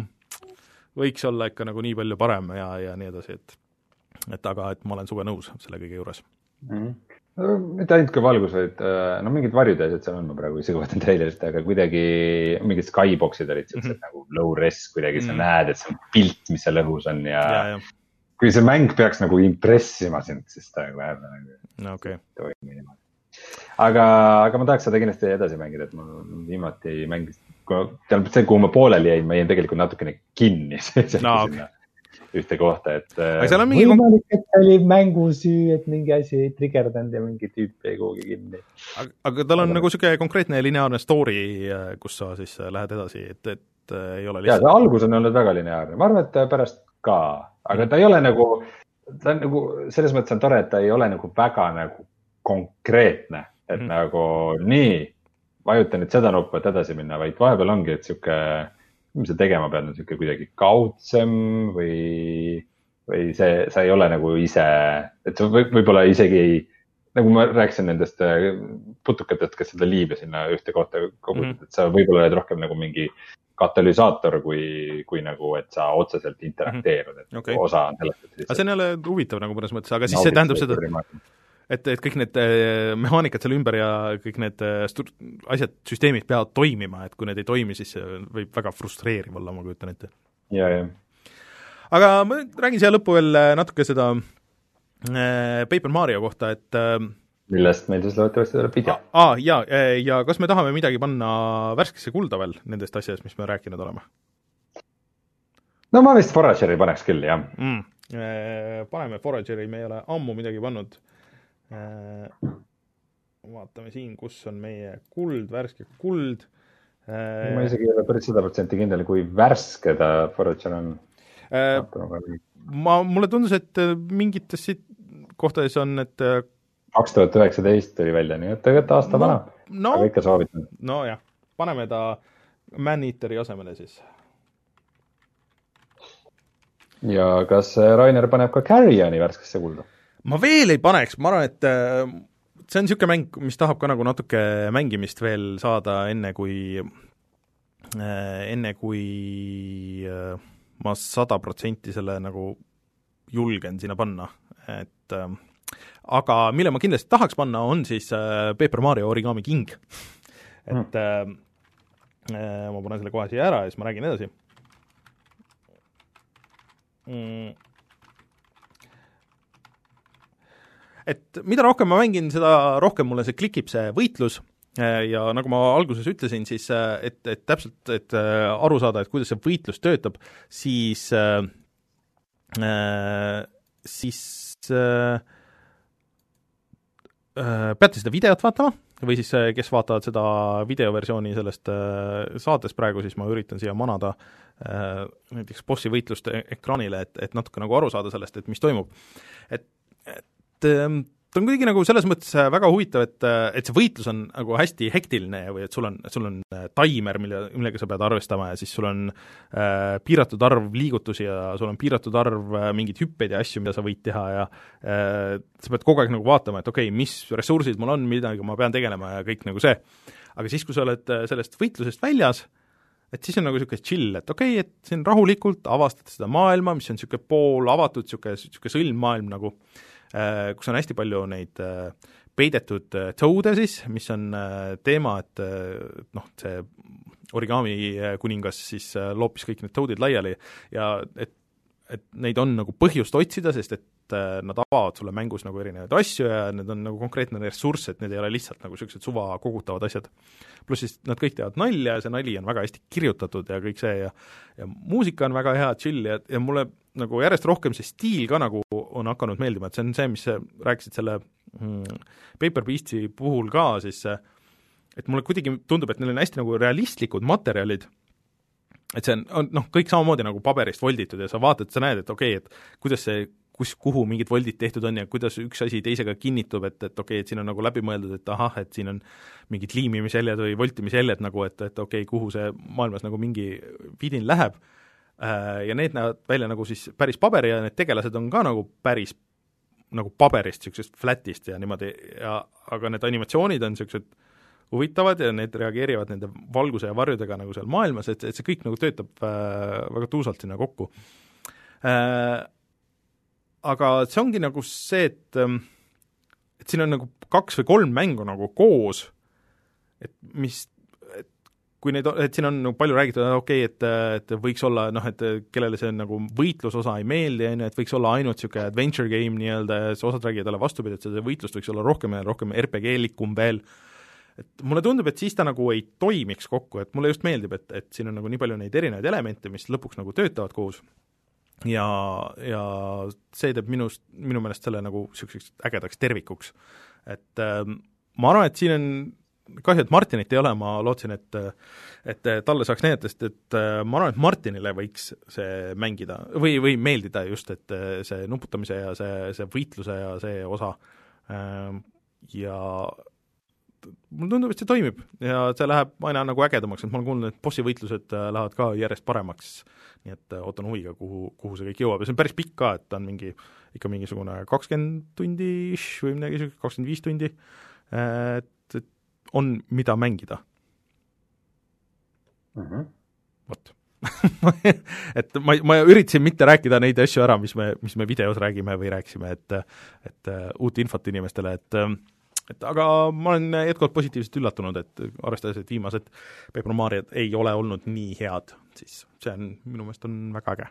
Speaker 1: võiks olla ikka nagu nii palju parem ja, ja nii edasi, et et aga, et ma olen suve nõus selle kõige juures.
Speaker 2: Mm-hmm. No, mitte ainult kui valgus, vaid no mingid varjud asjad seal on, ma praegu ise kuvaatan trailerist, aga kuidagi mingid skyboxid olid sellised mm-hmm. nagu low res, kuidagi sa mm-hmm. näed, et see on pilt, mis seal õhus on ja, ja, ja. Kui see mäng peaks nagu impressima sind, siis ta nagu läheb nagu
Speaker 1: no, okay.
Speaker 2: toimima. Aga, aga ma tahaks seda kindlasti edasi mängida, et ma viimati mängis, see, kuhu ma pooleli jäin, ma jäin tegelikult natukene kinni
Speaker 1: no, okay.
Speaker 2: ühte kohta, et
Speaker 3: mingi võimalik, et see oli mängusüü, et mingi asi ei triggerdanud ja mingi tüüp ei kuhugi kinni.
Speaker 1: Aga, aga tal on aga... nagu selline konkreetne lineaarne story, kus sa siis lähed edasi, et, et ei ole lihtsalt...
Speaker 2: Ja, see algus on olnud väga lineaarne, ma arvan, et pärast ka, aga ta ei ole nagu, ta on nagu, selles mõttes on tore, et ta ei ole nagu väga nagu konkreetne, et mm. nagu nii, vajuta nüüd seda nuppu, et edasi minna, vaid vahepeal ongi, et siuke, mis sa tegema pead, on siuke kuidagi kaudsem või, või see, sa ei ole nagu ise, et sa võib, võib-olla isegi ei, nagu ma rääkisin nendest putukatest, kes seda liibe sinna ühte kohta kogutad, mm. et sa võib-olla oled rohkem nagu mingi katalüsaator, kui, kui nagu, et sa otseselt interakteerud, et okay. osa on sellest.
Speaker 1: Aga see on jälle huvitav nagu mõnes mõttes, aga siis no, see tähendab seda, et, et kõik need mehaanikad seal ümber ja kõik need asjad, süsteemid peavad toimima, et kui need ei toimi, siis võib väga frustreeriv olla, ma kujutan ette.
Speaker 2: Ja, ja.
Speaker 1: Aga ma räägin siia lõppu veel natuke seda äh, Paper Mario kohta, et äh,
Speaker 2: millest meil siis loodetavasti tuleb video.
Speaker 1: Aa, ja, ja kas me tahame midagi panna värskesse kulda veel nendest asjadest, mis me rääkinud oleme?
Speaker 2: No ma vist Forageri paneks küll, jah.
Speaker 1: Mm. Paneme Forageri, me ei ole ammu midagi pannud. Vaatame siin, kus on meie kuld, värske kuld.
Speaker 2: Ma isegi ei ole päris sada protsenti kindel, kui värske ta Forager on.
Speaker 1: Ma, mulle tundus, et mingites kohtades on, et
Speaker 2: kaks tuhat üheksateist tuli välja, nii et tegelikult aasta
Speaker 1: no,
Speaker 2: vana,
Speaker 1: no,
Speaker 2: aga ikka soovitan.
Speaker 1: No jah, paneme ta Man-Eateri asemele siis.
Speaker 2: Ja kas Rainer paneb ka Carrioni värskesse kulda?
Speaker 1: Ma veel ei paneks, ma arvan, et see on niisugune mäng, mis tahab ka nagu natuke mängimist veel saada enne kui, enne kui ma sada protsenti selle nagu julgen sinna panna, et aga mille ma kindlasti tahaks panna, on siis äh, Paper Mario Origami King. et äh, äh, ma panen selle kohe siia ära ja siis ma räägin edasi. Mm. Et mida rohkem ma mängin, seda rohkem mulle see klikib see võitlus ja nagu ma alguses ütlesin, siis et, et täpselt, et aru saada, et kuidas see võitlus töötab, siis äh, siis äh, peate seda videot vaatama või siis kes vaatavad seda videoversiooni sellest saatest praegu, siis ma üritan siia manada näiteks bossi võitlust ekraanile, et, et natuke nagu aru saada sellest, et mis toimub. Et, et ta on kuigi nagu selles mõttes väga huvitav, et, et see võitlus on nagu hästi hektiline või et sul on, sul on taimer, mille, millega sa pead arvestama ja siis sul on äh, piiratud arv liigutusi ja sul on piiratud arv äh, mingeid hüppeid ja asju, mida sa võid teha ja äh, sa pead kogu aeg nagu vaatama, et okei okay,, mis ressursid mul on, midagi ma pean tegelema ja kõik nagu see. Aga siis, kui sa oled sellest võitlusest väljas, et siis on nagu niisugune chill, et okei okay,, et siin rahulikult avastad seda maailma, mis on niisugune pool avatud, niisugune, niisugune sõlmmaailm nagu, kus on hästi palju neid peidetud toade siis, mis on teema, et noh, see origami kuningas siis loopis kõik need toadid laiali ja et et neid on nagu põhjust otsida, sest et nad avavad sulle mängus nagu erinevaid asju ja need on nagu konkreetne ressurss, et need ei ole lihtsalt nagu sellised suva kogutavad asjad. Pluss siis nad kõik teevad nalja ja see nali on väga hästi kirjutatud ja kõik see ja ja muusika on väga hea, chill ja, ja mulle nagu järjest rohkem see stiil ka nagu on hakanud meeldima, et see on see, mis rääkisid selle hmm, Paper Beastsi puhul ka, siis et mulle kuidagi tundub, et neil on hästi nagu realistlikud materjalid, et see on, on noh, kõik samamoodi nagu paberist volditud ja sa vaatad, sa näed, et okei okay,, et kuidas see, kus, kuhu mingid voldid tehtud on ja kuidas üks asi teisega kinnitub, et, et okei okay,, et siin on nagu läbimõeldud, et ahah, et siin on mingid liimimisjäljed või voltimisjäljed nagu, et, et okei okay,, kuhu see maailmas nagu mingi vidin läheb ja need näevad välja nagu siis päris paberi ja need tegelased on ka nagu päris nagu paberist, niisugusest flatist ja niimoodi, ja aga need animatsioonid on niisugused huvitavad ja need reageerivad nende valguse ja varjudega nagu seal maailmas, et, et see kõik nagu töötab äh, väga tuusalt sinna kokku äh,. Aga see ongi nagu see, et et siin on nagu kaks või kolm mängu nagu koos, et mis, et kui neid, et siin on nagu palju räägitud, okei okay,, et, et võiks olla noh, et kellele see nagu võitlusosa ei meeldi, et võiks olla ainult niisugune adventure game nii-öelda ja see osad räägivad jälle vastupidi, et see võitlust võiks olla rohkem ja rohkem R P G-likum veel, et mulle tundub, et siis ta nagu ei toimiks kokku, et mulle just meeldib, et, et siin on nagu nii palju neid erinevaid elemente, mis lõpuks nagu töötavad koos ja, ja see teeb minust, minu meelest selle nagu niisuguseks ägedaks tervikuks. Et äh, ma arvan, et siin on kahju, et Martinit ei ole, ma lootsin, et et talle saaks näidata, sest et ma arvan, et Martinile võiks see mängida või, või meeldida just, et see nuputamise ja see, see võitluse ja see osa äh, ja mulle tundub, et see toimib ja see läheb aina nagu ägedamaks, et ma olen kuulnud, et bossi võitlused lähevad ka järjest paremaks, nii et ootan huviga, kuhu, kuhu see kõik jõuab ja see on päris pikk ka, et ta on mingi, ikka mingisugune kakskümmend tundi või midagi, kakskümmend viis tundi, et, et on mida mängida
Speaker 2: mm-hmm.
Speaker 1: Vot et ma, ma üritasin mitte rääkida neid asju ära, mis me, mis me videos räägime või rääkisime, et, et uut infot inimestele, et et aga ma olen jätkuvalt positiivselt üllatunud, et arvestades, et viimased Paper Mariod ei ole olnud nii head, siis see on, minu meelest on väga äge.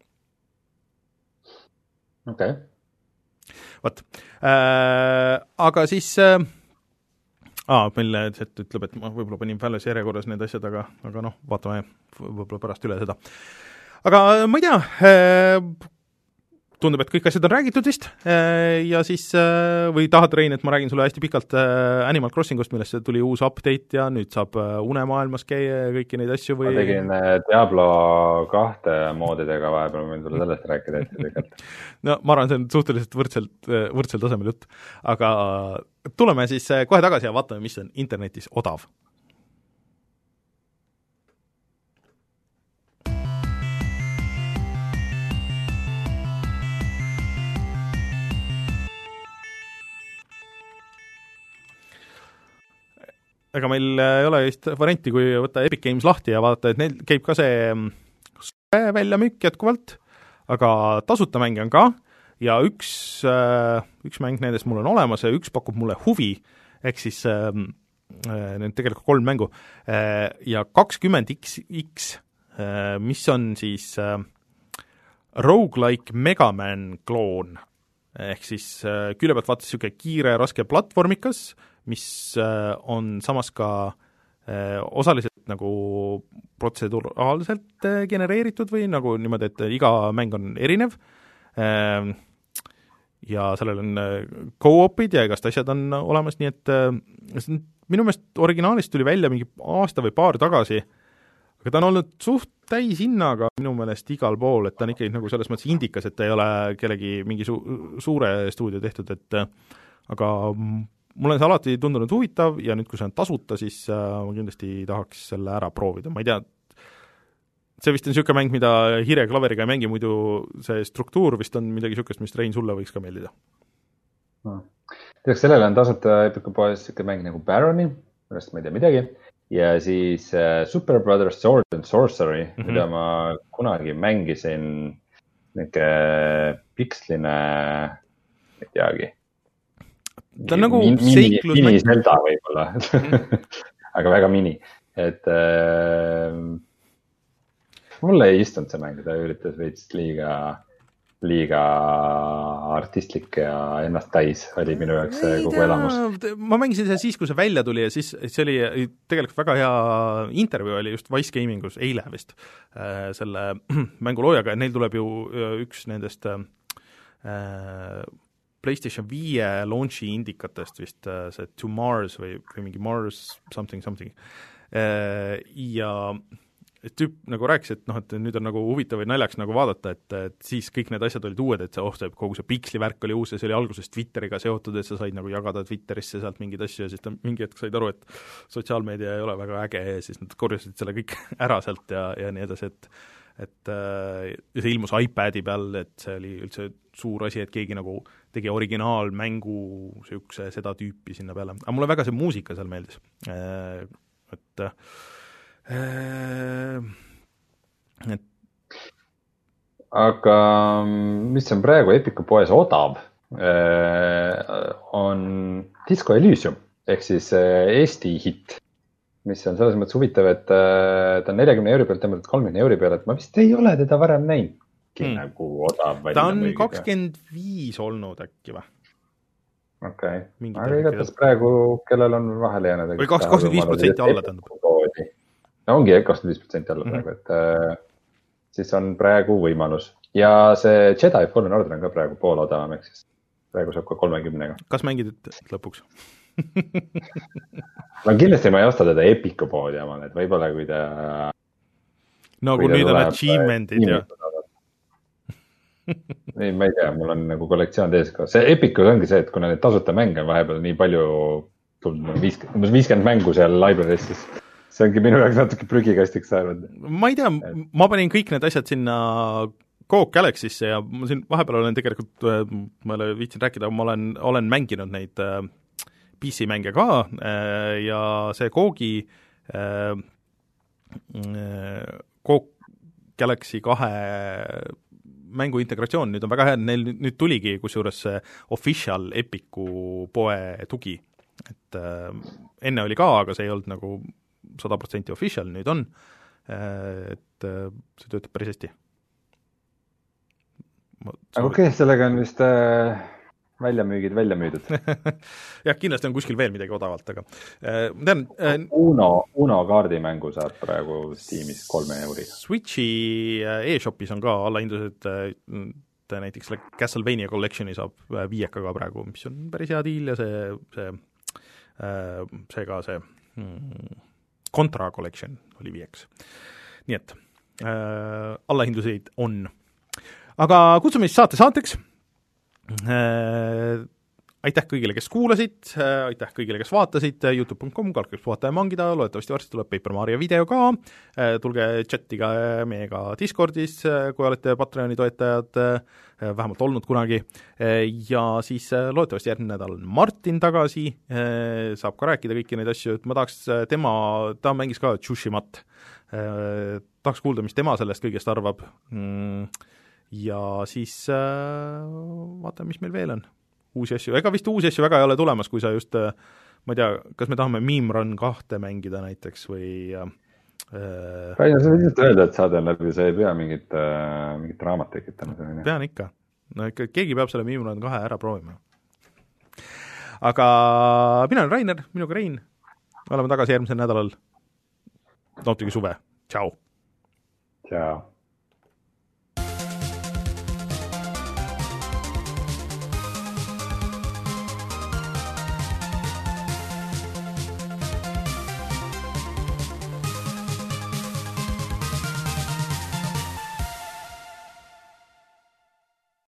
Speaker 2: Okei.
Speaker 1: Okay. Vot, äh, aga siis äh, aa, meil et ütleb, et ma võib-olla panin väljas järjekorras need asjad, aga, aga noh, vaatame võib-olla pärast üle seda. Aga ma ei tea, äh, tundub, et kõik asjad on räägitud vist ja siis, või tahad, Rein, et ma räägin sulle hästi pikalt Animal Crossingust, millest tuli uus update ja nüüd saab unemaailmas käia ja kõiki neid asju või?
Speaker 2: Ma tegin Diablo kahte moodidega vahepeal, võin sulle sellest rääkida hästi pikalt.
Speaker 1: No ma arvan, see on suhteliselt võrdselt, võrdsel tasemel jutt, aga tuleme siis kohe tagasi ja vaatame, mis on internetis odav. Ega meil ei ole vist varianti, kui võtta Epic Games lahti ja vaadata, et neil käib ka see väljamüük jätkuvalt, aga tasuta mänge on ka ja üks, üks mäng nendest mul on olemas ja üks pakub mulle huvi, ehk siis need tegelikult kolm mängu ja kakskümmend X X, mis on siis roguelike Mega Man kloon, ehk siis külje pealt vaatas niisugune kiire raske platvormikas, mis on samas ka osaliselt nagu protseduraalselt genereeritud või nagu niimoodi, et iga mäng on erinev ja sellel on co-op'id ja igast asjad on olemas, nii et minu meelest originaalist tuli välja mingi aasta või paar tagasi, aga ta on olnud suht täishinnaga minu meelest igal pool, et ta on ikkagi nagu selles mõttes indikas, et ta ei ole kellegi mingi su- suure stuudio tehtud, et aga mulle on see alati tundunud huvitav ja nüüd, kui see on tasuta, siis äh, ma kindlasti tahaks selle ära proovida, ma ei tea, see vist on niisugune mäng, mida Hire klaveriga ei mängi, muidu see struktuur vist on midagi niisugust, mis Rein sulle võiks ka meeldida
Speaker 2: no.. Teaks, sellele on tasuta Epic poes niisugune mäng nagu Barony, millest ma ei tea midagi, ja siis uh, Super Brothers Sword and Sorcery, mm-hmm. mida ma kunagi mängisin niisugune piksline, ei teagi,
Speaker 1: ta on nagu
Speaker 2: mini,
Speaker 1: seiklus
Speaker 2: mini Zelda võib-olla mm. aga väga mini, et äh, mulle ei istunud see mäng, ta üritas veits liiga, liiga artistlik ja ennast täis oli minu jaoks see kogu elamus.
Speaker 1: Ma mängisin see siis, kui see välja tuli ja siis see oli tegelikult väga hea intervjuu oli just Wise Gamingus eile vist selle mänguloojaga ja neil tuleb ju üks nendest PlayStation viie launchi indikatest vist see To Mars või, või mingi Mars something something ja tüüp nagu rääkis, et noh, et nüüd on nagu huvitav või naljaks nagu vaadata, et, et siis kõik need asjad olid uued, et see, oh, see kogu see Pixli värk oli uus ja see oli alguses Twitteriga seotud, et sa said nagu jagada Twitterisse sealt mingeid asju ja siis ta mingi hetk said aru, et sotsiaalmeedia ei ole väga äge ja siis nad korjasid selle kõik ära sealt ja, ja nii edasi, et et ja see ilmus iPadi peal, et see oli üldse suur asi, et keegi nagu tegi originaalmängu niisuguse seda tüüpi sinna peale, aga mulle väga see muusika seal meeldis, et et
Speaker 2: aga mis on praegu Epiku poes odav, on Disco Elysium ehk siis Eesti hitt, mis on selles mõttes huvitav, et ta on neljakümne euri pealt tõmmatud kolmekümne euri peale, et ma vist ei ole teda varem näinud hmm. nagu odav.
Speaker 1: Ta on kakskümmend viis olnud äkki või?
Speaker 2: Okei, okay. aga igatas praegu, kellel on vahele jäänud.
Speaker 1: Või kakskümmend viis protsenti alla tähendab.
Speaker 2: No ongi kakskümmend viis protsenti alla praegu, mm-hmm. et äh, siis on praegu võimalus. Ja see Jedi Fallen Order on ka praegu pool odavam, ehk siis praegu saab ka kolmekümnega.
Speaker 1: Kas mängid lõpuks?
Speaker 2: no kindlasti ma ei osta teda Epiku poodi omal, et võib-olla kui ta...
Speaker 1: No kui, kui nüüd on achievement'id ja...
Speaker 2: ei, ma ei tea, mul on nagu kollektsioon tees ka. See Epikus ongi see, et kuna need tasuta mänge on vahepeal nii palju, viiskümmend mängu seal library's, siis see ongi minu jaoks natuke prügikastiks saanud.
Speaker 1: Ma ei tea, ma panin kõik need asjad sinna Go Galaxy'sse ja ma siin vahepeal olen tegelikult, ma ei viitsin rääkida, ma olen, olen mänginud neid P C mänge ka ja see Gogi Go Galaxy kahe mängu integratsioon nüüd on väga hea, neil nüüd tuligi kusjuures see official Epiku poe tugi, et äh, enne oli ka, aga see ei olnud nagu sada protsenti official, nüüd on, et äh, see töötab päris hästi.
Speaker 2: Aga okei, okay, sellega on vist äh, väljamüügid välja müüdud.
Speaker 1: jah, kindlasti on kuskil veel midagi odavalt, aga äh, tean, äh,
Speaker 2: Uno, Uno kaardimängu saab praegu Steamis kolme euri.
Speaker 1: Switchi e-shopis on ka allahindlused, äh, näiteks selle Castlevania Collectioni saab viiekaga praegu, mis on päris hea diil ja see, see, äh, see ka see hmm, Contra Collection oli viieks. Nii et äh, allahindluseid on. Aga kutsume siis saate saateks. Äh, aitäh kõigile, kes kuulasid, äh, aitäh kõigile, kes vaatasid, youtube punkt com, kalkaks puhata ja mangida, loodetavasti varsti tuleb Paper Mario video ka, äh, tulge chatiga meiega Discordis, äh, kui olete Patreoni toetajad, äh, vähemalt olnud kunagi, äh, ja siis äh, loodetavasti järgmine nädal on Martin tagasi, äh, saab ka rääkida kõiki neid asju, et ma tahaks tema, ta mängis ka Tsushimat, äh, tahaks kuulda, mis tema sellest kõigest arvab, mm, ja siis äh, vaatame, mis meil veel on. Uusi asju, ega vist uusi asju väga ei ole tulemas, kui sa just, ma ei tea, kas me tahame Meme Run kahte mängida näiteks või äh,
Speaker 2: Raina, sa võid öelda, et saade on läbi, sa ei pea mingit, äh, mingit raamat tekitama.
Speaker 1: Pean ikka. No ikka keegi peab selle Meme Run kahe ära proovima. Aga mina olen Rainer, minuga Rein. Oleme tagasi järgmisel nädalal. Nautige suve. Ciao.
Speaker 2: Ciao.